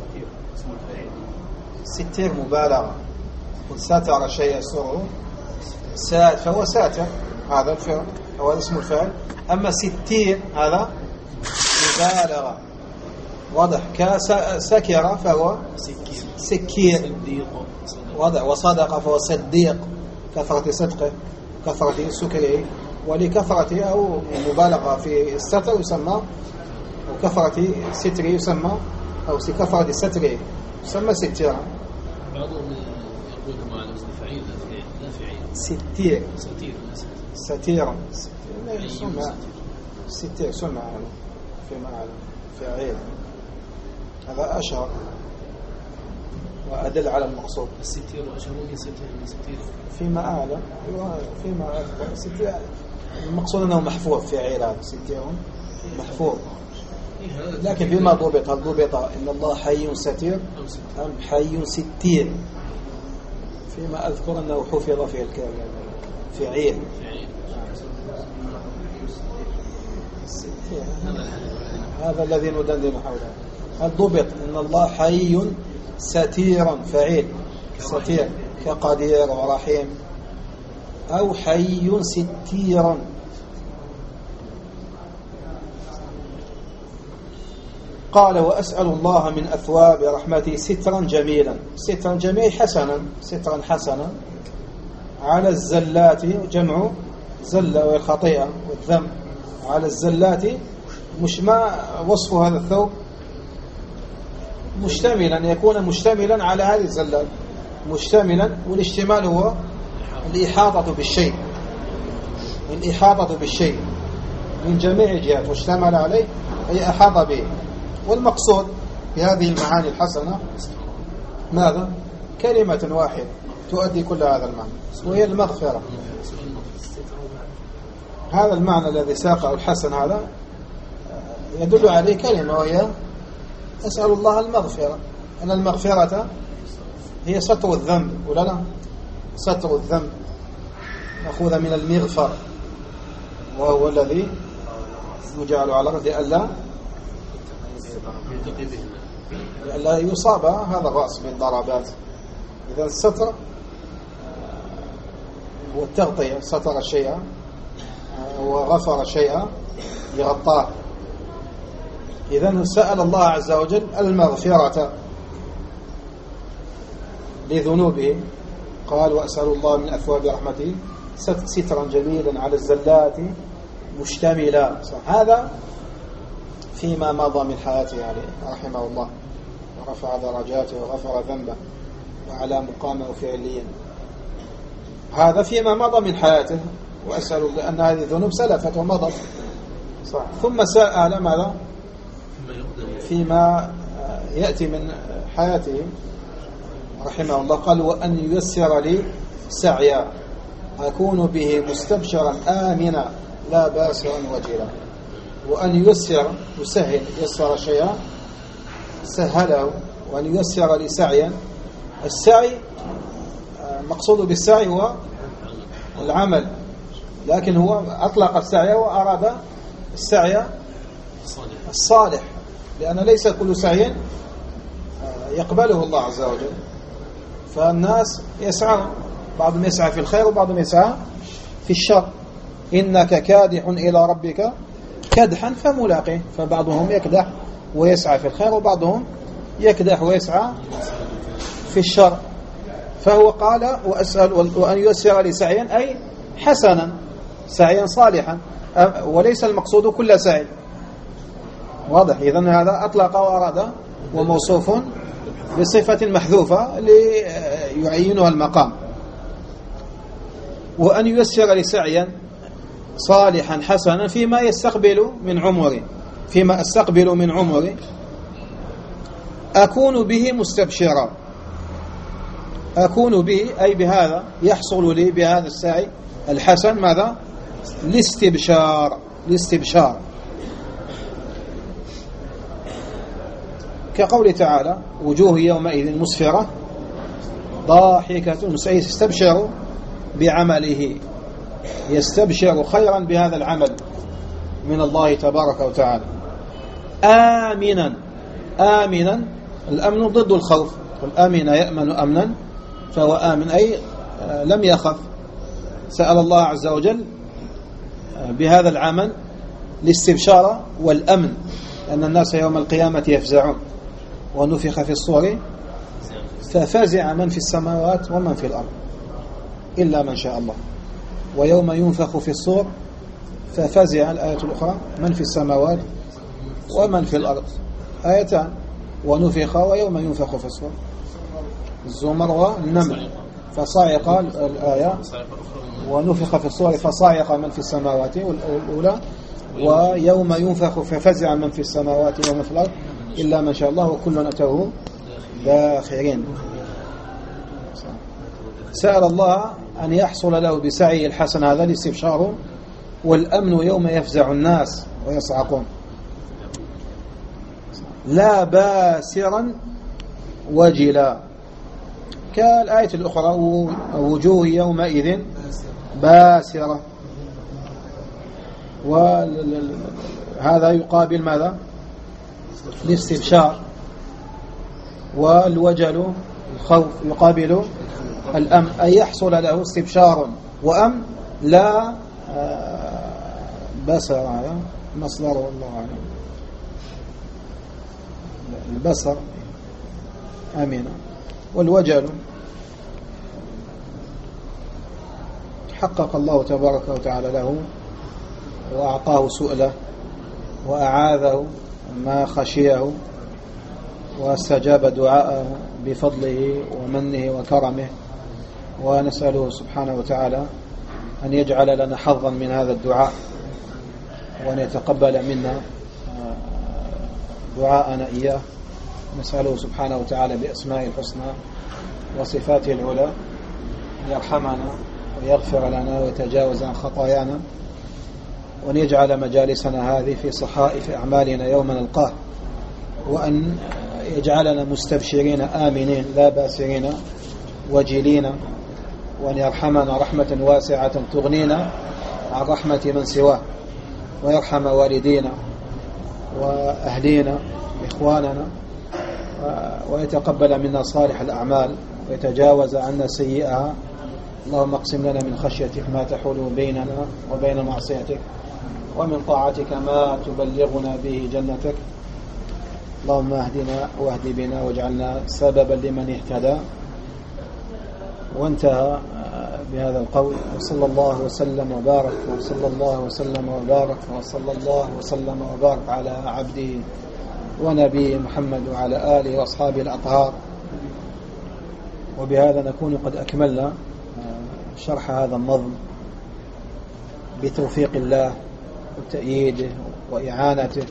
A: ستير مبالغة، قل ساتر شيء يسره سات، فهو ساتر، هذا الفعل أو هذا اسم الفعل. أما ستير هذا مبالغة. واضح؟ كسكر فهو سكير. واضح؟ وصدق فهو صديق، كثرة صدقه كثرة سكره، ولكثرة أو مبالغة في الستر يسمى، وكثرة ستره يسمى، أو كثرة ستره يسمى ستيرا.
B: بعضهم يقول على وزن فعيل لا فعيل،
A: ستير، ستيرا، ستير سمع في معنى فعيل، هذا أشهر وأدل على المقصود.
B: الستير أشهر من ستير
A: فيما أعلى، فيما أكثر. ستير المقصود أنه محفوظ، فعيل هذا ستير محفوظ. لكن بما ضبط، هل ضبط إن الله حي ستير أم حي ستير؟ فيما أذكر أنه حفظ في فعيل هذا الذي ندندن حوله. هل ضبط إن الله حي ستيرا فعيل ستير كقدير ورحيم، أو حي ستيرا؟ قال وأسأل الله من أثواب رحمته سترا جميلا. سترا جميل حسنا، سترا حسنا على الزلات، جمع زلة والخطيئة والذنب، على الزلات. مش ما وصف هذا الثوب مشتملا، يكون مشتملا على هذه الزلات، مشتملا، والاشتمال هو الإحاطة بالشيء، الإحاطة بالشيء من جميع الجهات، واشتمل عليه أي أحاط به. والمقصود بهذه المعاني الحسنة ماذا؟ كلمة واحدة تؤدي كل هذا المعنى، وهي المغفرة. هذا المعنى الذي ساقه الحسن هذا يدل عليه كلمة، وهي أسأل الله المغفرة. أن المغفرة هي ستر الذنب، ولا لا؟ ستر الذنب مأخوذ من المغفر، وهو الذي يجعل على الأرض ألا يصاب هذا الرأس من ضربات. إذا الستر هو التغطية، ستر الشيء وغفر الشيء يغطاه. إذا سأل الله عز وجل المغفرة لذنوبه. قال وأسأل الله من أثواب رحمته سترا جميلا على الزلات مشتملا. هذا فيما مضى من حياته عليه رحمه الله، ورفع درجاته وغفر ذنبه وعلى مقامه فعليا. هذا فيما مضى من حياته، وأسأل أن هذه الذنوب سلفت ومضت، صح. ثم سأل ماذا فيما يأتي من حياته رحمه الله؟ قال وأن ييسر لي سعيا أكون به مستبشرا آمنا لا باسا وجلا. وأن ييسر، يسهل، يسر شيئا سهله. وأن ييسر لي سعيا، السعي مقصود بالسعي هو العمل، لكن هو أطلق السعي وأراد السعي الصالح، لأن ليس كل سعي يقبله الله عز وجل. فالناس يسعى، بعضهم يسعى في الخير وبعضهم يسعى في الشر. إنك كادح إلى ربك كدحا فملاقيه. فبعضهم يكدح ويسعى في الخير، وبعضهم يكدح ويسعى في الشر. فهو قال وأسأل وأن ييسر لي سعيا أي حسنا، سعيا صالحا، وليس المقصود كل سعي، واضح. إذن هذا أطلق وأراد، وموصوف بصفة محذوفة ليعينها المقام. وأن ييسر لي سعيا صالحا حسنا فيما يستقبل من عمري، فيما أستقبل من عمري أكون به مستبشرا. أكون به أي بهذا يحصل لي بهذا السعي الحسن ماذا؟ الاستبشار، الاستبشار. كقول تعالى وجوه يومئذ مسفرة ضاحكة يستبشر بعمله، يستبشر خيرا بهذا العمل من الله تبارك وتعالى. آمنا، آمنا الأمن ضد الخوف، والآمن يأمن أمنا، فهو آمن أي لم يخف. سأل الله عز وجل بهذا العمل الاستبشار والأمن، لأن الناس يوم القيامة يفزعون. ونفخ في الصور ففزع من في السماوات ومن في الأرض إلا من شاء الله. ويوم ينفخ في الصور ففزع، الآية الأخرى، من في السماوات ومن في الأرض، آيتان. ونفخ ويوم ينفخ في الصور، الزمر والنمل. فصعق الآية، ونفخ في الصور فصعق من في السماوات الأولى، ويوم ينفخ ففزع من في السماوات ومن في الأرض إلا ما شاء الله وكل أتوه داخرين. سأل الله أن يحصل له بسعي الحسن هذا الاستبشار والأمن يوم يفزع الناس ويصعقون. لا باسرا وجلا، كالآية الأخرى وجوه يومئذ باسرة. وهذا يقابل ماذا؟ الاستبشار. والوجل الخوف يقابل الأمن، أي يحصل له استبشار وأمن لا بصر. هذا مصدر والله أعلم. البصر أمين. والوجل حقق الله تبارك وتعالى له وأعطاه سؤله وأعاذه ما خشيه واستجاب دعاءه بفضله ومنه وكرمه. ونسأله سبحانه وتعالى أن يجعل لنا حظا من هذا الدعاء، وأن يتقبل منا دعاءنا إياه. نسأله سبحانه وتعالى بأسمائه الحسنى وصفاته العلى أن يرحمنا ويغفر لنا ويتجاوز عن خطايانا، وأن يجعل مجالسنا هذه في صحائف أعمالنا يوم نلقاه، وأن يجعلنا مستبشرين آمنين لا باسرين وجلين، وأن يرحمنا رحمة واسعة تغنينا عن رحمة من سواه، ويرحم والدينا وأهلينا وإخواننا، ويتقبل منا صالح الأعمال ويتجاوز عنا سيئها. اللهم اقسم لنا من خشيتك ما تحول بيننا وبين معصيتك، ومن طاعتك ما تبلغنا به جنتك. اللهم اهدنا واهد بنا واجعلنا سببا لمن اهتدى. وانتهى بهذا القول. وصلى الله وسلم وبارك وصلى الله وسلم وبارك وصلى الله وسلم وبارك على عبده ونبي محمد وعلى آله وأصحابه الأطهار. وبهذا نكون قد أكملنا شرح هذا النظم بتوفيق الله وتأييده وإعانته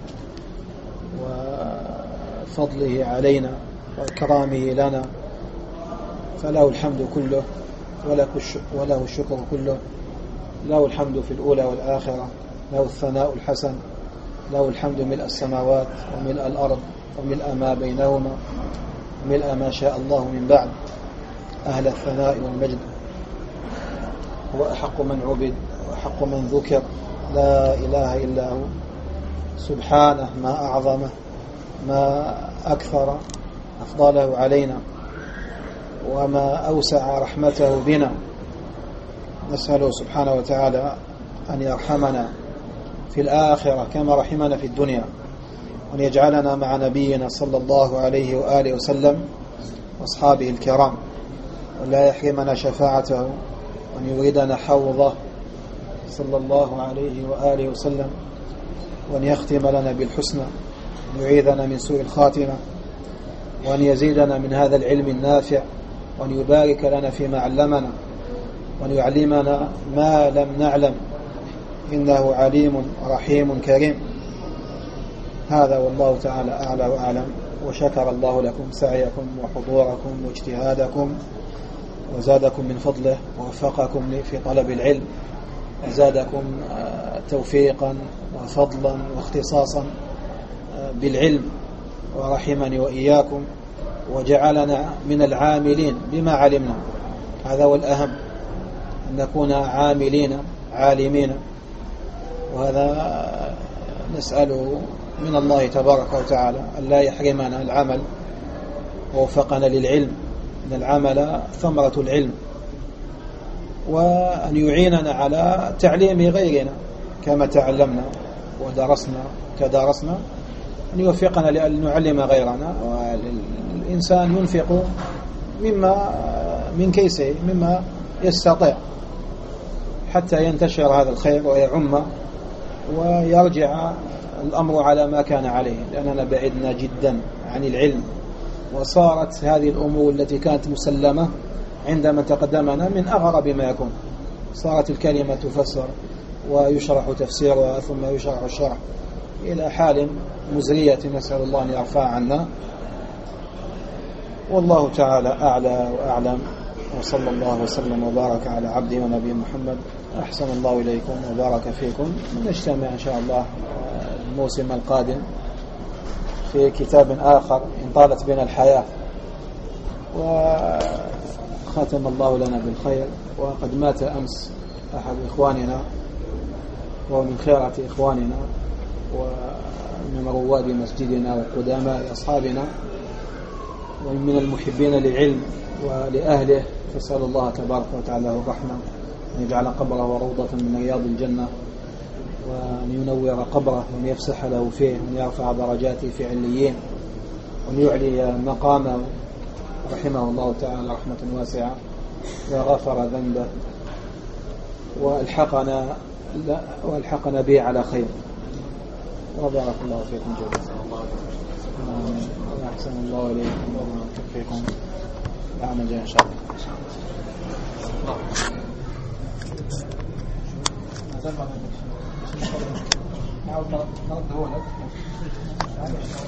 A: وفضله علينا وإكرامه لنا، فله الحمد كله وله الشكر كله. له الحمد في الأولى والآخرة، له الثناء الحسن، له الحمد ملء السماوات وملء الأرض وملء ما بينهما وملء ما شاء الله من بعد. أهل الثناء والمجد، هو أحق من عبد وأحق من ذكر، لا إله إلا هو. سبحانه ما أعظمه، ما أكثر أفضاله علينا، وما أوسع رحمته بنا. نسأله سبحانه وتعالى أن يرحمنا في الآخرة كما رحمنا في الدنيا، وأن يجعلنا مع نبينا صلى الله عليه وآله وسلم وأصحابه الكرام، ولا يحرمنا شفاعته، وأن يريدنا حوضه صلى الله عليه وآله وسلم، وأن يختم لنا بالحسنى، وأن يعيذنا من سوء الخاتمة، وأن يزيدنا من هذا العلم النافع، وأن يبارك لنا فيما علمنا، وأن يعلمنا ما لم نعلم، إنه عليم رحيم كريم. هذا والله تعالى أعلى وأعلم. وشكر الله لكم سعيكم وحضوركم واجتهادكم، وزادكم من فضله، ووفقكم في طلب العلم، وزادكم توفيقا وفضلا واختصاصا بالعلم، ورحمني وإياكم، وجعلنا من العاملين بما علمنا. هذا هو الأهم، أن نكون عاملين عالمين. وهذا نسأله من الله تبارك وتعالى أن لا يحرمنا العمل، ووفقنا للعلم، أن العمل ثمرة العلم، وأن يعيننا على تعليم غيرنا كما تعلمنا ودرسنا كدارسنا، أن يوفقنا لأن نعلم غيرنا. والإنسان ينفق من كيسه مما يستطيع حتى ينتشر هذا الخير ويعم، ويرجع الأمر على ما كان عليه، لأننا بعدنا جدا عن العلم، وصارت هذه الأمور التي كانت مسلمة عندما تقدمنا من أغرب ما يكون. صارت الكلمة تفسر ويشرح تفسيرها ثم يشرح الشرح إلى حال مزرية، نسأل الله أن يرفع عنا. والله تعالى أعلى وأعلم، وصلى الله وسلم وبارك على عبده ونبي محمد. أحسن الله إليكم وبارك فيكم. نجتمع إن شاء الله الموسم القادم في كتاب آخر إن طالت بنا الحياة. وختم الله لنا بالخير. وقد مات أمس أحد إخواننا ومن خيرة إخواننا ومن رواد مسجدنا وقداماء أصحابنا ومن المحبين للعلم ولأهله، فسأل الله تبارك وتعالى الرحمة أن يجعل قبره روضة من رياض الجنة، وأن ينور قبره، وأن يفسح له فيه، وأن يرفع درجاته في عليين، وأن يعلي مقامه رحمه الله تعالى رحمة واسعة، وغفر ذنبه والحقنا به على خير. وبارك الله فيكم جميعا. وأحسن الله إليكم ويوفقكم العمل جاء إن شاء الله. نعود نرد هو